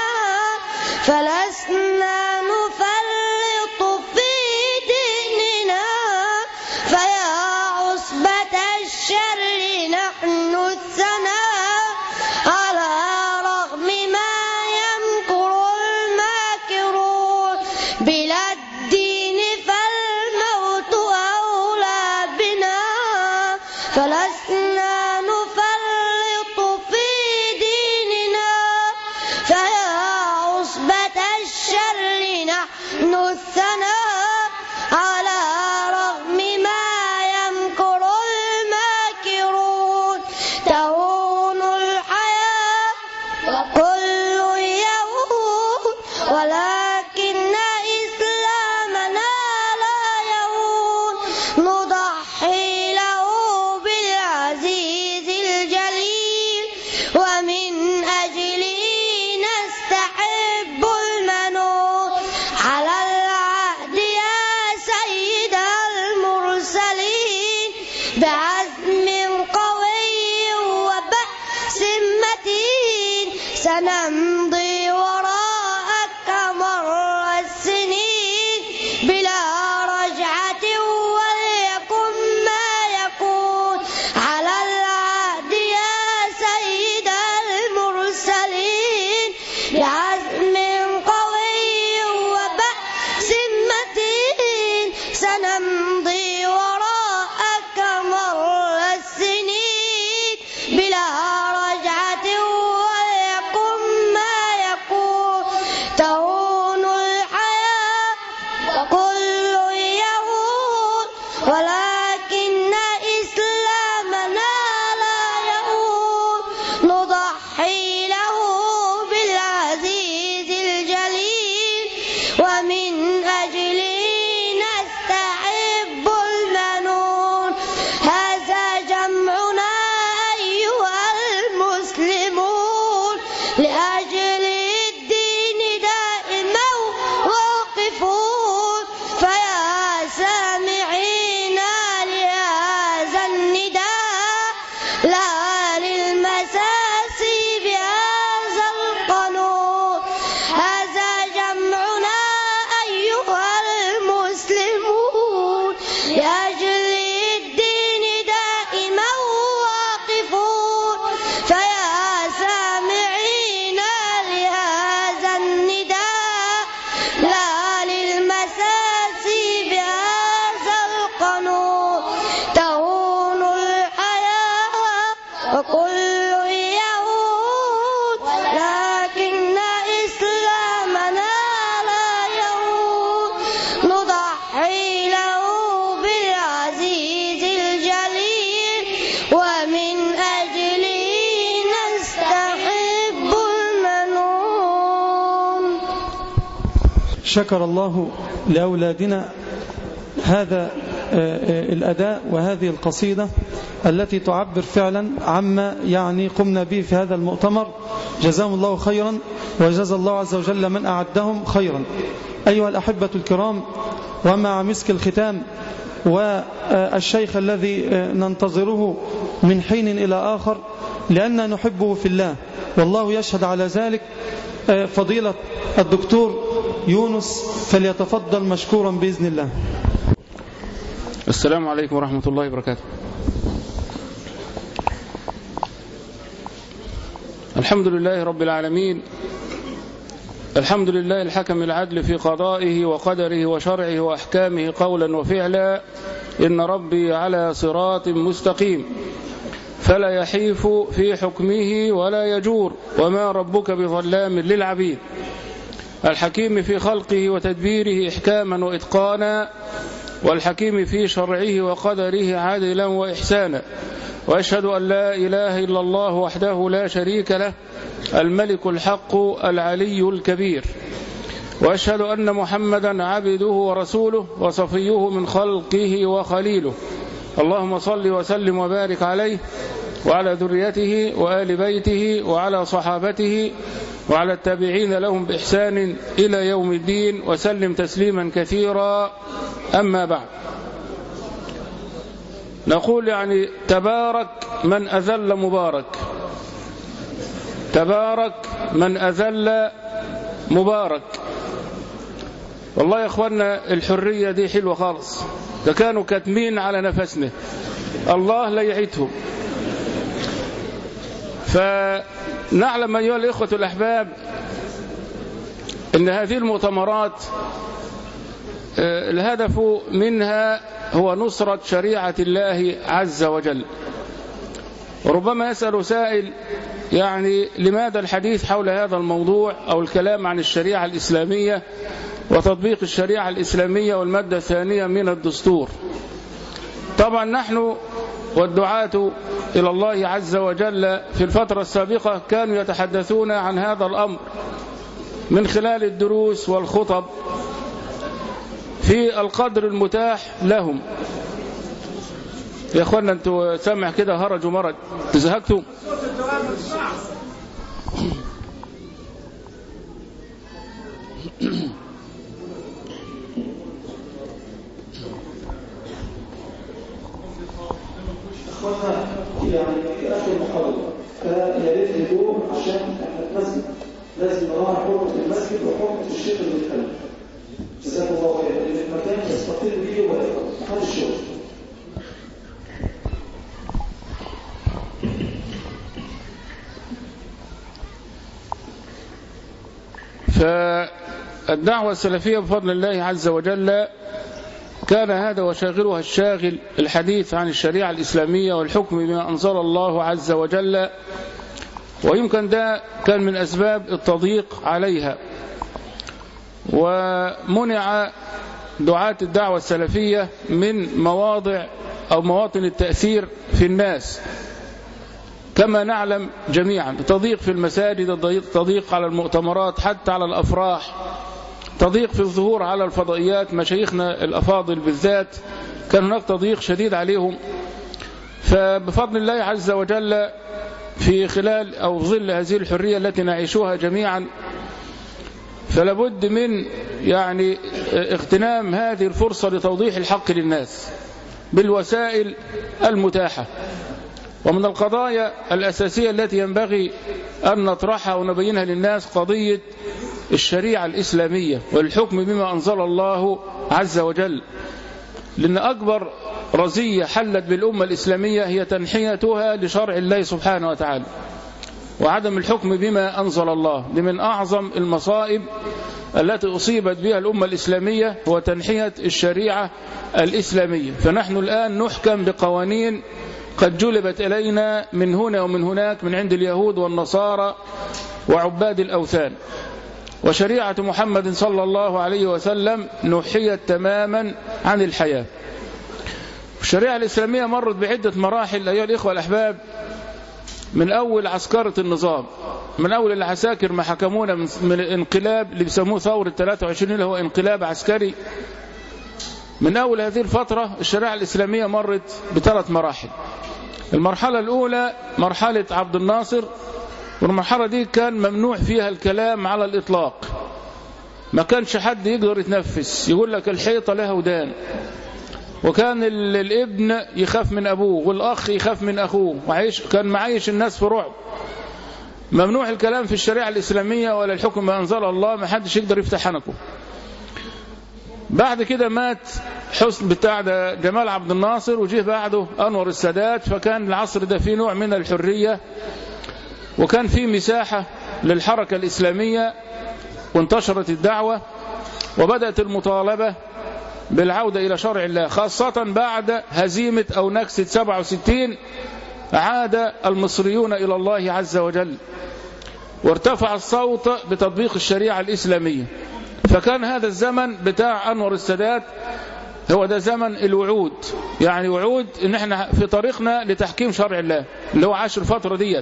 فلسنا نفرط في ديننا فيا عصبة الشر نحن الثناء على رغم ما يمكر الماكرون بلا الدين فالموت أولى بنا فلسنا نفرط في ديننا فيا عصبة الشر نحن الثناء على رغم ما يمكر الماكرون تهون الحياة وكل يهون ولكن إسلامنا لا يهون نضحي له بالعزيز الجليل ومن أجله نستحب المنون على العهد يا سيد المرسلين بعزم قوي وبأس متين سنمضي وراءك مر السنين بلا رجعة وليكن ما يكون على العهد يا سيد المرسلين بعزم قوي وبأس متين سنمضي وراءك مر السنين بلا رجعة وليكن ما يكون تهون الحياة وكل يهون ولكن إسلامنا لا يهون نضحي له بالعزيز الجليل ومن أجله نستحب المنون هذا جمعنا أيها المسلمون لأجل الدين دائما واقفون فيا سامعين لهذا النداء لا للمساسي بهذا القانون هذا جمعنا أيها المسلمون لأجل الدين دائما واقفون فيا سامعين لهذا النداء لا للمساسي بهذا القانون تهون الحياة وكل يهون لكن إسلامنا لا يهون نضحي له بالعزيز الجليل ومن أجله نستحب المنون شكر الله لأولادنا هذا الأداء وهذه القصيدة التي تعبر فعلا عما يعني قمنا به في هذا المؤتمر جزاهم الله خيرا وجزا الله عز وجل من أعدهم خيرا أيها الأحبة الكرام ومع مسك الختام والشيخ الذي ننتظره من حين إلى آخر لأننا نحبه في الله والله يشهد على ذلك فضيلة الدكتور يونس فليتفضل مشكورا بإذن الله. السلام عليكم ورحمة الله وبركاته. الحمد لله رب العالمين، الحمد لله الحكم العدل في قضائه وقدره وشرعه وأحكامه قولا وفعلا، إن ربي على صراط مستقيم. فلا يحيف في حكمه ولا يجور، وما ربك بظلام للعبيد. الحكيم في خلقه وتدبيره إحكاما وإتقانا، والحكيم في شرعه وقدره عدلا وإحسانا. وأشهد أن لا إله إلا الله وحده لا شريك له، الملك الحق العلي الكبير. وأشهد أن محمدا عبده ورسوله وصفيه من خلقه وخليله. اللهم صل وسلم وبارك عليه وعلى ذريته وآل بيته وعلى صحابته وعلى التابعين لهم بإحسان إلى يوم الدين، وسلم تسليما كثيرا. أما بعد، نقول يعني تبارك من أذل مبارك، تبارك من أذل مبارك. والله يا أخوانا الحرية دي حلوة خالص، ده كانوا كاتمين على نفسنا، الله لا يعيدهم. فنعلم أيها الإخوة الأحباب أن هذه المؤتمرات الهدف منها هو نصرة شريعة الله عز وجل. وربما يسأل سائل يعني لماذا الحديث حول هذا الموضوع أو الكلام عن الشريعة الإسلامية وتطبيق الشريعة الإسلامية والمادة الثانية من الدستور؟ طبعا نحن والدعاة إلى الله عز وجل في الفترة السابقة كانوا يتحدثون عن هذا الأمر من خلال الدروس والخطب في القدر المتاح لهم. يا أخوانا أنتوا سامع كده هرج ومرج، تزهقتوا؟ أخوانا يعني في آخر المحاضرة، فيا ريت هدوء عشان احنا المسجد لازم نراعي حرمة المسجد وحرمة الشيخ اللي بيتكلم. جزاكم الله خير. اللي في المكان يستطيع بيه ويقرأ، محدش يقرأ. فالدعوة السلفية بفضل الله عز وجل كان هذا وشاغلها الشاغل الحديث عن الشريعة الإسلامية والحكم بما أنزل الله عز وجل، ويمكن ده كان من أسباب التضييق عليها. ومنع دعاة الدعوة السلفية من مواضع أو مواطن التأثير في الناس كما نعلم جميعا. تضييق في المساجد، تضييق على المؤتمرات، حتى على الأفراح، تضييق في الظهور على الفضائيات. مشايخنا الأفاضل بالذات كان هناك تضييق شديد عليهم. فبفضل الله عز وجل في خلال أو ظل هذه الحرية التي نعيشها جميعا، فلابد من يعني اغتنام هذه الفرصة لتوضيح الحق للناس بالوسائل المتاحة. ومن القضايا الأساسية التي ينبغي أن نطرحها ونبينها للناس قضية الشريعة الإسلامية والحكم بما أنزل الله عز وجل. لأن أكبر رزية حلت بالأمة الإسلامية هي تنحيتها لشرع الله سبحانه وتعالى وعدم الحكم بما أنزل الله. من أعظم المصائب التي أصيبت بها الأمة الإسلامية هو تنحية الشريعة الإسلامية. فنحن الآن نحكم بقوانين قد جلبت إلينا من هنا ومن هناك من عند اليهود والنصارى وعباد الأوثان. وشريعة محمد صلى الله عليه وسلم نحيت تماما عن الحياة. الشريعة الإسلامية مرت بعدة مراحل أيها الإخوة الأحباب، من أول عسكرة النظام، من أول العساكر ما حكمونا من الانقلاب اللي بيسموه ثورة 23 اللي هو انقلاب عسكري. من أول هذه الفترة الشريعة الإسلامية مرت بثلاث مراحل. المرحلة الأولى مرحلة عبد الناصر، والمرحلة دي كان ممنوع فيها الكلام على الإطلاق، ما كانش حد يقدر يتنفس، يقول لك الحيطة لها ودان، وكان الابن يخاف من أبوه والأخ يخاف من أخوه، كان معيش الناس في رعب. ممنوع الكلام في الشريعة الإسلامية ولا الحكم ما أنزل الله، ما حدش يقدر يفتح حنكه. بعد كده مات حسن بتاع ده جمال عبد الناصر، وجيه بعده أنور السادات، فكان العصر ده فيه نوع من الحرية وكان فيه مساحة للحركة الإسلامية، وانتشرت الدعوة وبدأت المطالبة بالعودة إلى شرع الله، خاصة بعد هزيمة أو نكسة 67 عاد المصريون إلى الله عز وجل وارتفع الصوت بتطبيق الشريعة الإسلامية. فكان هذا الزمن بتاع أنور السادات هو ده زمن الوعود، يعني وعود ان احنا في طريقنا لتحكيم شرع الله اللي هو عاش الفترة ديت،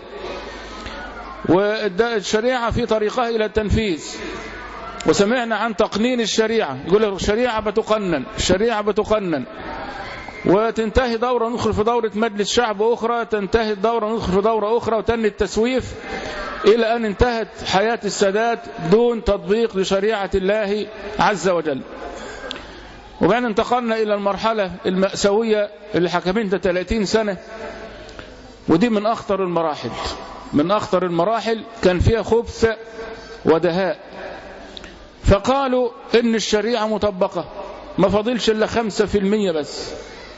والشريعة في طريقها إلى التنفيذ. وسمعنا عن تقنين الشريعة، يقول لك الشريعة بتقنن، الشريعة بتقنن، وتنتهي دورة ندخل في دورة مجلس شعب أخرى، تنتهي الدورة ندخل في دورة أخرى، وتني التسويف إلى أن انتهت حياة السادات دون تطبيق لشريعة الله عز وجل. وبعدين انتقلنا إلى المرحلة المأساوية اللي حكمتنا 30 سنة، ودي من أخطر المراحل، من أخطر المراحل، كان فيها خبث ودهاء. فقالوا إن الشريعة مطبقة، ما فضلش إلا 5% بس.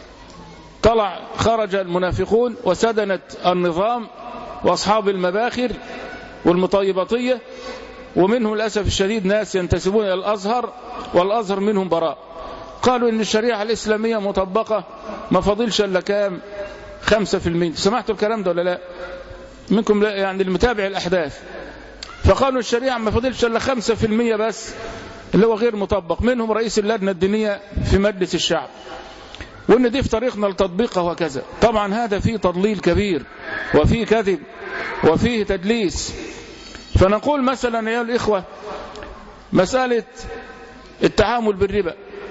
خرج المنافقون وسدنت النظام وأصحاب المباخر والمطيبطية، ومنهم للأسف الشديد ناس ينتسبون إلى الأزهر والأزهر منهم براء. قالوا إن الشريعة الإسلامية مطبقة، ما فضلش إلا كام؟ 5%. سمعتوا الكلام ده ولا لا؟ منكم يعني المتابع الأحداث. فقالوا الشريعة ما فضلش إلا 5% بس اللي هو غير مطبق، منهم رئيس اللجنة الدينية في مجلس الشعب، وإن دي في طريقنا لتطبيقه وكذا. طبعا هذا فيه تضليل كبير وفيه كذب وفيه تدليس. فنقول مثلا يا الإخوة، مسألة التعامل بالربا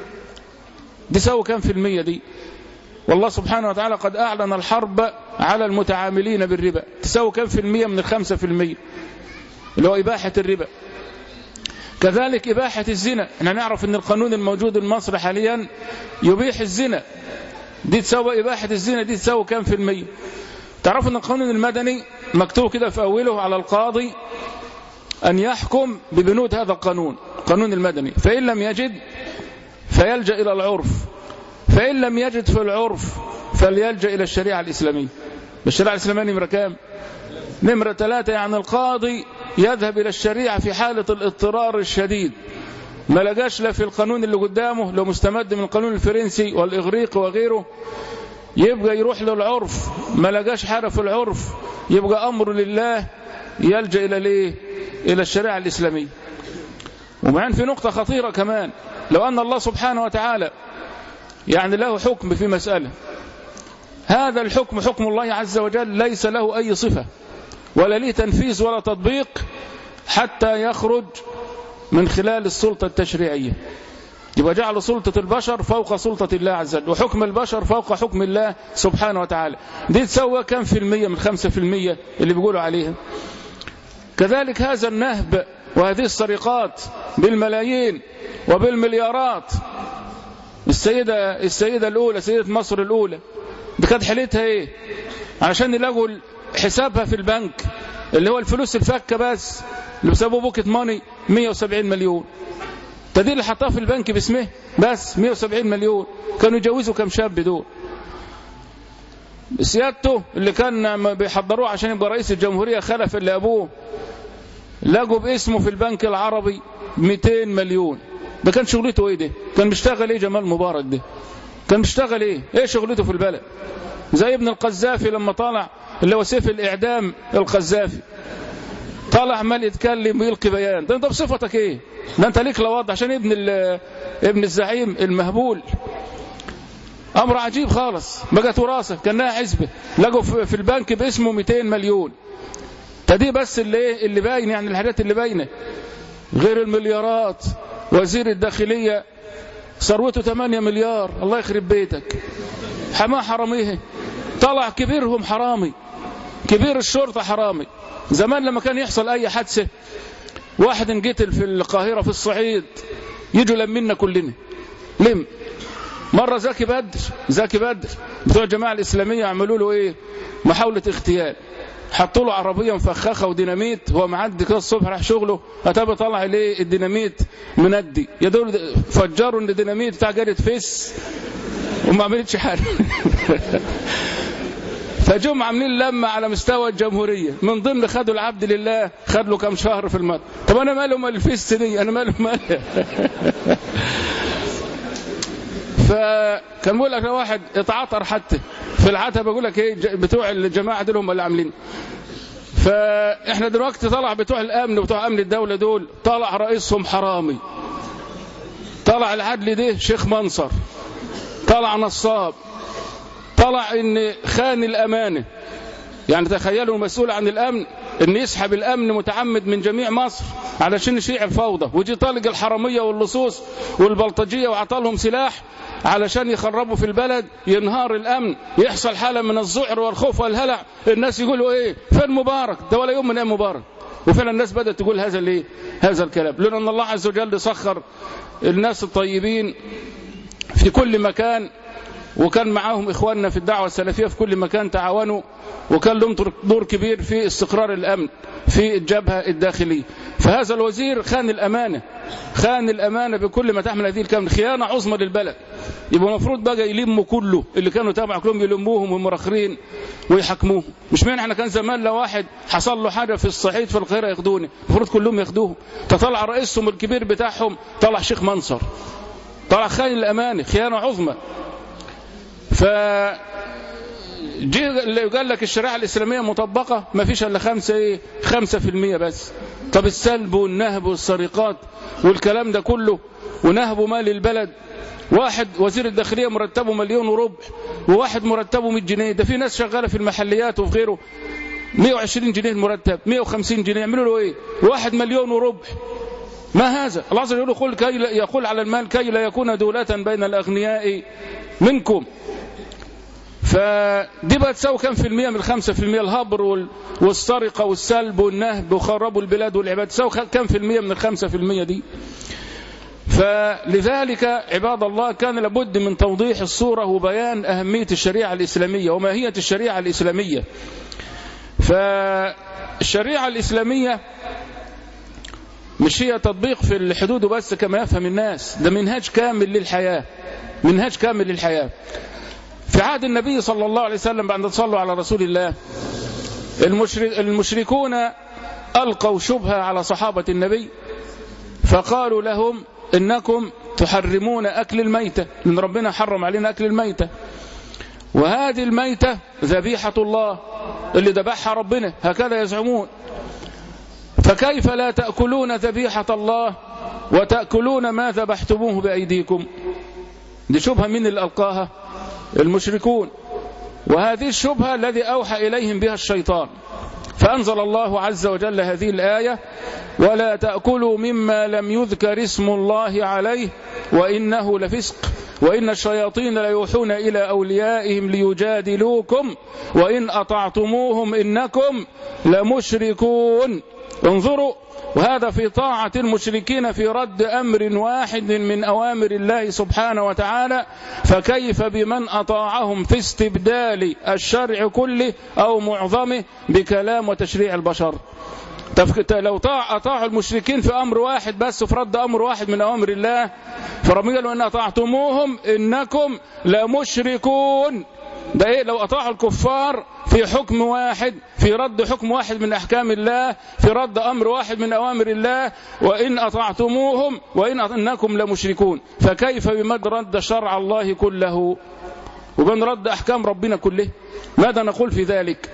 دي سوى كم في المية دي؟ والله سبحانه وتعالى قد أعلن الحرب على المتعاملين بالربا. تسوي كم في المية من 5% اللي هو إباحة الربا؟ كذلك إباحة الزنا، احنا نعرف ان القانون الموجود المصري حاليا يبيح الزنا، دي تسوي إباحة الزنا، دي تسوي كم في المية؟ تعرفوا ان القانون المدني مكتوب كده في أوله على القاضي أن يحكم ببنود هذا القانون، القانون المدني، فإن لم يجد فيلجأ إلى العرف، فإن لم يجد في العرف فليلجأ إلى الشريعة الإسلامية. الشريعة الإسلامية نمرة كام؟ نمرة 3. يعني القاضي يذهب إلى الشريعة في حالة الاضطرار الشديد، ما لقاش لا في القانون اللي قدامه، لو مستمد من القانون الفرنسي والإغريقي وغيره، يبقى يروح للعرف، ما لقاش حاجة في العرف، يبقى أمر لله، يلجأ إلى ليه؟ إلى الشريعة الإسلامية. ومعين في نقطة خطيرة كمان، لو أن الله سبحانه وتعالى يعني له حكم في مسألة، هذا الحكم حكم الله عز وجل ليس له أي صفة ولا ليه تنفيذ ولا تطبيق حتى يخرج من خلال السلطة التشريعية. يبقى جعل سلطة البشر فوق سلطة الله عز وجل، وحكم البشر فوق حكم الله سبحانه وتعالى. دي تسوى كم في المية من 5% اللي بيقولوا عليها؟ كذلك هذا النهب وهذه السرقات بالملايين وبالمليارات. السيدة الأولى، سيدة مصر الأولى، دي كانت حالتها إيه؟ عشان يلاقوا حسابها في البنك اللي هو الفلوس الفكة بس اللي بسببه بوكيت ماني 170 مليون. تدي اللي حطها في البنك باسمه بس 170 مليون. كانوا يجوزوا كم شاب دول. سيادته اللي كان بيحضروه عشان يبقى رئيس الجمهورية خلف اللي أبوه، لقوا باسمه في البنك العربي 200 مليون. ده كان شغلته ايه؟ ده كان بيشتغل ايه جمال مبارك؟ ده كان بيشتغل ايه شغلته في البلد؟ زي ابن القذافي لما طالع، اللي هو سيف الإعدام القذافي، طالع عمال يتكلم ويلقي بيان. ده انت بصفتك ايه؟ ده انت ليك لوضع عشان ابن الزعيم المهبول. امر عجيب خالص، بقت وراثه كانها حزبه، لقوا في البنك باسمه 200 مليون. تدي بس اللي باين، يعني الحاجات اللي باينه، غير المليارات. وزير الداخليه ثروته 8 مليار، الله يخرب بيتك. حماه حراميه، طلع كبيرهم حرامي، كبير الشرطه حرامي. زمان لما كان يحصل اي حادثه، واحد انقتل في القاهره في الصعيد، يجوا لمنا كلنا لم. مره زكي بدر بتوع الجماعه الاسلاميه عملوا له ايه؟ محاوله اغتيال، حطوا له عربيه مفخخه وديناميت، هو معدي كده الصبح راح شغله، اتابع طلع ليه الديناميت مندي، يا دول فجروا ان الديناميت بتاع جارة فيس وما عملتش حاجه. فجم عاملين لما على مستوى الجمهوريه، من ضمن خدوا العبد لله، خد له كم شهر في المد. طب انا ماله مال الفيس دي؟ انا ماله مال؟ فكان بيقول لك واحد اتعطر حتى في العتبه، بيقول لك ايه بتوع الجماعه دول هم اللي عاملين. فاحنا دلوقتي طلع بتوع الامن وبتوع امن الدوله دول، طلع رئيسهم حرامي، طلع العدل ده شيخ منصر، طلع نصاب، طلع ان خان الامانه. يعني تخيلوا المسؤول عن الامن ان يسحب الامن متعمد من جميع مصر علشان يشيع الفوضى، ويجي طالق الحراميه واللصوص والبلطجيه وعطالهم سلاح علشان يخربوا في البلد، ينهار الامن، يحصل حاله من الذعر والخوف والهلع. الناس يقولوا ايه فين مبارك ده؟ ولا يوم من ايام مبارك. وفعلا الناس بدات تقول هذا الكلام، لان الله عز وجل سخر الناس الطيبين في كل مكان، وكان معاهم إخواننا في الدعوة السلفية في كل مكان تعاونوا، وكان لهم دور كبير في استقرار الأمن في الجبهة الداخلية. فهذا الوزير خان الأمانة بكل ما تحمل هذه الكلمة، خيانة عظمى للبلد. يبقى المفروض بقى يلموا كله اللي كانوا تابع كلهم، يلموهم ومرخرين ويحكموهم. مش معنى احنا كان زمان لو واحد حصل له حاجة في الصعيد في القاهرة ياخدونه، المفروض كلهم ياخدوهم. تطلع رئيسهم الكبير بتاعهم طلع شيخ منصر، طلع خان الأمانة، خيانة عظمى. جي اللي قال لك الشريعة الإسلامية مطبقة، ما فيش إلا 5% بس. طب السلب والنهب والسرقات والكلام ده كله، ونهبوا مال البلد. واحد وزير الداخلية مرتبه 1.4 مليون، وواحد مرتبه 100 جنيه. ده في ناس شغالة في المحليات وفي غيره 120 جنيه المرتب، 150 جنيه، يعملوا له ايه؟ واحد 1.4 مليون. ما هذا؟ الله عز وجل يقول على المال كي لا يكون دولة بين الأغنياء منكم. فدي بقى تساوي كم في المية من 5%؟ الهبر والسرقة والسلب والنهب وخربوا البلاد والعباد تساوي كم في المية من 5% دي؟ فلذلك عباد الله كان لابد من توضيح الصورة وبيان أهمية الشريعة الإسلامية وماهية الشريعة الإسلامية. فالشريعة الإسلامية مش هي تطبيق في الحدود بس كما يفهم الناس، ده منهاج كامل للحياة، منهاج كامل للحياة. في عهد النبي صلى الله عليه وسلم بعد تصلوا على رسول الله، المشركون ألقوا شبهة على صحابة النبي، فقالوا لهم إنكم تحرمون أكل الميتة، لأن ربنا حرم علينا أكل الميتة، وهذه الميتة ذبيحة الله اللي ذبحها ربنا، هكذا يزعمون. فكيف لا تأكلون ذبيحة الله وتأكلون ما ذبحتموه بأيديكم؟ دي شبهة من اللي ألقاها؟ المشركون. وهذه الشبهة الذي أوحى إليهم بها الشيطان، فأنزل الله عز وجل هذه الآية: ولا تأكلوا مما لم يذكر اسم الله عليه وإنه لفسق وإن الشياطين ليوحون إلى أوليائهم ليجادلوكم وإن أطعتموهم إنكم لمشركون. انظروا، وهذا في طاعة المشركين في رد أمر واحد من أوامر الله سبحانه وتعالى، فكيف بمن أطاعهم في استبدال الشرع كله أو معظمه بكلام وتشريع البشر؟ لو أطاعوا المشركين في أمر واحد بس، في رد أمر واحد من أوامر الله، فربنا قالوا إن أطعتموهم إنكم لمشركون. ده إيه؟ لو أطاعوا الكفار في حكم واحد، في رد حكم واحد من أحكام الله، في رد أمر واحد من أوامر الله، وإن أطعتموهم إنكم لمشركون، فكيف بمن رد شرع الله كله وبن رد أحكام ربنا كله؟ ماذا نقول في ذلك؟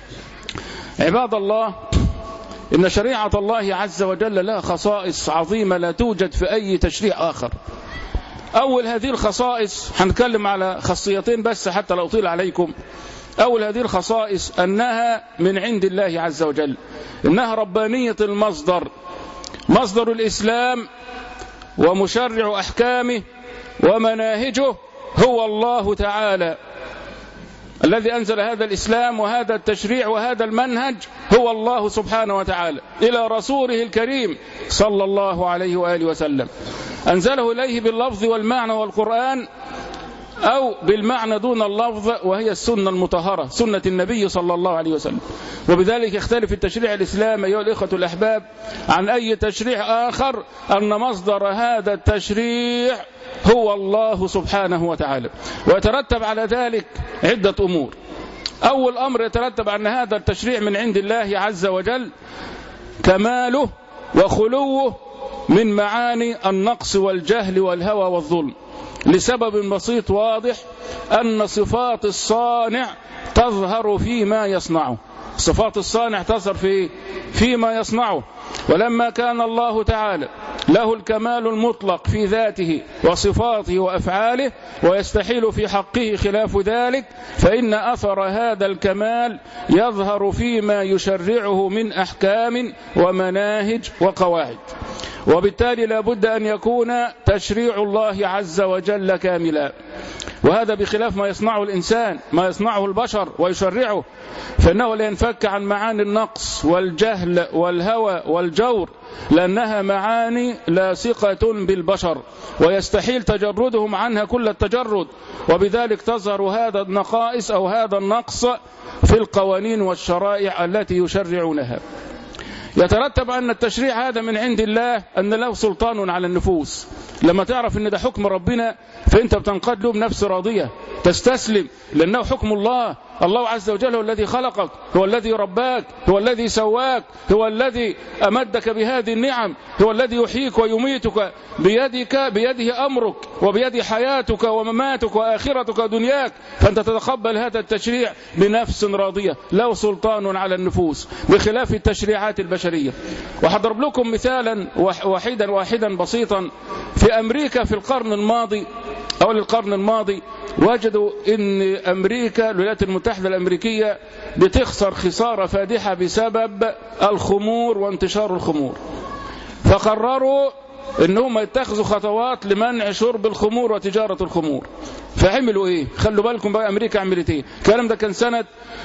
عباد الله، إن شريعة الله عز وجل لها خصائص عظيمة لا توجد في أي تشريع آخر. أول هذه الخصائص، هنتكلم على خاصيتين بس حتى لا أطيل عليكم. أول هذه الخصائص أنها من عند الله عز وجل، إنها ربانية المصدر، مصدر الإسلام ومشرع أحكامه ومناهجه هو الله تعالى الذي أنزل هذا الإسلام وهذا التشريع وهذا المنهج، هو الله سبحانه وتعالى إلى رسوله الكريم صلى الله عليه وآله وسلم، أنزله إليه باللفظ والمعنى والقرآن، أو بالمعنى دون اللفظ وهي السنة المطهرة، سنة النبي صلى الله عليه وسلم. وبذلك يختلف التشريع الإسلامي أيها الإخوة الأحباب عن أي تشريع آخر، أن مصدر هذا التشريع هو الله سبحانه وتعالى، ويترتب على ذلك عدة أمور. أول أمر يترتب أن هذا التشريع من عند الله عز وجل كماله وخلوه من معاني النقص والجهل والهوى والظلم، لسبب بسيط واضح، أن صفات الصانع تظهر فيما يصنعه. صفات الصانع تظهر فيما يصنعه. ولما كان الله تعالى له الكمال المطلق في ذاته وصفاته وأفعاله، ويستحيل في حقه خلاف ذلك، فإن أثر هذا الكمال يظهر فيما يشرعه من أحكام ومناهج وقواعد. وبالتالي لا بد أن يكون تشريع الله عز وجل كاملا، وهذا بخلاف ما يصنعه الإنسان، ما يصنعه البشر ويشرعه، فإنه لا ينفك عن معاني النقص والجهل والهوى والجور، لأنها معاني لاصقة بالبشر ويستحيل تجردهم عنها كل التجرد، وبذلك تظهر هذا النقائص أو هذا النقص في القوانين والشرائع التي يشرعونها. يترتب أن التشريع هذا من عند الله، أن له سلطان على النفوس. لما تعرف أن ده حكم ربنا فأنت بتنقاد له بنفس راضية، تستسلم، لأنه حكم الله. الله عز وجل هو الذي خلقك، هو الذي رباك، هو الذي سواك، هو الذي أمدك بهذه النعم، هو الذي يحييك ويميتك بيده أمرك، وبيده حياتك ومماتك وآخرتك ودنياك. فأنت تتقبل هذا التشريع بنفس راضية، له سلطان على النفوس، بخلاف التشريعات البشرية. وحضرب لكم مثالا واحدا بسيطا. في أمريكا في القرن الماضي، أول القرن الماضي، وجدوا أن أمريكا، الولايات المتحدة الأمريكية، بتخسر خسارة فادحة بسبب الخمور وانتشار الخمور. فقرروا أنهم يتخذوا خطوات لمنع شرب الخمور وتجارة الخمور. فعملوا إيه؟ خلوا بالكم بقى أمريكا عملت إيه. الكلام ده كان سنة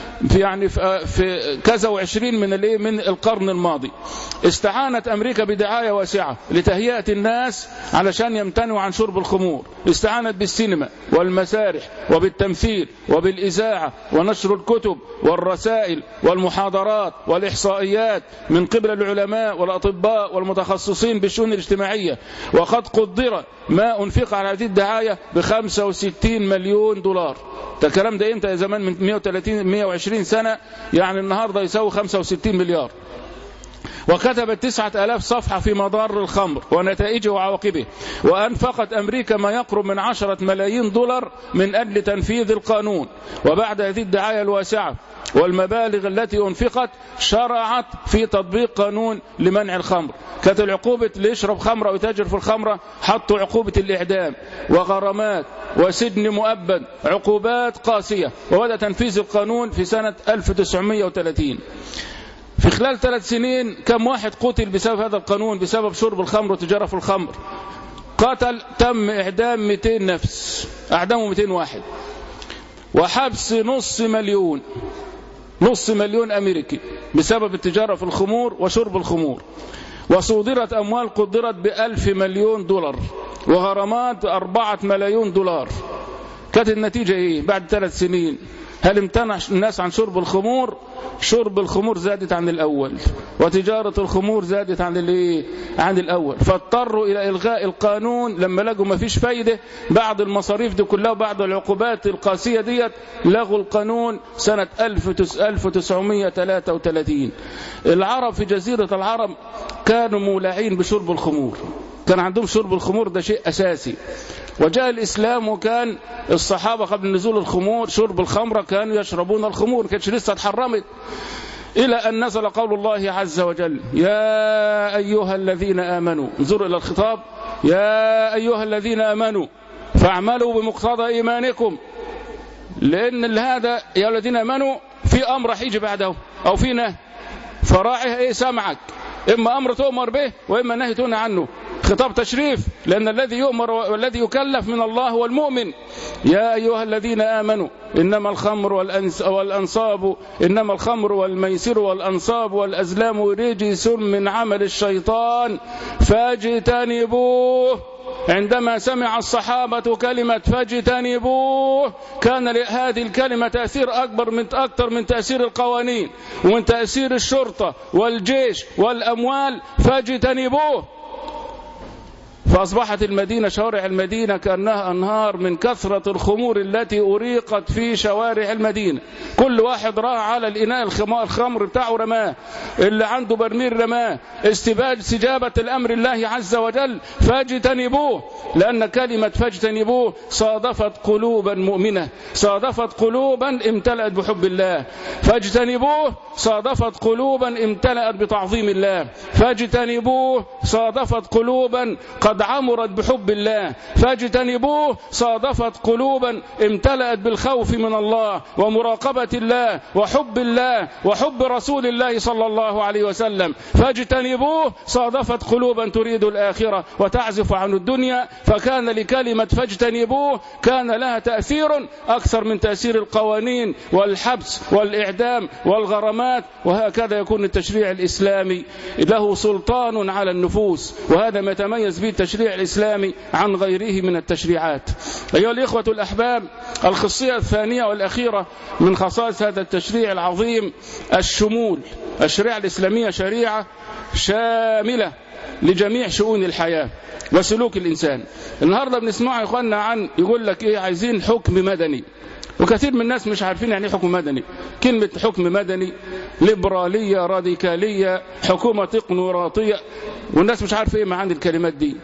في كذا وعشرين من القرن الماضي. استعانت أمريكا بدعاية واسعة لتهيئة الناس علشان يمتنعوا عن شرب الخمور. استعانت بالسينما والمسارح وبالتمثيل وبالإذاعة ونشر الكتب والرسائل والمحاضرات والإحصائيات من قبل العلماء والأطباء والمتخصصين بالشؤون الاجتماعية. وقد قدر ما أنفق على هذه الدعاية ب65 مليون دولار. الكلام ده امتى؟ زمان من 120 سنة، يعني النهاردة يساوي 65 مليار. وكتبت 9000 صفحة في مضار الخمر ونتائجه وعواقبه. وأنفقت أمريكا ما يقرب من 10 ملايين دولار من أجل تنفيذ القانون. وبعد هذه الدعاية الواسعة والمبالغ التي أنفقت، شرعت في تطبيق قانون لمنع الخمر. كانت العقوبة اللي يشرب خمرة ويتاجر في الخمرة حطوا عقوبة الإعدام وغرامات وسجن مؤبد، عقوبات قاسية. وبدأ تنفيذ القانون في سنة 1930. في خلال 3 سنين كم واحد قتل بسبب هذا القانون، بسبب شرب الخمر وتجارة في الخمر؟ تم إعدام 200 نفس، أعدموا 200 واحد، وحبس نص مليون أمريكي بسبب التجارة في الخمور وشرب الخمور. وصودرت أموال قدرت ب1,000 مليون دولار، وغرامات 4 ملايين دولار. كانت النتيجة إيه بعد 3 سنين؟ هل امتنع الناس عن شرب الخمور؟ شرب الخمور زادت عن الأول، وتجارة الخمور زادت عن الأول. فاضطروا إلى إلغاء القانون لما لقوا ما فيش فايدة. بعد المصاريف دي كلها وبعد العقوبات القاسية ديت، لغوا القانون سنة 1933. العرب في جزيرة العرب كانوا مولعين بشرب الخمور، كان عندهم شرب الخمور ده شيء أساسي. وجاء الإسلام، وكان الصحابة قبل نزول الخمور شرب الخمرة كانوا يشربون الخمور، كانتش لسه اتحرمت، إلى أن نزل قول الله عز وجل: يا أيها الذين آمنوا. انظروا إلى الخطاب: يا أيها الذين آمنوا فاعملوا بمقتضى إيمانكم. لأن هذا يا الذين آمنوا في أمر راح يجي بعده أو في نهي، فراعي سمعك، إما أمر تؤمر به وإما نهي تنهى عنه. خطاب تشريف، لأن الذي يؤمر والذي يكلف من الله هو المؤمن. يا أيها الذين آمنوا إنما الخمر والأنصاب إنما الخمر والميسر والأنصاب والأزلام رجس من عمل الشيطان فاجتنبوه. عندما سمع الصحابة كلمة فاجتنبوه، كان لهذه الكلمة تأثير أكثر من تأثير القوانين ومن تأثير الشرطة والجيش والأموال. فاجتنبوه. فأصبحت المدينة شوارع المدينة كأنها أنهار من كثرة الخمور التي أريقت في شوارع المدينة. كل واحد راح على الإناء الخمر بتاعه رماه، اللي عنده برميل رماه. استجابة الأمر الله عز وجل فاجتنبوه، لأن كلمة فاجتنبوه صادفت قلوبا مؤمنة، صادفت قلوبا امتلأت بحب الله. فاجتنبوه صادفت قلوبا امتلأت بتعظيم الله. فاجتنبوه صادفت قلوبا قد عمرت بحب الله. فاجتنبوه صادفت قلوبا امتلأت بالخوف من الله ومراقبة الله وحب الله وحب رسول الله صلى الله عليه وسلم. فاجتنبوه صادفت قلوبا تريد الآخرة وتعزف عن الدنيا. فكان لكلمة فاجتنبوه كان لها تأثير أكثر من تأثير القوانين والحبس والإعدام والغرامات. وهكذا يكون التشريع الإسلامي له سلطان على النفوس، وهذا ما يتميز به التشريع الإسلامي عن غيره من التشريعات. أيها الإخوة الأحباب، الخاصية الثانية والأخيرة من خصائص هذا التشريع العظيم الشمول. الشريعة الإسلامية شريعة شاملة لجميع شؤون الحياة وسلوك الإنسان. النهاردة بنسمع يا إخواننا عن يقول لك إيه، عايزين حكم مدني، وكثير من الناس مش عارفين يعني حكم مدني. كلمة حكم مدني ليبرالية راديكالية حكومة تقنوراطية، والناس مش عارفة إيه معاني الكلمات دي.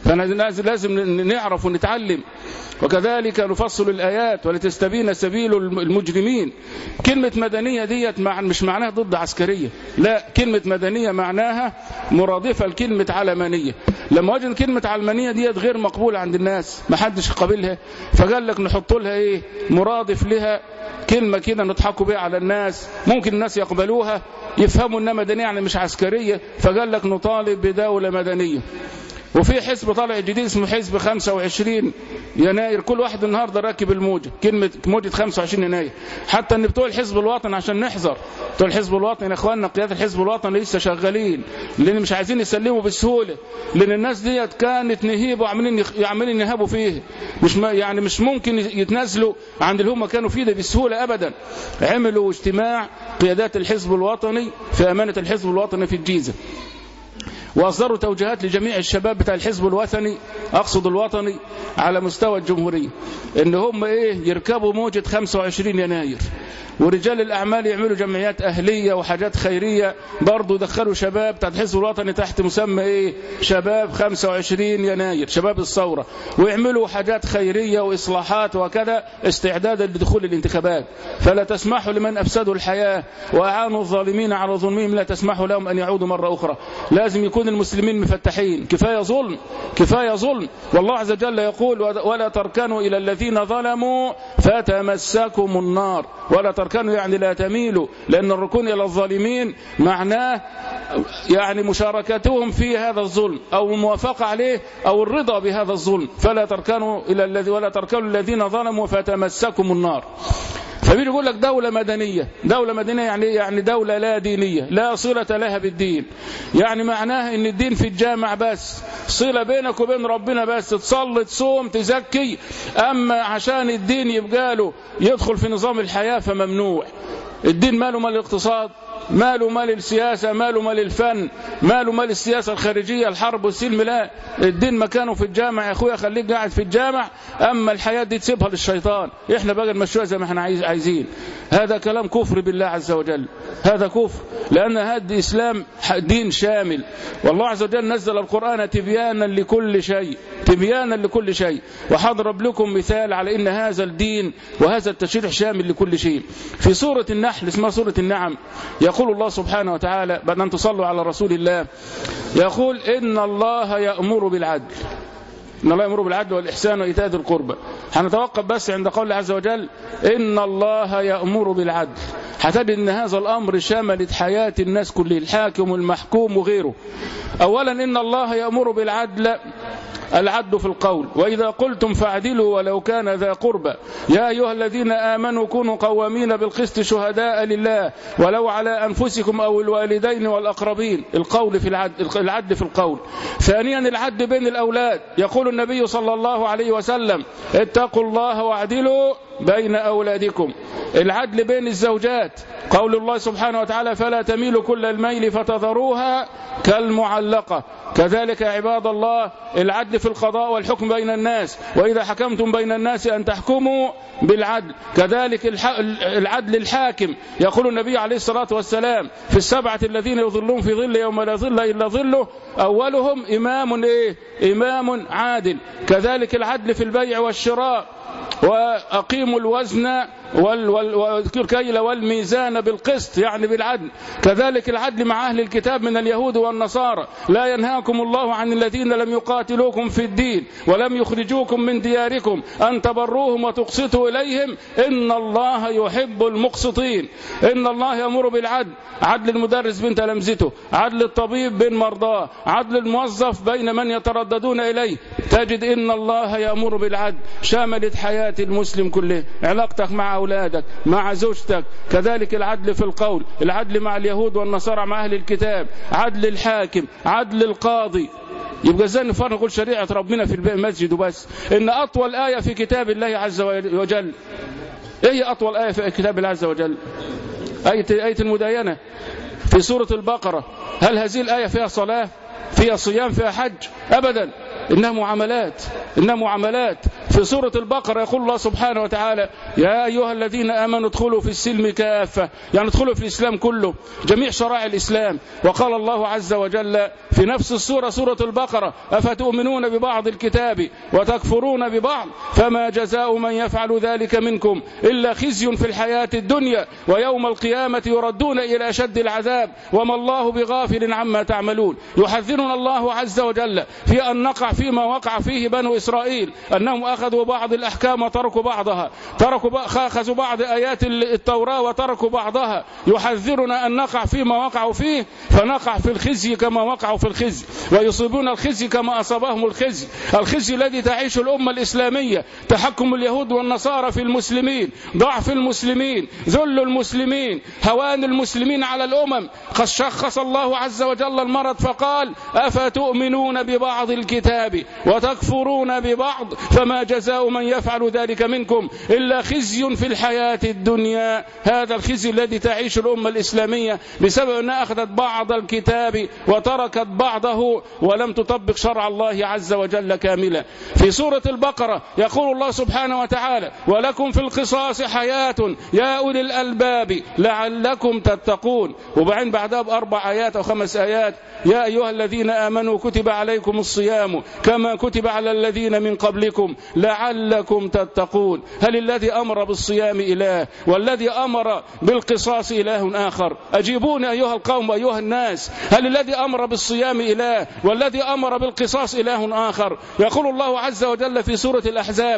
فلازم نعرف ونتعلم، وكذلك نفصل الآيات ولتستبين سبيل المجرمين. كلمة مدنية ديت مش معناها ضد عسكرية، لا، كلمة مدنية معناها مرادفة لكلمة علمانية. لما وجد كلمة علمانية ديت غير مقبولة عند الناس، ما حدش قابلها، فقال لك نحط لها ايه مرادف لها، كلمة كده نضحكوا بها على الناس، ممكن الناس يقبلوها يفهموا انها مدنية يعني مش عسكرية، فقال لك نطالب بدولة مدنية. وفي حزب طالع جديد اسمه حزب 25 يناير، كل واحد النهارده راكب الموجة، كلمة موجة 25 يناير. حتى ان بتوع الحزب الوطني عشان نحذر، بتوع الحزب الوطني يا اخواننا قيادة الحزب الوطني لسه شغالين، لان مش عايزين يسلموا بسهولة، لان الناس ديت كانت نهيب وعمالين يهابوا فيه، مش ممكن يتنازلوا عند اللي هم كانوا فيه ده بسهولة ابدا. عملوا اجتماع قيادات الحزب الوطني في امانة الحزب الوطني في الجيزة، وأصدروا توجيهات لجميع الشباب بتاع الحزب الوطني، أقصد الوطني على مستوى الجمهورية، إن هم يركبوا موجة 25 يناير. ورجال الأعمال يعملوا جمعيات أهلية وحاجات خيرية، برضو دخلوا شباب بتاع الحزب الوطني تحت مسمى شباب 25 يناير، شباب الثورة، ويعملوا حاجات خيرية وإصلاحات وكذا استعدادا لدخول الانتخابات. فلا تسمحوا لمن أفسدوا الحياة وأعانوا الظالمين على ظلمهم، لا تسمحوا لهم أن يعودوا مرة أخرى. لازم يكون المسلمين مفتحين، كفاية ظلم، كفاية ظلم. والله عز وجل يقول ولا تركنوا إلى الذين ظلموا فتمسكم النار. ولا تركنوا يعني لا تميلوا، لأن الركون إلى الظالمين معناه يعني مشاركتهم في هذا الظلم أو الموافقة عليه أو الرضا بهذا الظلم. ولا تركنوا الذين ظلموا فتمسكم النار. فبيجي يقول لك دولة مدنية. دولة مدنية يعني دولة لا دينية، لا صلة لها بالدين، يعني معناها ان الدين في الجامع بس، صلة بينك وبين ربنا بس، تصلي تصوم تزكي، اما عشان الدين يبقى له يدخل في نظام الحياة فممنوع. الدين ماله مال الاقتصاد، ماله مال السياسة، ماله مال الفن، ماله مال السياسة الخارجية الحرب والسلم، لا، الدين مكانه في الجامع. يا اخويا خليك قاعد في الجامع، اما الحياة دي تسيبها للشيطان، احنا بقى نمشيها زي ما احنا عايزين. هذا كلام كفر بالله عز وجل، هذا كفر، لان هذا الاسلام دين شامل. والله عز وجل نزل القرآن تبيانا لكل شيء، تبيانا لكل شيء. وحضرب لكم مثال على ان هذا الدين وهذا التشريع شامل لكل شيء. في سورة النحل اسمها سورة النعم، يقول الله سبحانه وتعالى بعد أن تصلوا على رسول الله، يقول إن الله يأمر بالعدل. إن الله يأمر بالعدل والإحسان وإيتاء ذي القربى. هنتوقف بس عند قول عز وجل إن الله يأمر بالعدل، هتجد إن هذا الأمر شملت حياة الناس كله، الحاكم والمحكوم وغيره. أولا إن الله يأمر بالعدل، العدل في القول، وإذا قلتم فاعدلوا ولو كان ذا قربى، يا أيها الذين آمنوا كونوا قوامين بالقسط شهداء لله ولو على أنفسكم أو الوالدين والأقربين. القول في العدل في القول. ثانيا العدل بين الأولاد، يقول النبي صلى الله عليه وسلم اتقوا الله واعدلوا بين أولادكم. العدل بين الزوجات، قول الله سبحانه وتعالى فلا تميلوا كل الميل فتذروها كالمعلقة. كذلك يا عباد الله العدل في القضاء والحكم بين الناس، وإذا حكمتم بين الناس أن تحكموا بالعدل. كذلك العدل الحاكم، يقول النبي عليه الصلاة والسلام في السبعة الذين يظلون في ظل يوم لا ظل إلا ظله أولهم إمام عادل. كذلك العدل في البيع والشراء، وأقيموا الوزن والكيل والميزان بالقسط، يعني بالعدل. كذلك العدل مع أهل الكتاب من اليهود والنصارى، لا ينهاكم الله عن الذين لم يقاتلوكم في الدين ولم يخرجوكم من دياركم أن تبروهم وتقسطوا إليهم إن الله يحب المقسطين. إن الله يأمر بالعدل، عدل المدرس بين تلامذته، عدل الطبيب بين مرضاه، عدل الموظف بين من يترددون إليه. تجد إن الله يأمر بالعدل، شاملت حياة المسلم كله، علاقتك مع أولادك، مع زوجتك. كذلك العدل في القول، العدل مع اليهود والنصارى مع أهل الكتاب، عدل الحاكم، عدل القاضي. يبقى ازاي نفرق نقول شريعة ربنا في المسجد وبس؟ إن أطول آية في كتاب الله عز وجل، إيه أطول آية في كتاب الله عز وجل؟ آية المداينة في سورة البقرة. هل هذه الآية فيها صلاة، فيها صيام، فيها حج؟ أبدا، إنها معاملات. في سورة البقرة يقول الله سبحانه وتعالى يا أيها الذين آمنوا ادخلوا في السلم كافة، يعني ادخلوا في الإسلام كله، جميع شرائع الإسلام. وقال الله عز وجل في نفس السورة، سورة البقرة أفتؤمنون ببعض الكتاب وتكفرون ببعض فما جزاء من يفعل ذلك منكم إلا خزي في الحياة الدنيا ويوم القيامة يردون إلى أشد العذاب وما الله بغافل عما تعملون. يحذرنا الله عز وجل في أن نقع فيما وقع فيه بنو إسرائيل، أنهم أخذوا بعض الأحكام وتركوا بعضها، أخذوا بعض آيات التوراة وتركوا بعضها. يحذرنا أن نقع فيما وقعوا فيه فنقع في الخزي كما وقعوا في الخزي، ويصيبون الخزي كما أصابهم الخزي. الخزي الذي تعيش الأمة الإسلامية، تحكم اليهود والنصارى في المسلمين، ضعف المسلمين، ذل المسلمين، هوان المسلمين على الأمم. قد شخص الله عز وجل المرض فقال أفتؤمنون ببعض الكتاب وتكفرون ببعض فما جزاء من يفعل ذلك منكم إلا خزي في الحياة الدنيا. هذا الخزي الذي تعيش الأمة الإسلامية بسبب أنها أخذت بعض الكتاب وتركت بعضه ولم تطبق شرع الله عز وجل كاملا. في سورة البقرة يقول الله سبحانه وتعالى ولكم في القصاص حياة يا أولي الألباب لعلكم تتقون. وبعدين بعدها بأربع آيات أو 5 آيات يا أيها الذين آمنوا كتب عليكم الصيام كما كتب على الذين من قبلكم لعلكم تتقون. هل الذي أمر بالصيام إله والذي أمر بالقصاص إله آخر؟ أجيبون أيها القوم أيها الناس، هل الذي أمر بالصيام إله والذي أمر بالقصاص إله آخر؟ يقول الله عز وجل في سورة الأحزاب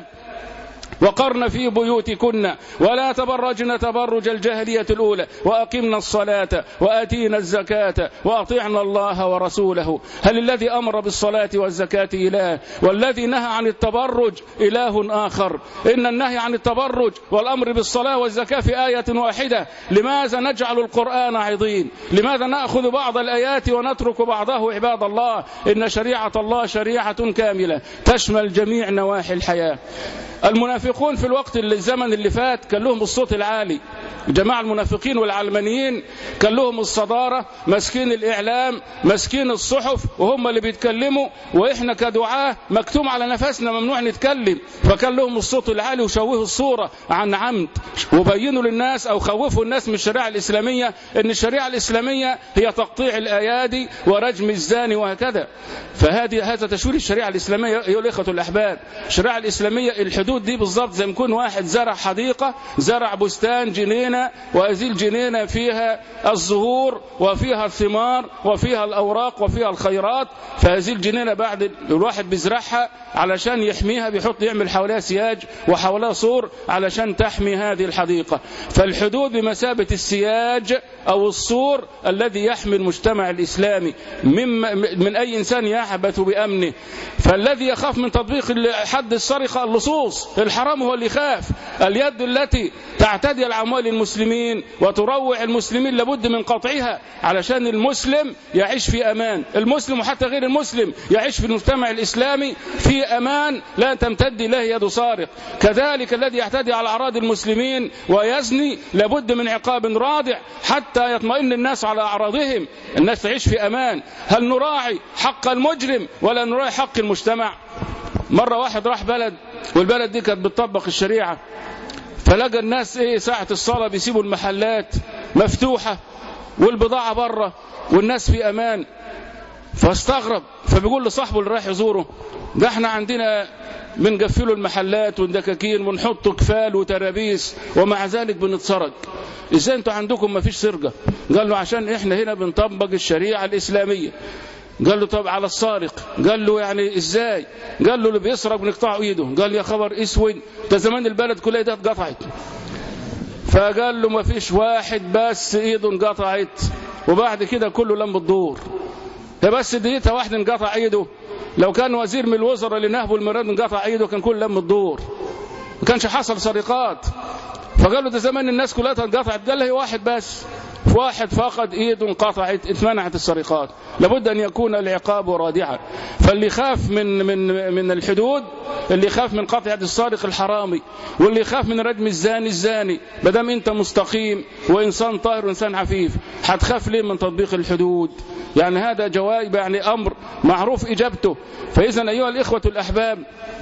وقرن في بيوتكن ولا تبرجن تبرج الجاهلية الأولى وأقمنا الصلاة وآتينا الزكاة وأطعنا الله ورسوله. هل الذي أمر بالصلاة والزكاة إله والذي نهى عن التبرج إله آخر؟ إن النهي عن التبرج والأمر بالصلاة والزكاة في آية واحدة. لماذا نجعل القرآن عضين؟ لماذا نأخذ بعض الآيات ونترك بعضه؟ عباد الله إن شريعة الله شريعة كاملة تشمل جميع نواحي الحياة. المنافقون في الوقت الزمن اللي فات كان لهم الصوت العالي، جماعة المنافقين والعلمانيين كان لهم الصدارة، مسكين الإعلام، مسكين الصحف، وهم اللي بيتكلموا، وإحنا كدعاة مكتوم على نفسنا ممنوع نتكلم. فكان لهم الصوت العالي وشوهوا الصورة عن عمد، وبينوا للناس أو خوفوا الناس من الشريعة الإسلامية إن الشريعة الإسلامية هي تقطيع الأيادي ورجم الزاني وهكذا. هذا تشويه الشريعة الإسلامية. أيها الإخوة الأحباب، الشريعة الإسلامية الحدود دي بالضبط زي ما يكون واحد زرع حديقة، زرع بستان، جنينة، وهذه الجنينة فيها الزهور وفيها الثمار وفيها الأوراق وفيها الخيرات. فهذه الجنينة بعد الواحد بيزرعها علشان يحميها، يعمل حواليها سياج وحواليها سور علشان تحمي هذه الحديقة. فالحدود بمثابة السياج أو السور الذي يحمي المجتمع الإسلامي من أي إنسان يعبث بأمنه. فالذي يخاف من تطبيق حد السرقة اللصوص، الحرام هو اللي يخاف. اليد التي تعتدي على أموال المسلمين وتروع المسلمين لابد من قطعها علشان المسلم يعيش في أمان. المسلم وحتى غير المسلم يعيش في المجتمع الإسلامي في أمان لا تمتد إليه يد سارق. كذلك الذي يعتدي على أعراض المسلمين ويزني لابد من عقاب رادع حتى يطمئن الناس على أعراضهم، الناس تعيش في أمان. هل نراعي حق المجرم ولا نراعي حق المجتمع؟ مرة واحد راح بلد والبلد دي كانت بتطبق الشريعة، فلقى الناس ساعة الصلاة بيسيبوا المحلات مفتوحة والبضاعة بره والناس في أمان، فاستغرب. فبيقول لصاحبه اللي رايح يزوره ده احنا عندنا بنقفلوا المحلات والدكاكين ونحط كفال وترابيس ومع ذلك بنتسرق، ازاي انتوا عندكم ما فيش سرقة؟ قال له عشان احنا هنا بنطبق الشريعة الإسلامية. قال له طب على السارق؟ قال له يعني ازاي؟ قال له اللي بيسرق بنقطع ايده. قال يا خبر اسود، ده زمان البلد كلها ايدها اتقطعت. فقال له ما فيش واحد بس ايده انقطعت وبعد كده كله لم تدور، هي بس ديتها واحد انقطع ايده. لو كان وزير من الوزراء اللي نهبوا المراد انقطع ايده كان كله لم تدور، ما كانش حصل سرقات. فقال له ده زمان الناس كلها انقطعت. قال له هي واحد بس، واحد فقد ايده انقطعت اتمنعت السرقات. لابد ان يكون العقاب رادعا. فاللي يخاف من الحدود، اللي يخاف من قطع يد السارق الحرامي، واللي يخاف من رجم الزاني ما دام انت مستقيم وانسان طاهر وانسان عفيف، هتخاف ليه من تطبيق الحدود؟ يعني هذا جواب، يعني امر معروف اجابته. فاذا ايها الاخوه الاحباب،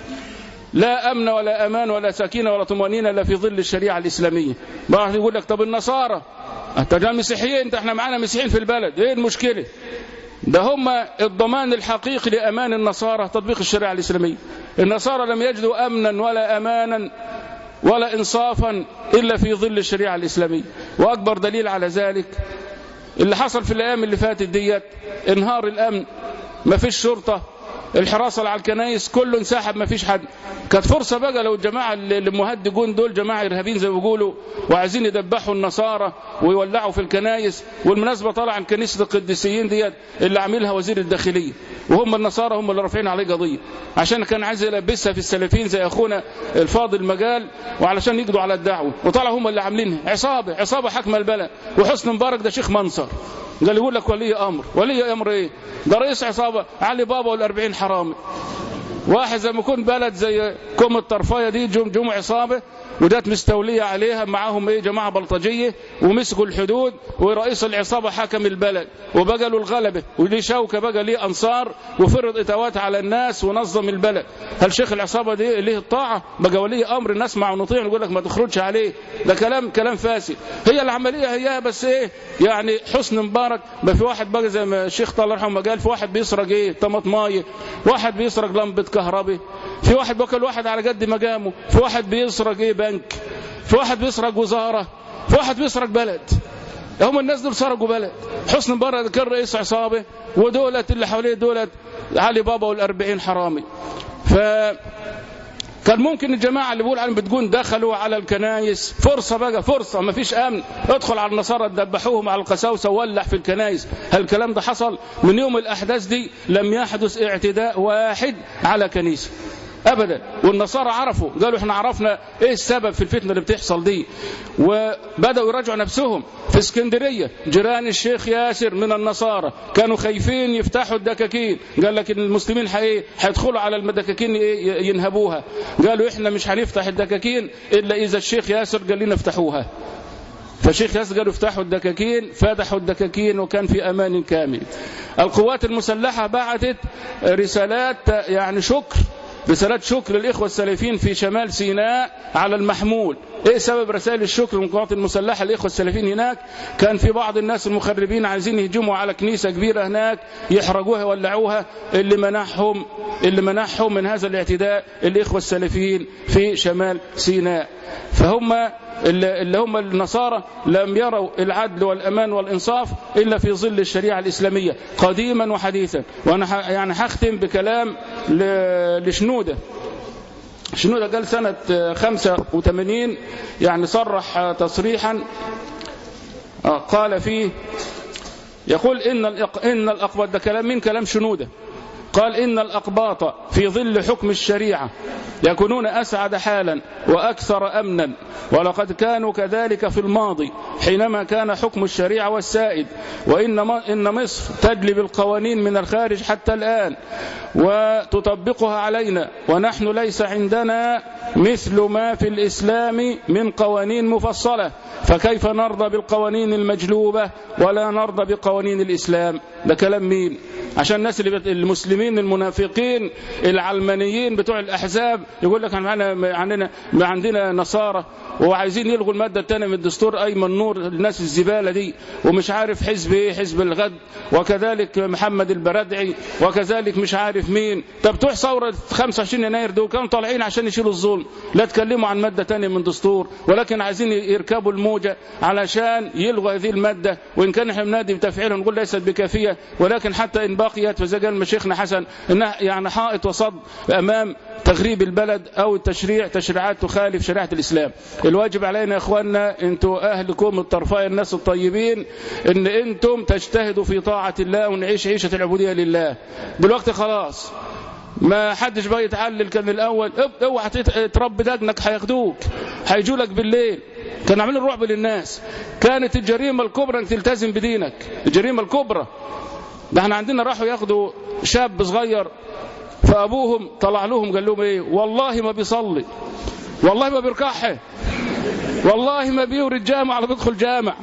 لا امن ولا امان ولا سكينه ولا طمانينه الا في ظل الشريعه الاسلاميه. بعض يقول لك طب النصارى انت جاي مسيحيين، انت احنا معانا مسيحيين في البلد، ايه المشكله؟ ده هم الضمان الحقيقي لأمان النصارى تطبيق الشريعة الإسلامية. النصارى لم يجدوا أمنا ولا أمانا ولا إنصافا إلا في ظل الشريعة الإسلامية. وأكبر دليل على ذلك اللي حصل في الأيام اللي فاتت ديت، انهار الأمن، ما فيش شرطة، الحراسة على الكنائس كله انسحب، ما فيش حد. كانت فرصة بقى لو الجماعة اللي مهدجون دول جماعة إرهابيين زي ما بيقولوا وعايزين يدبحوا النصارى ويولعوا في الكنائس. والمناسبة طلع عن كنيسة القديسيين ديت اللي عاملها وزير الداخلية، وهم النصارى هم اللي رافعين عليه قضية عشان كان عايز يلبسها في السلفيين زي أخونا الفاضل مجال، وعلشان يقضوا على الدعوة، وطلعوا هم اللي عاملينها عصابة حكم البلد. وحسن مبارك ده شيخ منصر، قال يقول لك ولي أمر ايه؟ ده رئيس عصابة علي بابا وال40 حرامي. واحد زي ما يكون بلد زي كوم الطرفايه دي جم عصابه وجات مستوليه عليها معاهم جماعه بلطجيه ومسكوا الحدود، ورئيس العصابه حكم البلد وبقى له الغلبه وليه شوكه بقى ليه انصار وفرض اتوات على الناس ونظم البلد. هل شيخ العصابه دي ليه الطاعه؟ بقى ولي امر الناس مع نطيع يقول لك ما تخرجش عليه. ده كلام فاسد. هي العمليه هي بس يعني حسن مبارك ما في واحد بقى زي ما الشيخ الله يرحمه قال، في واحد بيسرق طماطمايه، واحد بيسرق لمبه كهرباء، في واحد بكل واحد على قد مقامه، في واحد بيسرق بنك، في واحد بيسرق وزارة، في واحد بيسرق بلد. هم الناس دول سرقوا بلد. حسن مبارك كان رئيس عصابة، ودولة اللي حواليه دولة علي بابا وال40 حرامي. كان ممكن الجماعة اللي بيقول عنهم بتقول دخلوا على الكنايس، فرصة ما فيش أمن، ادخل على النصارى تدبحوهم على القساوسة وولع في الكنايس. هل الكلام ده حصل؟ من يوم الأحداث دي لم يحدث اعتداء واحد على كنيسة أبدا. والنصارى عرفوا، قالوا احنا عرفنا ايه السبب في الفتنة اللي بتحصل دي، وبدأوا يراجعوا نفسهم. في اسكندرية جيران الشيخ ياسر من النصارى كانوا خايفين يفتحوا الدكاكين، قال لك المسلمين هيدخلوا على الدكاكين ينهبوها. قالوا احنا مش هنفتح الدكاكين إلا إذا الشيخ ياسر قال لنا افتحوها. فالشيخ ياسر قالوا افتحوا الدكاكين، فتحوا الدكاكين وكان في أمان كامل. القوات المسلحة بعثت رسالات يعني رسالات شكر للإخوة السلفيين في شمال سيناء على المحمول. ايه سبب رسائل الشكر من القوات المسلحة للإخوة السلفيين هناك؟ كان في بعض الناس المخربين عايزين يهجموا على كنيسة كبيرة هناك يحرقوها ويولعوها. اللي منحهم من هذا الاعتداء الإخوة السلفيين في شمال سيناء. فهم اللي هم النصارى لم يروا العدل والأمان والإنصاف إلا في ظل الشريعة الإسلامية قديما وحديثا. وأنا يعني هختم بكلام لشنودة. شنودة قال سنة 85 يعني صرح تصريحا قال فيه، يقول إن الأقباط، ده كلام من كلام شنودة، قال إن الأقباط في ظل حكم الشريعة يكونون أسعد حالا وأكثر أمنا، ولقد كانوا كذلك في الماضي حينما كان حكم الشريعة والسائد، وإن مصر تجلب القوانين من الخارج حتى الآن وتطبقها علينا، ونحن ليس عندنا مثل ما في الإسلام من قوانين مفصلة، فكيف نرضى بالقوانين المجلوبة ولا نرضى بقوانين الإسلام؟ ده كلام مين؟ عشان الناس المسلمين المنافقين العلمانيين بتوع الأحزاب يقول لك عندنا نصارى وعايزين يلغوا المادة الثانية من الدستور، أيمن نور الناس الزبالة دي، ومش عارف حزب ايه، حزب الغد، وكذلك محمد البردعي، وكذلك مش عارف مين. طب بتوع ثورة 25 يناير دول كانوا طالعين عشان يشيلوا الظلم، لا تكلموا عن مادة ثانية من الدستور، ولكن عايزين يركبوا الموجة علشان يلغوا هذه المادة، وإن كان احنا بنادي بتفعيلها نقول ليست بكافية، ولكن حتى إن بقيت، فزي قال مشيخنا حسن إنها يعني حائط وصد أمام تغريب البلد أو تشريعات تخالف شريعة الإسلام. الواجب علينا يا إخواننا، أنتوا أهلكم الطرفاء الناس الطيبين، إن أنتم تجتهدوا في طاعة الله ونعيش عيشة العبودية لله. دلوقتي خلاص ما حدش بقى يتعلل. كان الأول اوعى تربي دقنك هياخدوك، هيجوا لك بالليل. كان عاملين الرعب للناس. كانت الجريمة الكبرى أن تلتزم بدينك، الجريمة الكبرى. ده احنا عندنا راحوا ياخدوا شاب صغير، فأبوهم طلع لهم قال لهم ايه؟ والله ما بيصلي، والله ما بيركعه، والله ما بيورد جامع ولا بيدخل جامع.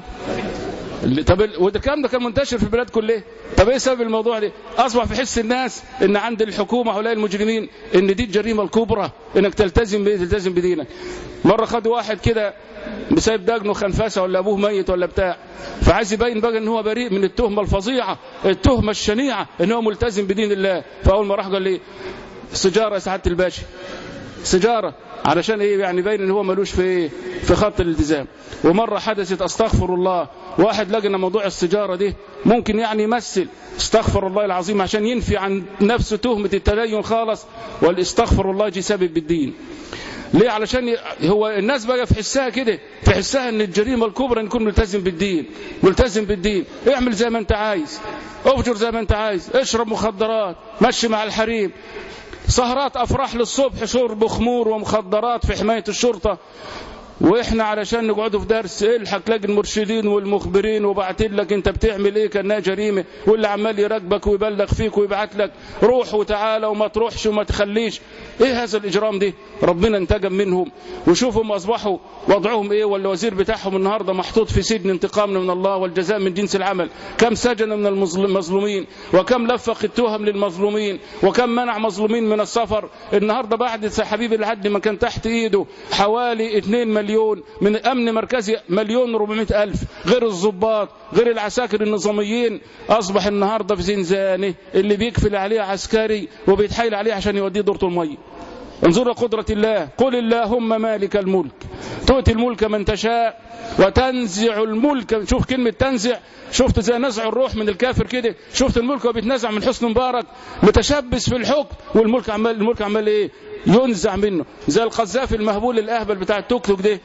طب والكلام ده كان منتشر في البلاد كلها. طب ايه سبب الموضوع ده؟ اصبح في حس الناس ان عند الحكومه هؤلاء المجرمين ان دي الجريمه الكبرى، انك تلتزم بدينك. مره خدوا واحد كده بسبب دقنه خنفسه ولا ابوه ميت ولا بتاع، فعايز يبين بقى ان هو بريء من التهمه الفظيعه، التهمه الشنيعه ان هو ملتزم بدين الله. فاول ما راح قال لي سيجاره يا سعاده الباشا، سيجاره، علشان ايه؟ يعني باين ان هو ملوش في خط الالتزام. ومره حدثت استغفر الله، واحد لقى ان موضوع السيجاره دي ممكن يعني يمثل، استغفر الله العظيم، عشان ينفي عن نفسه تهمه التدين خالص، والاستغفر الله يجي سبب بالدين. ليه؟ علشان هو الناس بقى في حسها كده، في حسها ان الجريمه الكبرى ان يكون ملتزم بالدين، ملتزم بالدين. اعمل زي ما انت عايز، افجر زي ما انت عايز، اشرب مخدرات، مشي مع الحريم، سهرات افراح للصبح، شرب خمور ومخدرات في حمايه الشرطه. واحنا علشان نقعدوا في درس الحق تلاقي المرشدين والمخبرين وبعتين لك انت بتعمل ايه كانها جريمه، واللي عمال يراقبك ويبلغ فيك ويبعت لك روح وتعالى وما تروحش وما تخليش. ايه هذا الاجرام دي؟ ربنا انتقم منهم. وشوفوا اصبحوا وضعهم ايه، والوزير بتاعهم النهارده محطوط في سجن انتقامنا من الله والجزاء من جنس العمل. كم سجن من المظلومين، وكم لفق التهم للمظلومين، وكم منع مظلومين من السفر. النهارده بعد حبيب العدل ما كان تحت ايده حوالي 2 مليون من امن مركزي، 1,400,000 غير الضباط غير العساكر النظاميين، اصبح النهارده في زنزانه اللي بيكفل عليه عسكري وبيتحايل عليه عشان يوديه دورة الميه. انظروا قدرة الله. قل اللهم مالك الملك تؤتي الملك من تشاء وتنزع الملك. شوف كلمة تنزع، شفت زي نزع الروح من الكافر كده، شفت الملك وبيتنزع من حسن مبارك متشبث في الحكم، والملك عمال ايه؟ ينزع منه، زي القذافي المهبول الاهبل بتاع التوك توك ده.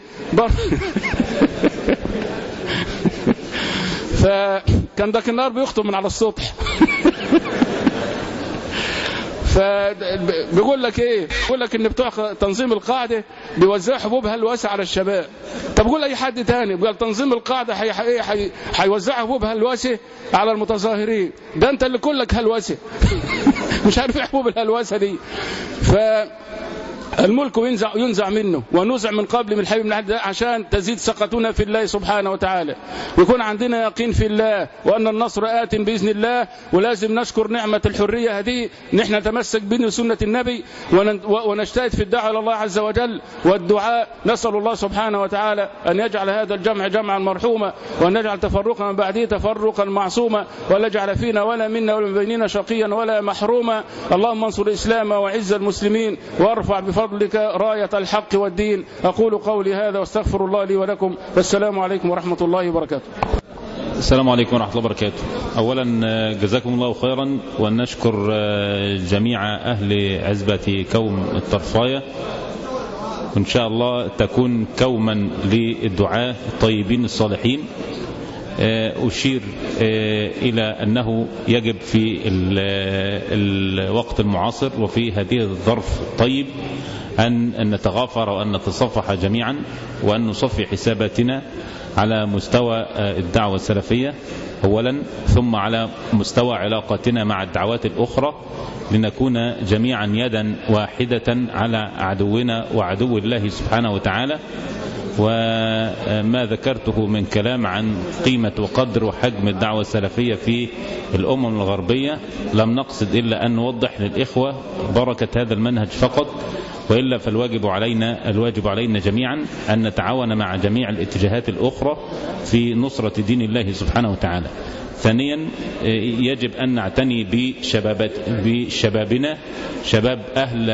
فكان ذاك النهار بيخطب من على السطح. فبيقول لك ايه؟ بيقول لك ان بتوع تنظيم القاعده بيوزعوا حبوب هلوسه على الشباب. طب قول اي حد تاني قال تنظيم القاعده هيوزع حبوب هلوسه على المتظاهرين، ده انت اللي كلك هلوسه. مش عارف ايه حبوب الهلوسه دي. الملك ينزع منه، ونزع من قبل من الحبيب عشان تزيد ثقتنا في الله سبحانه وتعالى، ويكون عندنا يقين في الله وأن النصر آت بإذن الله. ولازم نشكر نعمة الحرية هذه، نحن نتمسك بسنة النبي ونجتهد في الدعوة إلى الله عز وجل والدعاء. نسأل الله سبحانه وتعالى أن يجعل هذا الجمع جمعا مرحوما، وأن يجعل تفرقا من بعده تفرقا معصوما، ولا يجعل فينا ولا منا ولا من بيننا شقيا ولا محروما. اللهم انصر الإسلام وعز المسلمين، وارفع بفضلك راية الحق والدين. أقول قولي هذا واستغفر الله لي ولكم، والسلام عليكم ورحمة الله وبركاته. السلام عليكم ورحمة الله وبركاته. أولا جزاكم الله خيرا، ونشكر جميع أهل عزبة كوم الطرفاية، وإن شاء الله تكون كوما للدعاة الطيبين الصالحين أشير إلى أنه يجب في الوقت المعاصر وفي هذه الظرف الطيب أن نتغافر وأن نتصفح جميعا وأن نصفي حساباتنا على مستوى الدعوة السلفية أولا، ثم على مستوى علاقتنا مع الدعوات الأخرى، لنكون جميعا يدا واحدة على عدونا وعدو الله سبحانه وتعالى. وما ذكرته من كلام عن قيمة وقدر وحجم الدعوة السلفية في الأمم الغربية لم نقصد إلا أن نوضح للإخوة بركة هذا المنهج فقط، وإلا فالواجب علينا جميعا أن نتعاون مع جميع الاتجاهات الأخرى في نصرة دين الله سبحانه وتعالى. ثانيا يجب أن نعتني بشبابنا، شباب أهل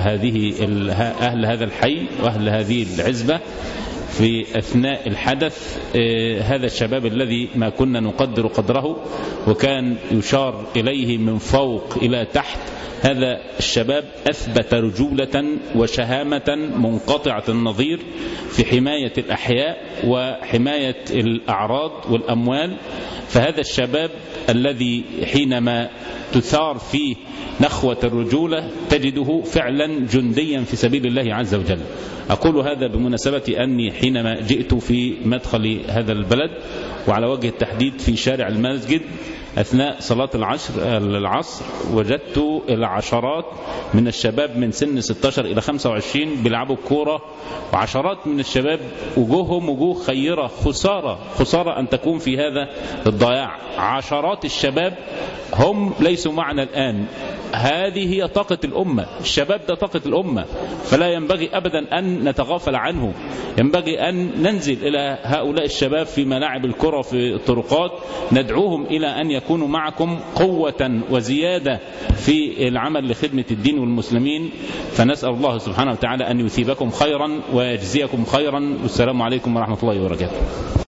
هذا الحي وأهل هذه العزبة في أثناء الحدث. هذا الشباب الذي ما كنا نقدر قدره وكان يشار إليه من فوق إلى تحت، هذا الشباب أثبت رجولة وشهامة منقطعة النظير في حماية الأحياء وحماية الأعراض والأموال. فهذا الشباب الذي حينما تثار فيه نخوة الرجولة تجده فعلا جنديا في سبيل الله عز وجل. أقول هذا بمناسبة أني حينما جئت في مدخل هذا البلد وعلى وجه التحديد في شارع المسجد أثناء صلاة العصر وجدت العشرات من الشباب من سن 16 إلى 25 بيلعبوا الكورة، وعشرات من الشباب وجوههم وجوه خيرة. خسارة أن تكون في هذا الضياع. عشرات الشباب هم ليسوا معنا الآن. هذه هي طاقة الأمة، الشباب ده طاقة الأمة، فلا ينبغي أبدا أن نتغافل عنه. ينبغي أن ننزل إلى هؤلاء الشباب في ملاعب الكرة في الطرقات، ندعوهم إلى أن يكونوا معكم قوة وزيادة في العمل لخدمة الدين والمسلمين. فنسأل الله سبحانه وتعالى أن يثيبكم خيرا ويجزيكم خيرا. والسلام عليكم ورحمة الله وبركاته.